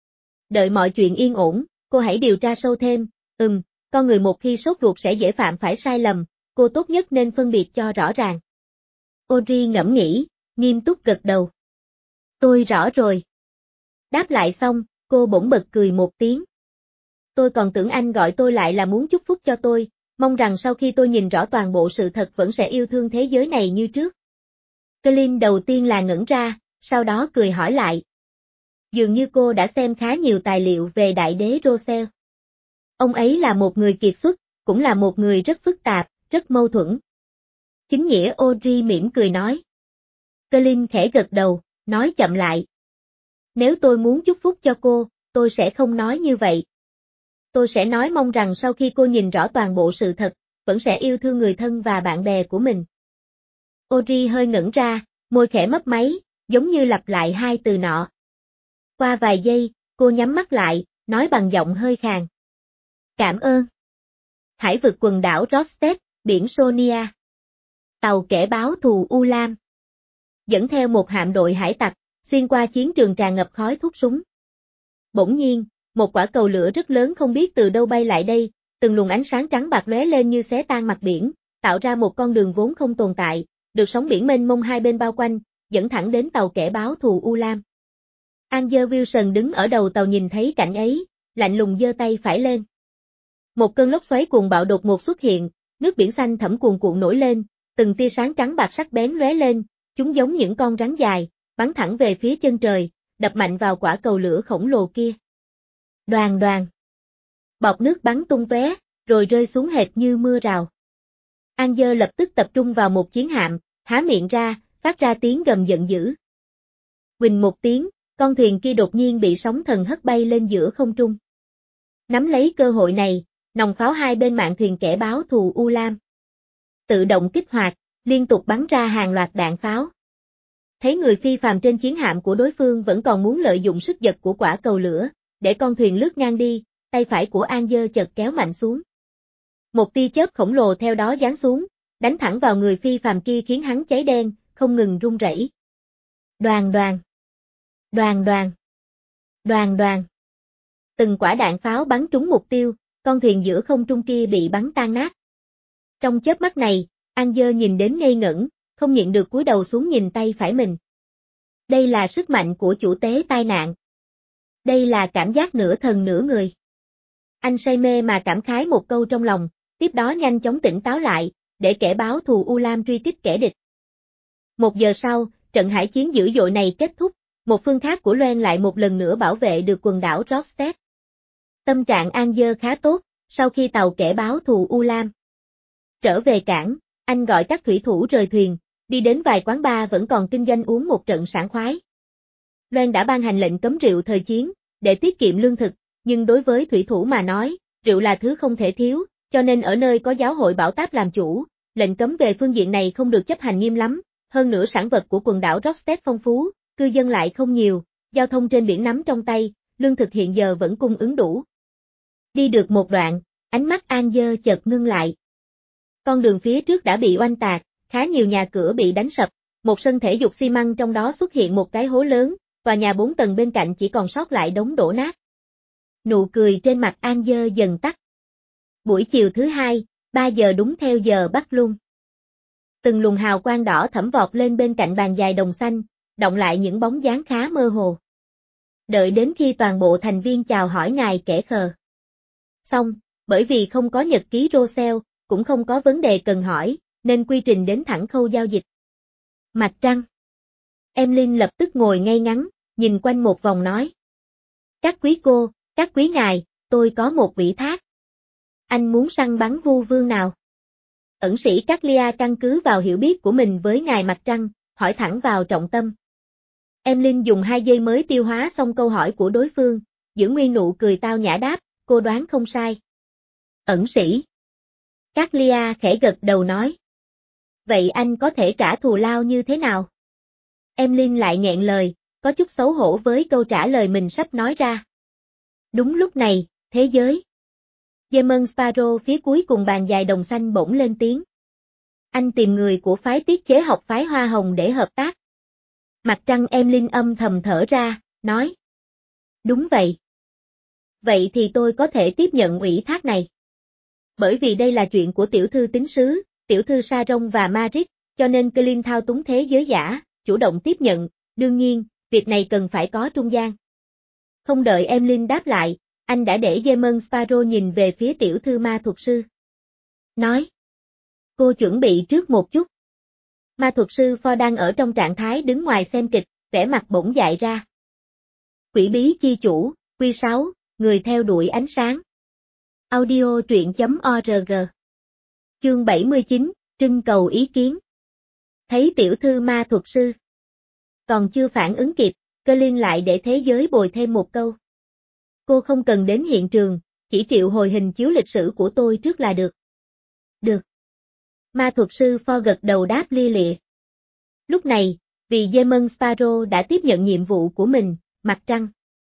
Đợi mọi chuyện yên ổn, cô hãy điều tra sâu thêm, ừm, con người một khi sốt ruột sẽ dễ phạm phải sai lầm, cô tốt nhất nên phân biệt cho rõ ràng. Audrey ngẫm nghĩ, nghiêm túc gật đầu. Tôi rõ rồi. Đáp lại xong, cô bỗng bật cười một tiếng. Tôi còn tưởng anh gọi tôi lại là muốn chúc phúc cho tôi, mong rằng sau khi tôi nhìn rõ toàn bộ sự thật vẫn sẽ yêu thương thế giới này như trước. Colin đầu tiên là ngẩn ra, sau đó cười hỏi lại. Dường như cô đã xem khá nhiều tài liệu về đại đế Rosel. Ông ấy là một người kiệt xuất, cũng là một người rất phức tạp, rất mâu thuẫn. Chính nghĩa Audrey mỉm cười nói. Colin khẽ gật đầu, nói chậm lại. Nếu tôi muốn chúc phúc cho cô, tôi sẽ không nói như vậy. Tôi sẽ nói mong rằng sau khi cô nhìn rõ toàn bộ sự thật, vẫn sẽ yêu thương người thân và bạn bè của mình. Ori hơi ngẩn ra, môi khẽ mấp máy, giống như lặp lại hai từ nọ. Qua vài giây, cô nhắm mắt lại, nói bằng giọng hơi khàn. Cảm ơn. Hải vực quần đảo Rostet, biển Sonia. Tàu kẻ báo thù U Lam. Dẫn theo một hạm đội hải tặc, xuyên qua chiến trường tràn ngập khói thuốc súng. Bỗng nhiên, một quả cầu lửa rất lớn không biết từ đâu bay lại đây, từng luồng ánh sáng trắng bạc lóe lên như xé tan mặt biển, tạo ra một con đường vốn không tồn tại, được sóng biển mênh mông hai bên bao quanh, dẫn thẳng đến tàu kẻ báo thù U Lam. Angel Wilson đứng ở đầu tàu nhìn thấy cảnh ấy, lạnh lùng giơ tay phải lên. Một cơn lốc xoáy cuồng bạo đột ngột xuất hiện, nước biển xanh thẳm cuồn cuộn nổi lên, từng tia sáng trắng bạc sắc bén lóe lên, chúng giống những con rắn dài, bắn thẳng về phía chân trời, đập mạnh vào quả cầu lửa khổng lồ kia. Đoàn đoàn. Bọt nước bắn tung tóe, rồi rơi xuống hệt như mưa rào. Angel lập tức tập trung vào một chiến hạm, há miệng ra, phát ra tiếng gầm giận dữ. Huỳnh một tiếng, con thuyền kia đột nhiên bị sóng thần hất bay lên giữa không trung. Nắm lấy cơ hội này, nòng pháo hai bên mạn thuyền kẻ báo thù U Lam tự động kích hoạt, liên tục bắn ra hàng loạt đạn pháo. Thấy người phi phàm trên chiến hạm của đối phương vẫn còn muốn lợi dụng sức giật của quả cầu lửa, để con thuyền lướt ngang đi, tay phải của Angel chợt kéo mạnh xuống. Một tia chớp khổng lồ theo đó giáng xuống, đánh thẳng vào người phi phàm kia khiến hắn cháy đen, không ngừng run rẩy. Đoàn đoàn. Đoàn đoàn. Đoàn đoàn. Từng quả đạn pháo bắn trúng mục tiêu, con thuyền giữa không trung kia bị bắn tan nát. Trong chớp mắt này, Angel nhìn đến ngây ngẩn, không nhịn được cúi đầu xuống nhìn tay phải mình. Đây là sức mạnh của chủ tế tai nạn. Đây là cảm giác nửa thần nửa người. Anh say mê mà cảm khái một câu trong lòng, tiếp đó nhanh chóng tỉnh táo lại, để kẻ báo thù U Lam truy kích kẻ địch. Một giờ sau, trận hải chiến dữ dội này kết thúc, một phương khác của Loan lại một lần nữa bảo vệ được quần đảo Rostet. Tâm trạng Angel khá tốt, sau khi tàu kẻ báo thù U Lam trở về cảng, anh gọi các thủy thủ rời thuyền, đi đến vài quán bar vẫn còn kinh doanh uống một trận sảng khoái. Loan đã ban hành lệnh cấm rượu thời chiến, để tiết kiệm lương thực, nhưng đối với thủy thủ mà nói, rượu là thứ không thể thiếu, cho nên ở nơi có giáo hội bảo táp làm chủ, lệnh cấm về phương diện này không được chấp hành nghiêm lắm, hơn nữa sản vật của quần đảo Rostet phong phú, cư dân lại không nhiều, giao thông trên biển nắm trong tay, lương thực hiện giờ vẫn cung ứng đủ. Đi được một đoạn, ánh mắt Angel chợt ngưng lại. Con đường phía trước đã bị oanh tạc, khá nhiều nhà cửa bị đánh sập, một sân thể dục xi măng trong đó xuất hiện một cái hố lớn, tòa nhà bốn tầng bên cạnh chỉ còn sót lại đống đổ nát. Nụ cười trên mặt Angel dần tắt. Buổi chiều thứ hai, ba giờ đúng theo giờ Bắc Luân. Từng luồng hào quang đỏ thẫm vọt lên bên cạnh bàn dài đồng xanh, động lại những bóng dáng khá mơ hồ. Đợi đến khi toàn bộ thành viên chào hỏi ngài kẻ khờ. Xong, bởi vì không có nhật ký Rosell, cũng không có vấn đề cần hỏi, nên quy trình đến thẳng khâu giao dịch. Mặt trăng. Emlyn lập tức ngồi ngay ngắn, nhìn quanh một vòng nói. Các quý cô, các quý ngài, tôi có một ủy thác. Anh muốn săn bắn vu vương nào? Ẩn sĩ Caglia căn cứ vào hiểu biết của mình với ngài mặt trăng, hỏi thẳng vào trọng tâm. Emlyn dùng hai giây mới tiêu hóa xong câu hỏi của đối phương, giữ nguyên nụ cười tao nhã đáp, cô đoán không sai. Ẩn sĩ. Caglia khẽ gật đầu nói. Vậy anh có thể trả thù lao như thế nào? Emlyn lại nghẹn lời, có chút xấu hổ với câu trả lời mình sắp nói ra. Đúng lúc này, thế giới. Demon Sparrow phía cuối cùng bàn dài đồng xanh bỗng lên tiếng. Anh tìm người của phái tiết chế học phái Hoa Hồng để hợp tác. Mặt trăng Emlyn âm thầm thở ra, nói. Đúng vậy. Vậy thì tôi có thể tiếp nhận ủy thác này. Bởi vì đây là chuyện của tiểu thư tín sứ, tiểu thư Saron và Marit, cho nên Clint thao túng thế giới giả, chủ động tiếp nhận, đương nhiên, việc này cần phải có trung gian. Không đợi Emlyn đáp lại, anh đã để Demon Sparrow nhìn về phía tiểu thư ma thuật sư. Nói. Cô chuẩn bị trước một chút. Ma thuật sư Ford đang ở trong trạng thái đứng ngoài xem kịch, vẻ mặt bỗng dại ra. Quỷ bí chi chủ, quy sáu, người theo đuổi ánh sáng. Audio truyện chấm org. Chương bảy mươi chín, trưng cầu ý kiến. Thấy tiểu thư ma thuật sư. Còn chưa phản ứng kịp, Clint lại để thế giới bồi thêm một câu. Cô không cần đến hiện trường, chỉ triệu hồi hình chiếu lịch sử của tôi trước là được. Được. Ma thuật sư Ford gật đầu đáp lia lịa. Lúc này, vì Demon Sparrow đã tiếp nhận nhiệm vụ của mình, mặt trăng.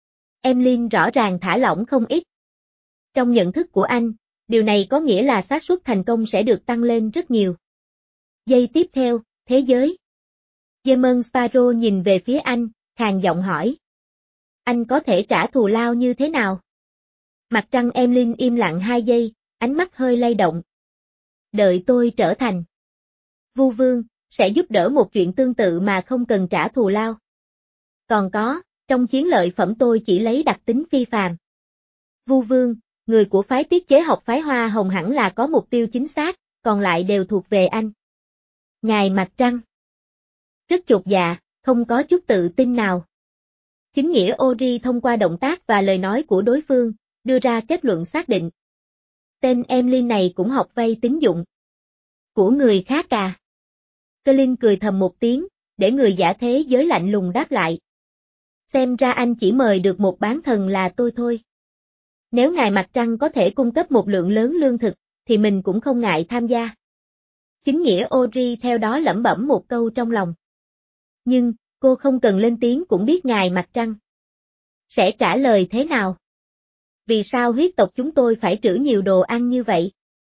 Emlyn rõ ràng thả lỏng không ít. Trong nhận thức của anh, điều này có nghĩa là xác suất thành công sẽ được tăng lên rất nhiều. Giây tiếp theo, thế giới. Demon Sparrow nhìn về phía anh, khàn giọng hỏi. Anh có thể trả thù lao như thế nào? Mặt trăng Emlyn im lặng hai giây, ánh mắt hơi lay động. Đợi tôi trở thành Vu Vương, sẽ giúp đỡ một chuyện tương tự mà không cần trả thù lao. Còn có, trong chiến lợi phẩm tôi chỉ lấy đặc tính phi phàm. Vu Vương, người của phái tiết chế học phái Hoa Hồng hẳn là có mục tiêu chính xác, còn lại đều thuộc về anh. Ngài Mặt Trăng. Rất chột dạ, không có chút tự tin nào. Chính nghĩa Ori thông qua động tác và lời nói của đối phương, đưa ra kết luận xác định. Tên Emlyn này cũng học vay tín dụng. Của người khác à? Colin cười thầm một tiếng, để người giả thế giới lạnh lùng đáp lại. Xem ra anh chỉ mời được một bán thần là tôi thôi. Nếu ngài Mặt Trăng có thể cung cấp một lượng lớn lương thực, thì mình cũng không ngại tham gia. Chính nghĩa Ori theo đó lẩm bẩm một câu trong lòng. Nhưng, cô không cần lên tiếng cũng biết ngài Mặt Trăng sẽ trả lời thế nào. Vì sao huyết tộc chúng tôi phải trữ nhiều đồ ăn như vậy?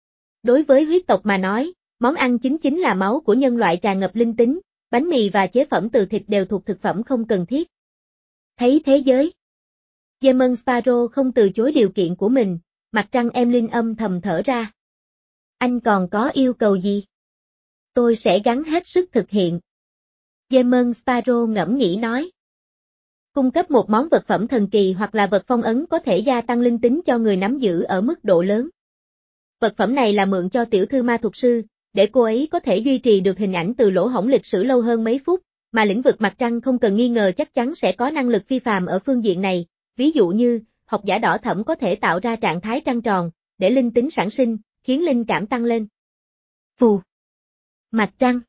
Đối với huyết tộc mà nói, món ăn chính chính là máu của nhân loại tràn ngập linh tính, bánh mì và chế phẩm từ thịt đều thuộc thực phẩm không cần thiết. Thấy thế giới. Demon Sparrow không từ chối điều kiện của mình, Mặt Trăng Emlyn âm thầm thở ra. Anh còn có yêu cầu gì? Tôi sẽ gắng hết sức thực hiện. Demon Sparrow ngẫm nghĩ nói. Cung cấp một món vật phẩm thần kỳ hoặc là vật phong ấn có thể gia tăng linh tính cho người nắm giữ ở mức độ lớn. Vật phẩm này là mượn cho tiểu thư ma thuật sư, để cô ấy có thể duy trì được hình ảnh từ lỗ hổng lịch sử lâu hơn mấy phút, mà lĩnh vực Mặt Trăng không cần nghi ngờ chắc chắn sẽ có năng lực phi phàm ở phương diện này, ví dụ như, học giả đỏ thẫm có thể tạo ra trạng thái trăng tròn, để linh tính sản sinh, khiến linh cảm tăng lên. Phù. Mặt Trăng.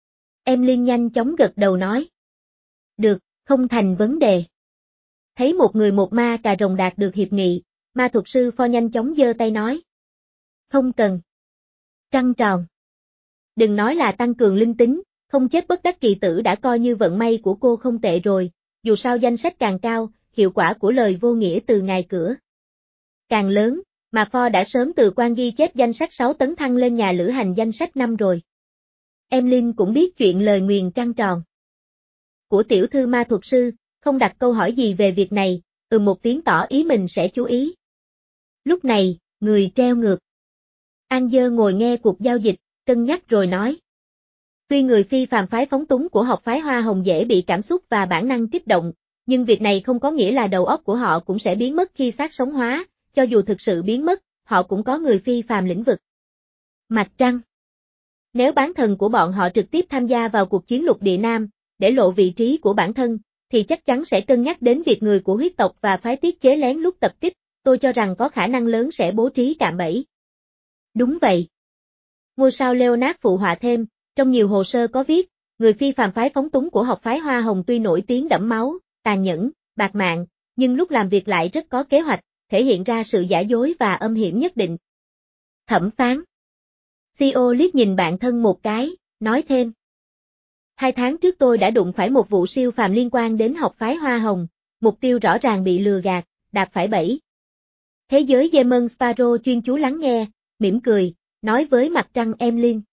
Emlyn nhanh chóng gật đầu nói. Được, không thành vấn đề. Thấy một người một ma cà rồng đạt được hiệp nghị, ma thuật sư Ford nhanh chóng giơ tay nói. Không cần. Trăng tròn. Đừng nói là tăng cường linh tính, không chết bất đắc kỳ tử đã coi như vận may của cô không tệ rồi, dù sao danh sách càng cao, hiệu quả của lời vô nghĩa từ ngài cửa càng lớn, mà Ford đã sớm từ quan ghi chép danh sách sáu tấn thăng lên nhà lữ hành danh sách năm rồi. Emlyn cũng biết chuyện lời nguyền trăng tròn của tiểu thư ma thuật sư, không đặt câu hỏi gì về việc này, ừ một tiếng tỏ ý mình sẽ chú ý. Lúc này, người treo ngược. An Dơ ngồi nghe cuộc giao dịch, cân nhắc rồi nói. Tuy người phi phàm phái phóng túng của học phái Hoa Hồng dễ bị cảm xúc và bản năng kích động, nhưng việc này không có nghĩa là đầu óc của họ cũng sẽ biến mất khi xác sống hóa, cho dù thực sự biến mất, họ cũng có người phi phàm lĩnh vực. Mặt Trăng. Nếu bán thần của bọn họ trực tiếp tham gia vào cuộc chiến lục địa Nam, để lộ vị trí của bản thân, thì chắc chắn sẽ cân nhắc đến việc người của huyết tộc và phái tiết chế lén lút tập kích, tôi cho rằng có khả năng lớn sẽ bố trí cạm bẫy. Đúng vậy. Ngôi sao Leonard phụ họa thêm, trong nhiều hồ sơ có viết, người phi phàm phái phóng túng của học phái Hoa Hồng tuy nổi tiếng đẫm máu, tàn nhẫn, bạt mạng, nhưng lúc làm việc lại rất có kế hoạch, thể hiện ra sự giả dối và âm hiểm nhất định. Thẩm phán. xê e ô liếc nhìn bạn thân một cái, nói thêm. Hai tháng trước tôi đã đụng phải một vụ siêu phàm liên quan đến học phái Hoa Hồng, mục tiêu rõ ràng bị lừa gạt, đạp phải bẫy. Thế giới Demon Sparrow chuyên chú lắng nghe, mỉm cười, nói với Mặt Trăng Emlyn.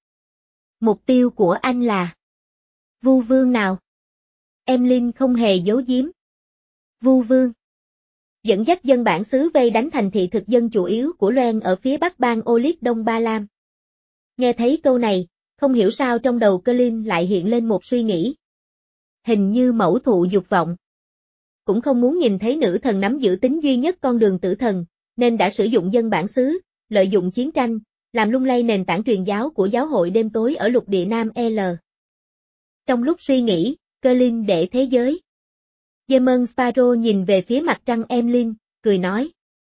Mục tiêu của anh là Vu Vương nào? Emlyn không hề giấu giếm. Vu Vương. Dẫn dắt dân bản xứ vây đánh thành thị thực dân chủ yếu của Loen ở phía bắc bang Olit Đông Ba Lam. Nghe thấy câu này, không hiểu sao trong đầu Colin lại hiện lên một suy nghĩ. Hình như mẫu thụ dục vọng. Cũng không muốn nhìn thấy nữ thần nắm giữ tính duy nhất con đường tử thần, nên đã sử dụng dân bản xứ, lợi dụng chiến tranh, làm lung lay nền tảng truyền giáo của giáo hội đêm tối ở lục địa Nam L. Trong lúc suy nghĩ, Colin để thế giới. Demon Sparrow nhìn về phía Mặt Trăng Emlyn, cười nói.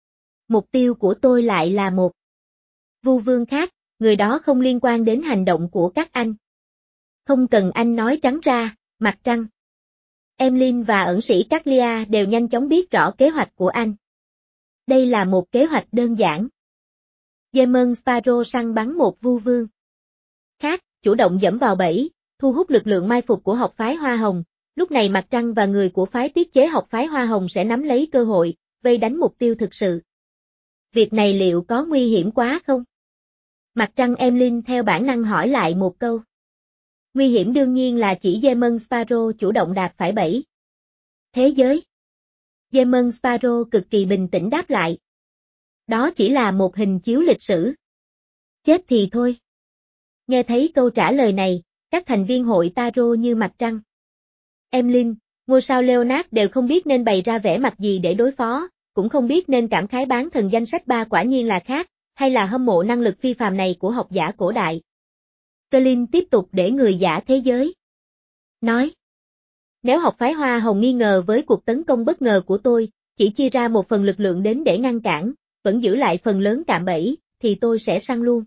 Mục tiêu của tôi lại là một Vu Vương khác, người đó không liên quan đến hành động của các anh. Không cần anh nói trắng ra, Mặt Trăng. Emlyn và ẩn sĩ Caglia đều nhanh chóng biết rõ kế hoạch của anh. Đây là một kế hoạch đơn giản. Demon Sparrow săn bắn một vu vương khác, chủ động dẫm vào bẫy, thu hút lực lượng mai phục của học phái Hoa Hồng. Lúc này Mặt Trăng và người của phái tiết chế học phái Hoa Hồng sẽ nắm lấy cơ hội, vây đánh mục tiêu thực sự. Việc này liệu có nguy hiểm quá không? Mặt Trăng Emlyn theo bản năng hỏi lại một câu. Nguy hiểm đương nhiên là chỉ Demon Sparrow chủ động đạp phải bẫy. Thế giới. Demon Sparrow cực kỳ bình tĩnh đáp lại. Đó chỉ là một hình chiếu lịch sử. Chết thì thôi. Nghe thấy câu trả lời này, các thành viên hội Tarot như Mặt Trăng, Emlyn, ngôi sao Leonard đều không biết nên bày ra vẻ mặt gì để đối phó, cũng không biết nên cảm khái bán thần danh sách ba quả nhiên là khác, hay là hâm mộ năng lực phi phàm này của học giả cổ đại. Colin tiếp tục để người giả thế giới. Nói. Nếu học phái Hoa Hồng nghi ngờ với cuộc tấn công bất ngờ của tôi, chỉ chia ra một phần lực lượng đến để ngăn cản, vẫn giữ lại phần lớn cạm bẫy, thì tôi sẽ săn luôn.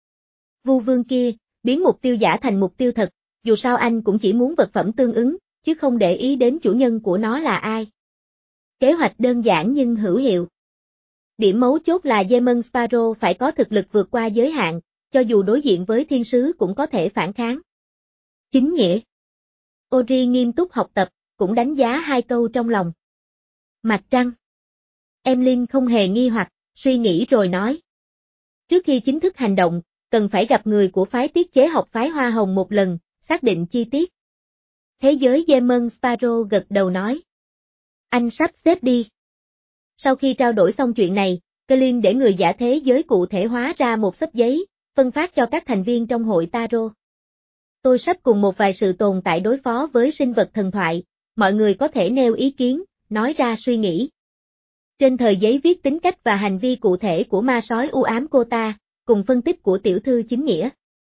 Vu vương kia, biến mục tiêu giả thành mục tiêu thật, dù sao anh cũng chỉ muốn vật phẩm tương ứng, chứ không để ý đến chủ nhân của nó là ai. Kế hoạch đơn giản nhưng hữu hiệu. Điểm mấu chốt là Demon Sparrow phải có thực lực vượt qua giới hạn, cho dù đối diện với thiên sứ cũng có thể phản kháng. Chính nghĩa. Ori nghiêm túc học tập, cũng đánh giá hai câu trong lòng. Mặt Trăng. Emlyn không hề nghi hoặc, suy nghĩ rồi nói. Trước khi chính thức hành động, cần phải gặp người của phái tiết chế học phái Hoa Hồng một lần, xác định chi tiết. Thế giới Demon Sparrow gật đầu nói. Anh sắp xếp đi. Sau khi trao đổi xong chuyện này, Colin để người giả thế giới cụ thể hóa ra một xấp giấy, phân phát cho các thành viên trong hội Tarot. Tôi sắp cùng một vài sự tồn tại đối phó với sinh vật thần thoại, mọi người có thể nêu ý kiến, nói ra suy nghĩ. Trên tờ giấy viết tính cách và hành vi cụ thể của ma sói u ám cô ta, cùng phân tích của tiểu thư chính nghĩa.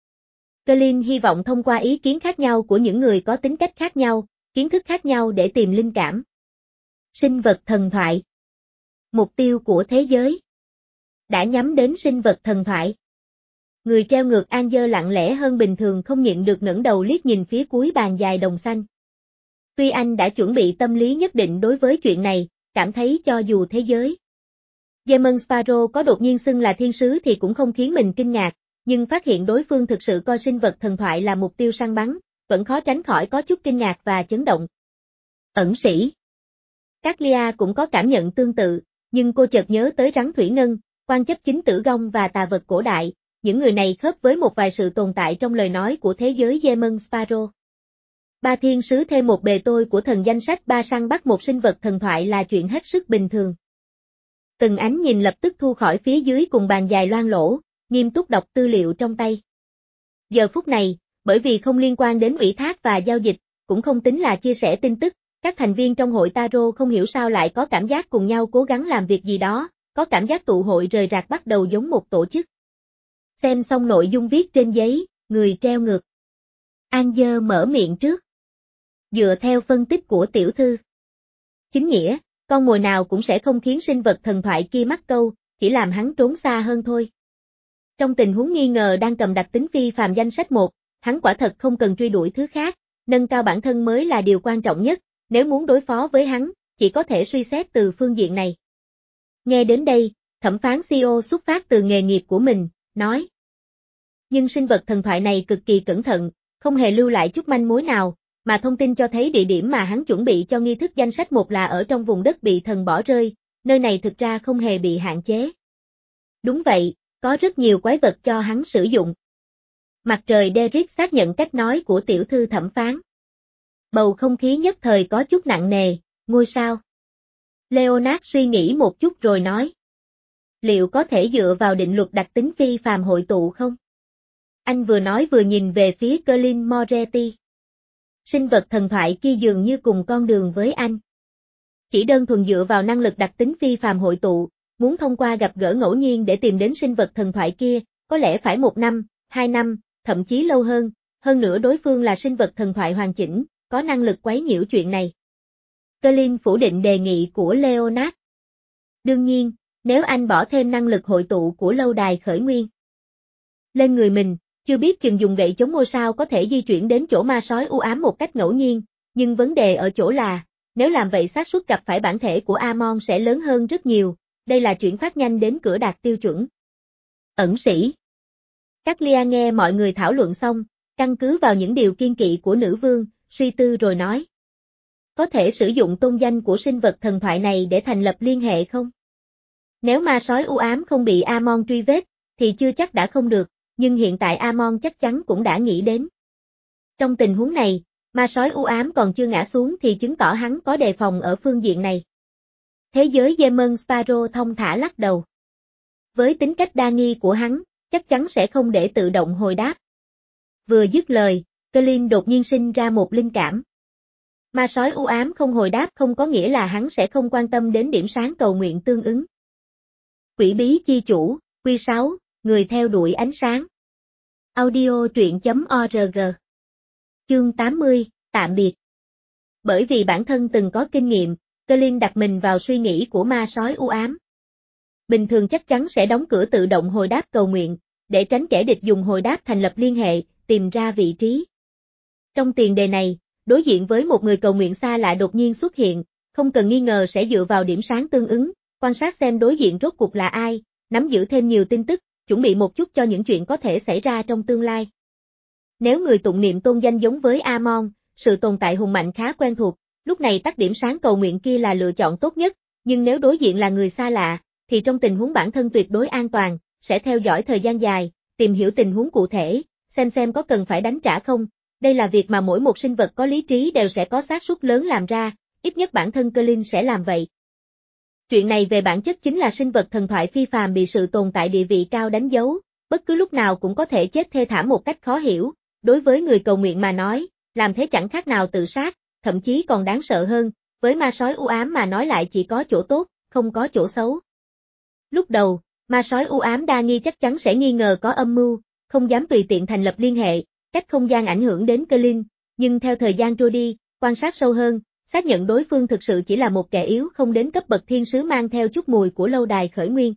Colin hy vọng thông qua ý kiến khác nhau của những người có tính cách khác nhau, kiến thức khác nhau để tìm linh cảm. Sinh vật thần thoại. Mục tiêu của thế giới. Đã nhắm đến sinh vật thần thoại. Người treo ngược Angel lặng lẽ hơn bình thường không nhịn được ngẩng đầu liếc nhìn phía cuối bàn dài đồng xanh. Tuy anh đã chuẩn bị tâm lý nhất định đối với chuyện này, cảm thấy cho dù thế giới Demon Sparrow có đột nhiên xưng là thiên sứ thì cũng không khiến mình kinh ngạc, nhưng phát hiện đối phương thực sự coi sinh vật thần thoại là mục tiêu săn bắn, vẫn khó tránh khỏi có chút kinh ngạc và chấn động. Ẩn sĩ. Caglia cũng có cảm nhận tương tự, nhưng cô chợt nhớ tới rắn thủy ngân, quan chấp chính tử vong và tà vật cổ đại, những người này khớp với một vài sự tồn tại trong lời nói của thế giới Demon Sparrow. Ba thiên sứ thêm một bề tôi của thần danh sách ba săn bắt một sinh vật thần thoại là chuyện hết sức bình thường. Từng ánh nhìn lập tức thu khỏi phía dưới cùng bàn dài loang lỗ, nghiêm túc đọc tư liệu trong tay. Giờ phút này, bởi vì không liên quan đến ủy thác và giao dịch, cũng không tính là chia sẻ tin tức, các thành viên trong hội Tarot không hiểu sao lại có cảm giác cùng nhau cố gắng làm việc gì đó, có cảm giác tụ hội rời rạc bắt đầu giống một tổ chức. Xem xong nội dung viết trên giấy, người treo ngược. Angel mở miệng trước. Dựa theo phân tích của tiểu thư chính nghĩa, con mồi nào cũng sẽ không khiến sinh vật thần thoại kia mắc câu, chỉ làm hắn trốn xa hơn thôi. Trong tình huống nghi ngờ đang cầm đặc tính phi phàm danh sách một, hắn quả thật không cần truy đuổi thứ khác, nâng cao bản thân mới là điều quan trọng nhất, nếu muốn đối phó với hắn, chỉ có thể suy xét từ phương diện này. Nghe đến đây, thẩm phán xê e ô xuất phát từ nghề nghiệp của mình, nói. Nhưng sinh vật thần thoại này cực kỳ cẩn thận, không hề lưu lại chút manh mối nào, mà thông tin cho thấy địa điểm mà hắn chuẩn bị cho nghi thức danh sách một là ở trong vùng đất bị thần bỏ rơi, nơi này thực ra không hề bị hạn chế. Đúng vậy, có rất nhiều quái vật cho hắn sử dụng. Mặt trời Derek xác nhận cách nói của tiểu thư thẩm phán. Bầu không khí nhất thời có chút nặng nề, ngôi sao. Leonard suy nghĩ một chút rồi nói. Liệu có thể dựa vào định luật đặc tính phi phàm hội tụ không? Anh vừa nói vừa nhìn về phía Colin Moretti. Sinh vật thần thoại kia dường như cùng con đường với anh. Chỉ đơn thuần dựa vào năng lực đặc tính phi phàm hội tụ, muốn thông qua gặp gỡ ngẫu nhiên để tìm đến sinh vật thần thoại kia, có lẽ phải một năm, hai năm, thậm chí lâu hơn, hơn nữa đối phương là sinh vật thần thoại hoàn chỉnh, có năng lực quấy nhiễu chuyện này. Colin phủ định đề nghị của Leonard. Đương nhiên, nếu anh bỏ thêm năng lực hội tụ của lâu đài khởi nguyên lên người mình, chưa biết chừng dùng gậy chống ngôi sao có thể di chuyển đến chỗ ma sói u ám một cách ngẫu nhiên, nhưng vấn đề ở chỗ là, nếu làm vậy xác suất gặp phải bản thể của Amon sẽ lớn hơn rất nhiều, đây là chuyển phát nhanh đến cửa đạt tiêu chuẩn. Ẩn sĩ. Các Lia nghe mọi người thảo luận xong, căn cứ vào những điều kiên kỵ của nữ vương, suy tư rồi nói. Có thể sử dụng tôn danh của sinh vật thần thoại này để thành lập liên hệ không? Nếu ma sói u ám không bị Amon truy vết, thì chưa chắc đã không được, nhưng hiện tại Amon chắc chắn cũng đã nghĩ đến. Trong tình huống này, ma sói u ám còn chưa ngã xuống thì chứng tỏ hắn có đề phòng ở phương diện này. Thế giới Demon Sparrow thông thả lắc đầu. Với tính cách đa nghi của hắn, chắc chắn sẽ không để tự động hồi đáp. Vừa dứt lời, Colin đột nhiên sinh ra một linh cảm. Ma sói u ám không hồi đáp không có nghĩa là hắn sẽ không quan tâm đến điểm sáng cầu nguyện tương ứng. Quỷ bí chi chủ, Quy sáu, người theo đuổi ánh sáng. Audio truyện chấm org. Chương tám mươi, tạm biệt. Bởi vì bản thân từng có kinh nghiệm, Colin đặt mình vào suy nghĩ của ma sói u ám. Bình thường chắc chắn sẽ đóng cửa tự động hồi đáp cầu nguyện, để tránh kẻ địch dùng hồi đáp thành lập liên hệ, tìm ra vị trí. Trong tiền đề này, đối diện với một người cầu nguyện xa lạ đột nhiên xuất hiện, không cần nghi ngờ sẽ dựa vào điểm sáng tương ứng, quan sát xem đối diện rốt cuộc là ai, nắm giữ thêm nhiều tin tức, chuẩn bị một chút cho những chuyện có thể xảy ra trong tương lai. Nếu người tụng niệm tôn danh giống với Amon, sự tồn tại hùng mạnh khá quen thuộc, lúc này tắt điểm sáng cầu nguyện kia là lựa chọn tốt nhất, nhưng nếu đối diện là người xa lạ, thì trong tình huống bản thân tuyệt đối an toàn, sẽ theo dõi thời gian dài, tìm hiểu tình huống cụ thể, xem xem có cần phải đánh trả không. Đây là việc mà mỗi một sinh vật có lý trí đều sẽ có xác suất lớn làm ra, ít nhất bản thân Colin sẽ làm vậy. Chuyện này về bản chất chính là sinh vật thần thoại phi phàm bị sự tồn tại địa vị cao đánh dấu, bất cứ lúc nào cũng có thể chết thê thảm một cách khó hiểu, đối với người cầu nguyện mà nói, làm thế chẳng khác nào tự sát, thậm chí còn đáng sợ hơn, với ma sói u ám mà nói lại chỉ có chỗ tốt, không có chỗ xấu. Lúc đầu, ma sói u ám đa nghi chắc chắn sẽ nghi ngờ có âm mưu, không dám tùy tiện thành lập liên hệ, cách không gian ảnh hưởng đến Colin, nhưng theo thời gian trôi đi, quan sát sâu hơn, xác nhận đối phương thực sự chỉ là một kẻ yếu không đến cấp bậc thiên sứ mang theo chút mùi của lâu đài khởi nguyên.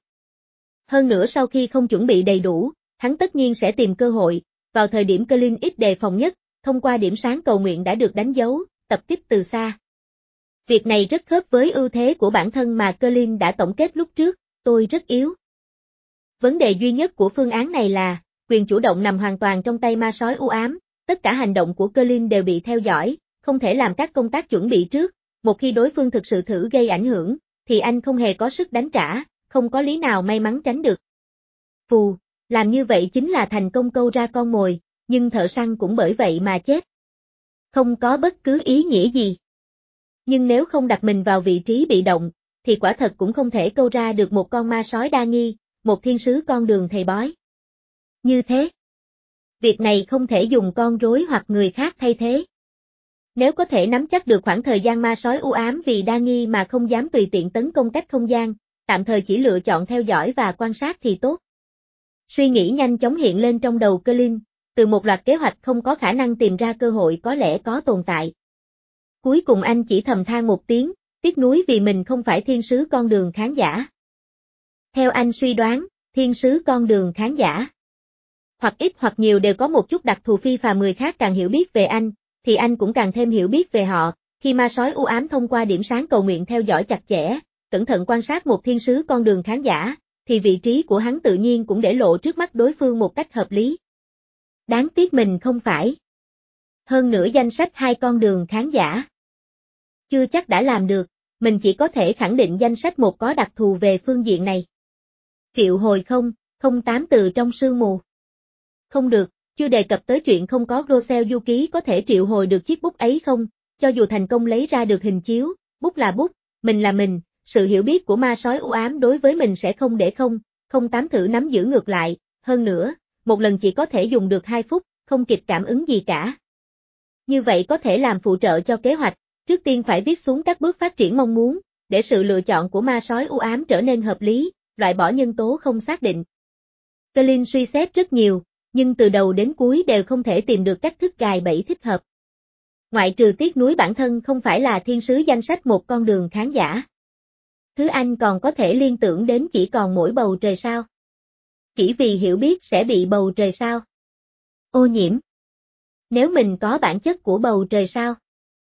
Hơn nữa sau khi không chuẩn bị đầy đủ, hắn tất nhiên sẽ tìm cơ hội, vào thời điểm Colin ít đề phòng nhất, thông qua điểm sáng cầu nguyện đã được đánh dấu, tập kích từ xa. Việc này rất khớp với ưu thế của bản thân mà Colin đã tổng kết lúc trước, tôi rất yếu. Vấn đề duy nhất của phương án này là, quyền chủ động nằm hoàn toàn trong tay ma sói u ám, tất cả hành động của Colin đều bị theo dõi, không thể làm các công tác chuẩn bị trước, một khi đối phương thực sự thử gây ảnh hưởng, thì anh không hề có sức đánh trả, không có lý nào may mắn tránh được. Phù, làm như vậy chính là thành công câu ra con mồi, nhưng thợ săn cũng bởi vậy mà chết. Không có bất cứ ý nghĩa gì. Nhưng nếu không đặt mình vào vị trí bị động, thì quả thật cũng không thể câu ra được một con ma sói đa nghi, một thiên sứ con đường thầy bói. Như thế, việc này không thể dùng con rối hoặc người khác thay thế. Nếu có thể nắm chắc được khoảng thời gian ma sói u ám vì đa nghi mà không dám tùy tiện tấn công cách không gian, tạm thời chỉ lựa chọn theo dõi và quan sát thì tốt. Suy nghĩ nhanh chóng hiện lên trong đầu Colin, từ một loạt kế hoạch không có khả năng tìm ra cơ hội có lẽ có tồn tại. Cuối cùng anh chỉ thầm than một tiếng, tiếc nuối vì mình không phải thiên sứ con đường khán giả. Theo anh suy đoán, thiên sứ con đường khán giả, hoặc ít hoặc nhiều đều có một chút đặc thù phi phàm, người khác càng hiểu biết về anh, thì anh cũng càng thêm hiểu biết về họ. Khi ma sói u ám thông qua điểm sáng cầu nguyện theo dõi chặt chẽ, cẩn thận quan sát một thiên sứ con đường khán giả, thì vị trí của hắn tự nhiên cũng để lộ trước mắt đối phương một cách hợp lý. Đáng tiếc mình không phải. Hơn nữa danh sách hai con đường khán giả chưa chắc đã làm được, mình chỉ có thể khẳng định danh sách một có đặc thù về phương diện này. Triệu hồi không, không tám từ trong sương mù. Không được, chưa đề cập tới chuyện không có Grosel du ký có thể triệu hồi được chiếc bút ấy không, cho dù thành công lấy ra được hình chiếu, bút là bút, mình là mình, sự hiểu biết của ma sói u ám đối với mình sẽ không để không, không tám thử nắm giữ ngược lại, hơn nữa, một lần chỉ có thể dùng được hai phút, không kịp cảm ứng gì cả. Như vậy có thể làm phụ trợ cho kế hoạch, trước tiên phải viết xuống các bước phát triển mong muốn, để sự lựa chọn của ma sói u ám trở nên hợp lý, loại bỏ nhân tố không xác định. Colin suy xét rất nhiều, nhưng từ đầu đến cuối đều không thể tìm được cách thức gài bẫy thích hợp. Ngoại trừ tiếc nuối bản thân không phải là thiên sứ danh sách một con đường khán giả. Thứ anh còn có thể liên tưởng đến chỉ còn mỗi bầu trời sao. Chỉ vì hiểu biết sẽ bị bầu trời sao ô nhiễm. Nếu mình có bản chất của bầu trời sao,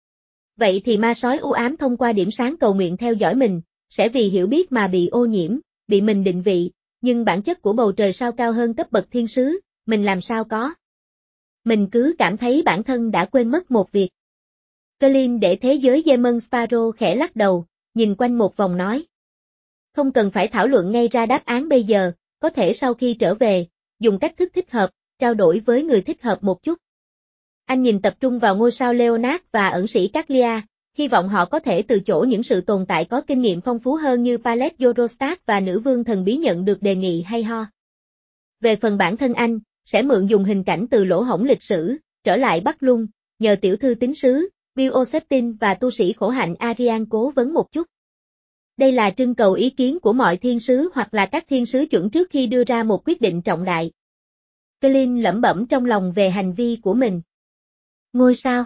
vậy thì ma sói u ám thông qua điểm sáng cầu nguyện theo dõi mình, sẽ vì hiểu biết mà bị ô nhiễm, bị mình định vị, nhưng bản chất của bầu trời sao cao hơn cấp bậc thiên sứ, mình làm sao có. Mình cứ cảm thấy bản thân đã quên mất một việc. Colin để thế giới Demon Sparrow khẽ lắc đầu, nhìn quanh một vòng nói. Không cần phải thảo luận ngay ra đáp án bây giờ, có thể sau khi trở về, dùng cách thức thích hợp, trao đổi với người thích hợp một chút. Anh nhìn tập trung vào ngôi sao Leonard và ẩn sĩ Caglia, hy vọng họ có thể từ chỗ những sự tồn tại có kinh nghiệm phong phú hơn như Pallet Eurostat và nữ vương thần bí nhận được đề nghị hay ho. Về phần bản thân anh, sẽ mượn dùng hình cảnh từ lỗ hổng lịch sử, trở lại Bắc Lung, nhờ tiểu thư tín sứ, Bill O'Septin và tu sĩ khổ hạnh Arian cố vấn một chút. Đây là trưng cầu ý kiến của mọi thiên sứ hoặc là các thiên sứ chuẩn trước khi đưa ra một quyết định trọng đại. Colin lẩm bẩm trong lòng về hành vi của mình. Ngôi sao?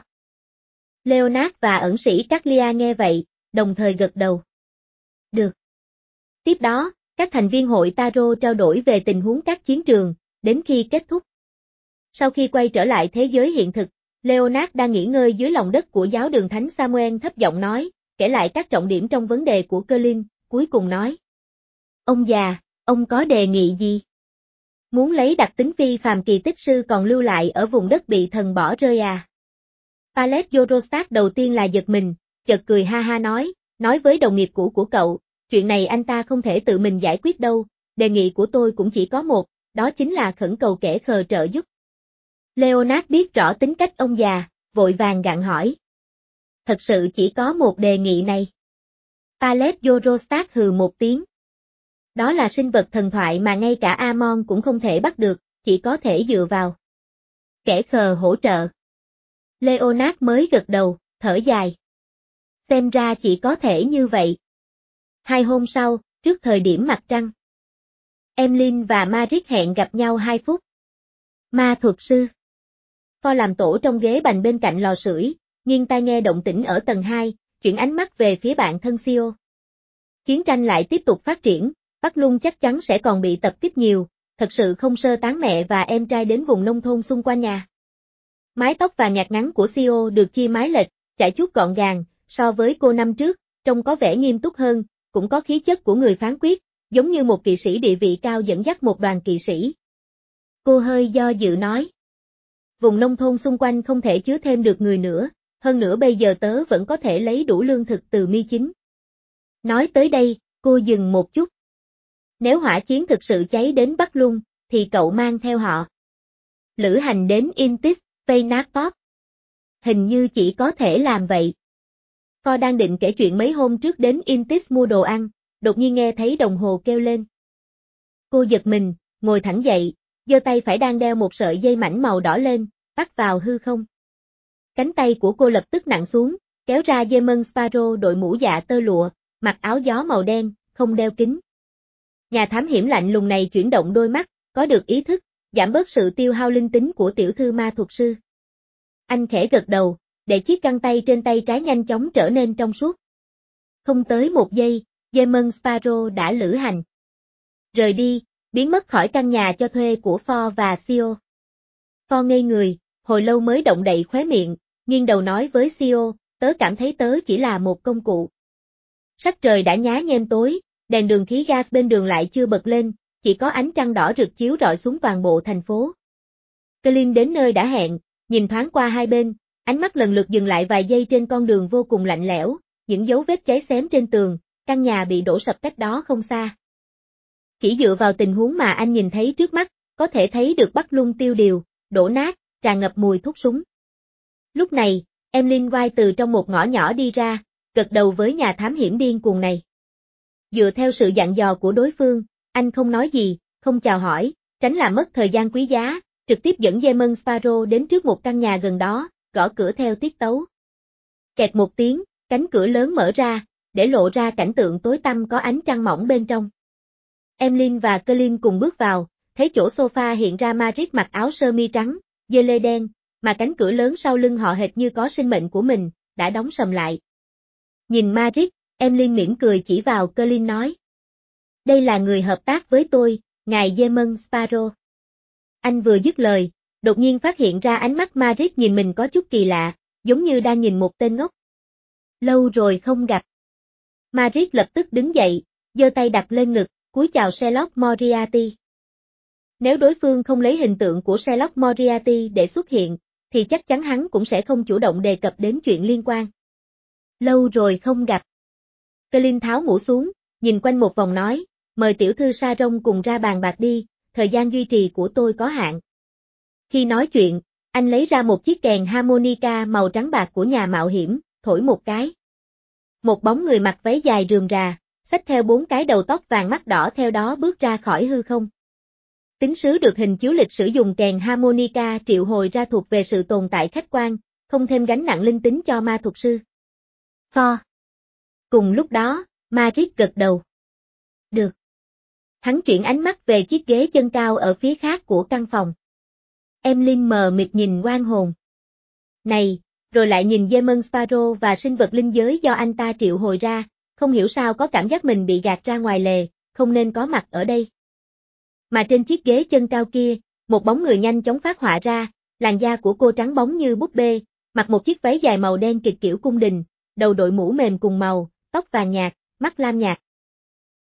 Leonard và ẩn sĩ Caglia nghe vậy, đồng thời gật đầu. Được. Tiếp đó, các thành viên hội Taro trao đổi về tình huống các chiến trường, đến khi kết thúc. Sau khi quay trở lại thế giới hiện thực, Leonard đang nghỉ ngơi dưới lòng đất của giáo đường Thánh Samuel thấp giọng nói, kể lại các trọng điểm trong vấn đề của Colin, cuối cùng nói. Ông già, ông có đề nghị gì? Muốn lấy đặc tính phi phàm kỳ tích sư còn lưu lại ở vùng đất bị thần bỏ rơi à? Pallet Eurostat đầu tiên là giật mình, chợt cười ha ha nói, nói với đồng nghiệp cũ của cậu, chuyện này anh ta không thể tự mình giải quyết đâu, đề nghị của tôi cũng chỉ có một, đó chính là khẩn cầu kẻ khờ trợ giúp. Leonard biết rõ tính cách ông già, vội vàng gặng hỏi. Thật sự chỉ có một đề nghị này. Pallet Eurostat hừ một tiếng. Đó là sinh vật thần thoại mà ngay cả Amon cũng không thể bắt được, chỉ có thể dựa vào kẻ khờ hỗ trợ. Leonard mới gật đầu, thở dài. Xem ra chỉ có thể như vậy. Hai hôm sau, trước thời điểm mặt trăng, Emlyn và Marit hẹn gặp nhau hai phút. Ma thuật sư. Pho làm tổ trong ghế bành bên cạnh lò sưởi, nghiêng tai nghe động tĩnh ở tầng hai, chuyển ánh mắt về phía bạn thân Sio. Chiến tranh lại tiếp tục phát triển, Bắc Lung chắc chắn sẽ còn bị tập kích nhiều, thật sự không sơ tán mẹ và em trai đến vùng nông thôn xung quanh nhà. Mái tóc vàng nhạt ngắn của Sio được chia mái lệch, chải chuốt gọn gàng, so với cô năm trước, trông có vẻ nghiêm túc hơn, cũng có khí chất của người phán quyết, giống như một kỵ sĩ địa vị cao dẫn dắt một đoàn kỵ sĩ. Cô hơi do dự nói. Vùng nông thôn xung quanh không thể chứa thêm được người nữa, hơn nữa bây giờ tớ vẫn có thể lấy đủ lương thực từ Mi Chính. Nói tới đây, cô dừng một chút. Nếu hỏa chiến thực sự cháy đến Bắc Lung, thì cậu mang theo họ. Lữ hành đến Intis, Feynapop. Hình như chỉ có thể làm vậy. Pho đang định kể chuyện mấy hôm trước đến Intis mua đồ ăn, đột nhiên nghe thấy đồng hồ kêu lên. Cô giật mình, ngồi thẳng dậy, giơ tay phải đang đeo một sợi dây mảnh màu đỏ lên, bắt vào hư không. Cánh tay của cô lập tức nặng xuống, kéo ra Demon Sparrow đội mũ dạ tơ lụa, mặc áo gió màu đen, không đeo kính. Nhà thám hiểm lạnh lùng này chuyển động đôi mắt, có được ý thức, giảm bớt sự tiêu hao linh tính của tiểu thư ma thuật sư. Anh khẽ gật đầu, để chiếc găng tay trên tay trái nhanh chóng trở nên trong suốt. Không tới một giây, Demon Sparrow đã lữ hành. Rời đi, biến mất khỏi căn nhà cho thuê của Ford và Sio. Ford ngây người, hồi lâu mới động đậy khóe miệng, nghiêng đầu nói với Sio, tớ cảm thấy tớ chỉ là một công cụ. Sắc trời đã nhá nhem tối, đèn đường khí gas bên đường lại chưa bật lên, chỉ có ánh trăng đỏ rực chiếu rọi xuống toàn bộ thành phố. Colin đến nơi đã hẹn, nhìn thoáng qua hai bên, ánh mắt lần lượt dừng lại vài giây trên con đường vô cùng lạnh lẽo, những dấu vết cháy xém trên tường, căn nhà bị đổ sập cách đó không xa. Chỉ dựa vào tình huống mà anh nhìn thấy trước mắt, có thể thấy được Bắc Lung tiêu điều, đổ nát, tràn ngập mùi thuốc súng. Lúc này, Emlyn White từ trong một ngõ nhỏ đi ra, gật đầu với nhà thám hiểm điên cuồng này. Dựa theo sự dặn dò của đối phương, anh không nói gì, không chào hỏi, tránh làm mất thời gian quý giá, trực tiếp dẫn Demon Sparrow đến trước một căn nhà gần đó, gõ cửa theo tiết tấu. Kẹt một tiếng, cánh cửa lớn mở ra, để lộ ra cảnh tượng tối tăm có ánh trăng mỏng bên trong. Emlyn và Colin cùng bước vào, thấy chỗ sofa hiện ra Marit mặc áo sơ mi trắng, dê lê đen, mà cánh cửa lớn sau lưng họ hệt như có sinh mệnh của mình, đã đóng sầm lại. Nhìn Marit, Emlyn mỉm cười chỉ vào Colin nói. Đây là người hợp tác với tôi, ngài Demon Sparrow. Anh vừa dứt lời, đột nhiên phát hiện ra ánh mắt Marit nhìn mình có chút kỳ lạ, giống như đang nhìn một tên ngốc. Lâu rồi không gặp. Marit lập tức đứng dậy, giơ tay đặt lên ngực, cúi chào Sherlock Moriarty. Nếu đối phương không lấy hình tượng của Sherlock Moriarty để xuất hiện, thì chắc chắn hắn cũng sẽ không chủ động đề cập đến chuyện liên quan. Lâu rồi không gặp. Colin tháo mũ xuống, nhìn quanh một vòng nói, mời tiểu thư Sharon cùng ra bàn bạc đi, thời gian duy trì của tôi có hạn. Khi nói chuyện, anh lấy ra một chiếc kèn harmonica màu trắng bạc của nhà mạo hiểm, thổi một cái. Một bóng người mặc váy dài rườm rà, xách theo bốn cái đầu tóc vàng mắt đỏ theo đó bước ra khỏi hư không. Tín sứ được hình chiếu lịch sử dùng kèn harmonica triệu hồi ra thuộc về sự tồn tại khách quan, không thêm gánh nặng linh tính cho ma thuật sư. Pho. Cùng lúc đó, Maric gật đầu. Được. Hắn chuyển ánh mắt về chiếc ghế chân cao ở phía khác của căn phòng. Emlyn mờ mịt nhìn oan hồn. Này, rồi lại nhìn Demon Sparrow và sinh vật linh giới do anh ta triệu hồi ra, không hiểu sao có cảm giác mình bị gạt ra ngoài lề, không nên có mặt ở đây. Mà trên chiếc ghế chân cao kia, một bóng người nhanh chóng phát họa ra, làn da của cô trắng bóng như búp bê, mặc một chiếc váy dài màu đen kịch kiểu cung đình, đầu đội mũ mềm cùng màu, tóc vàng nhạt, mắt lam nhạt.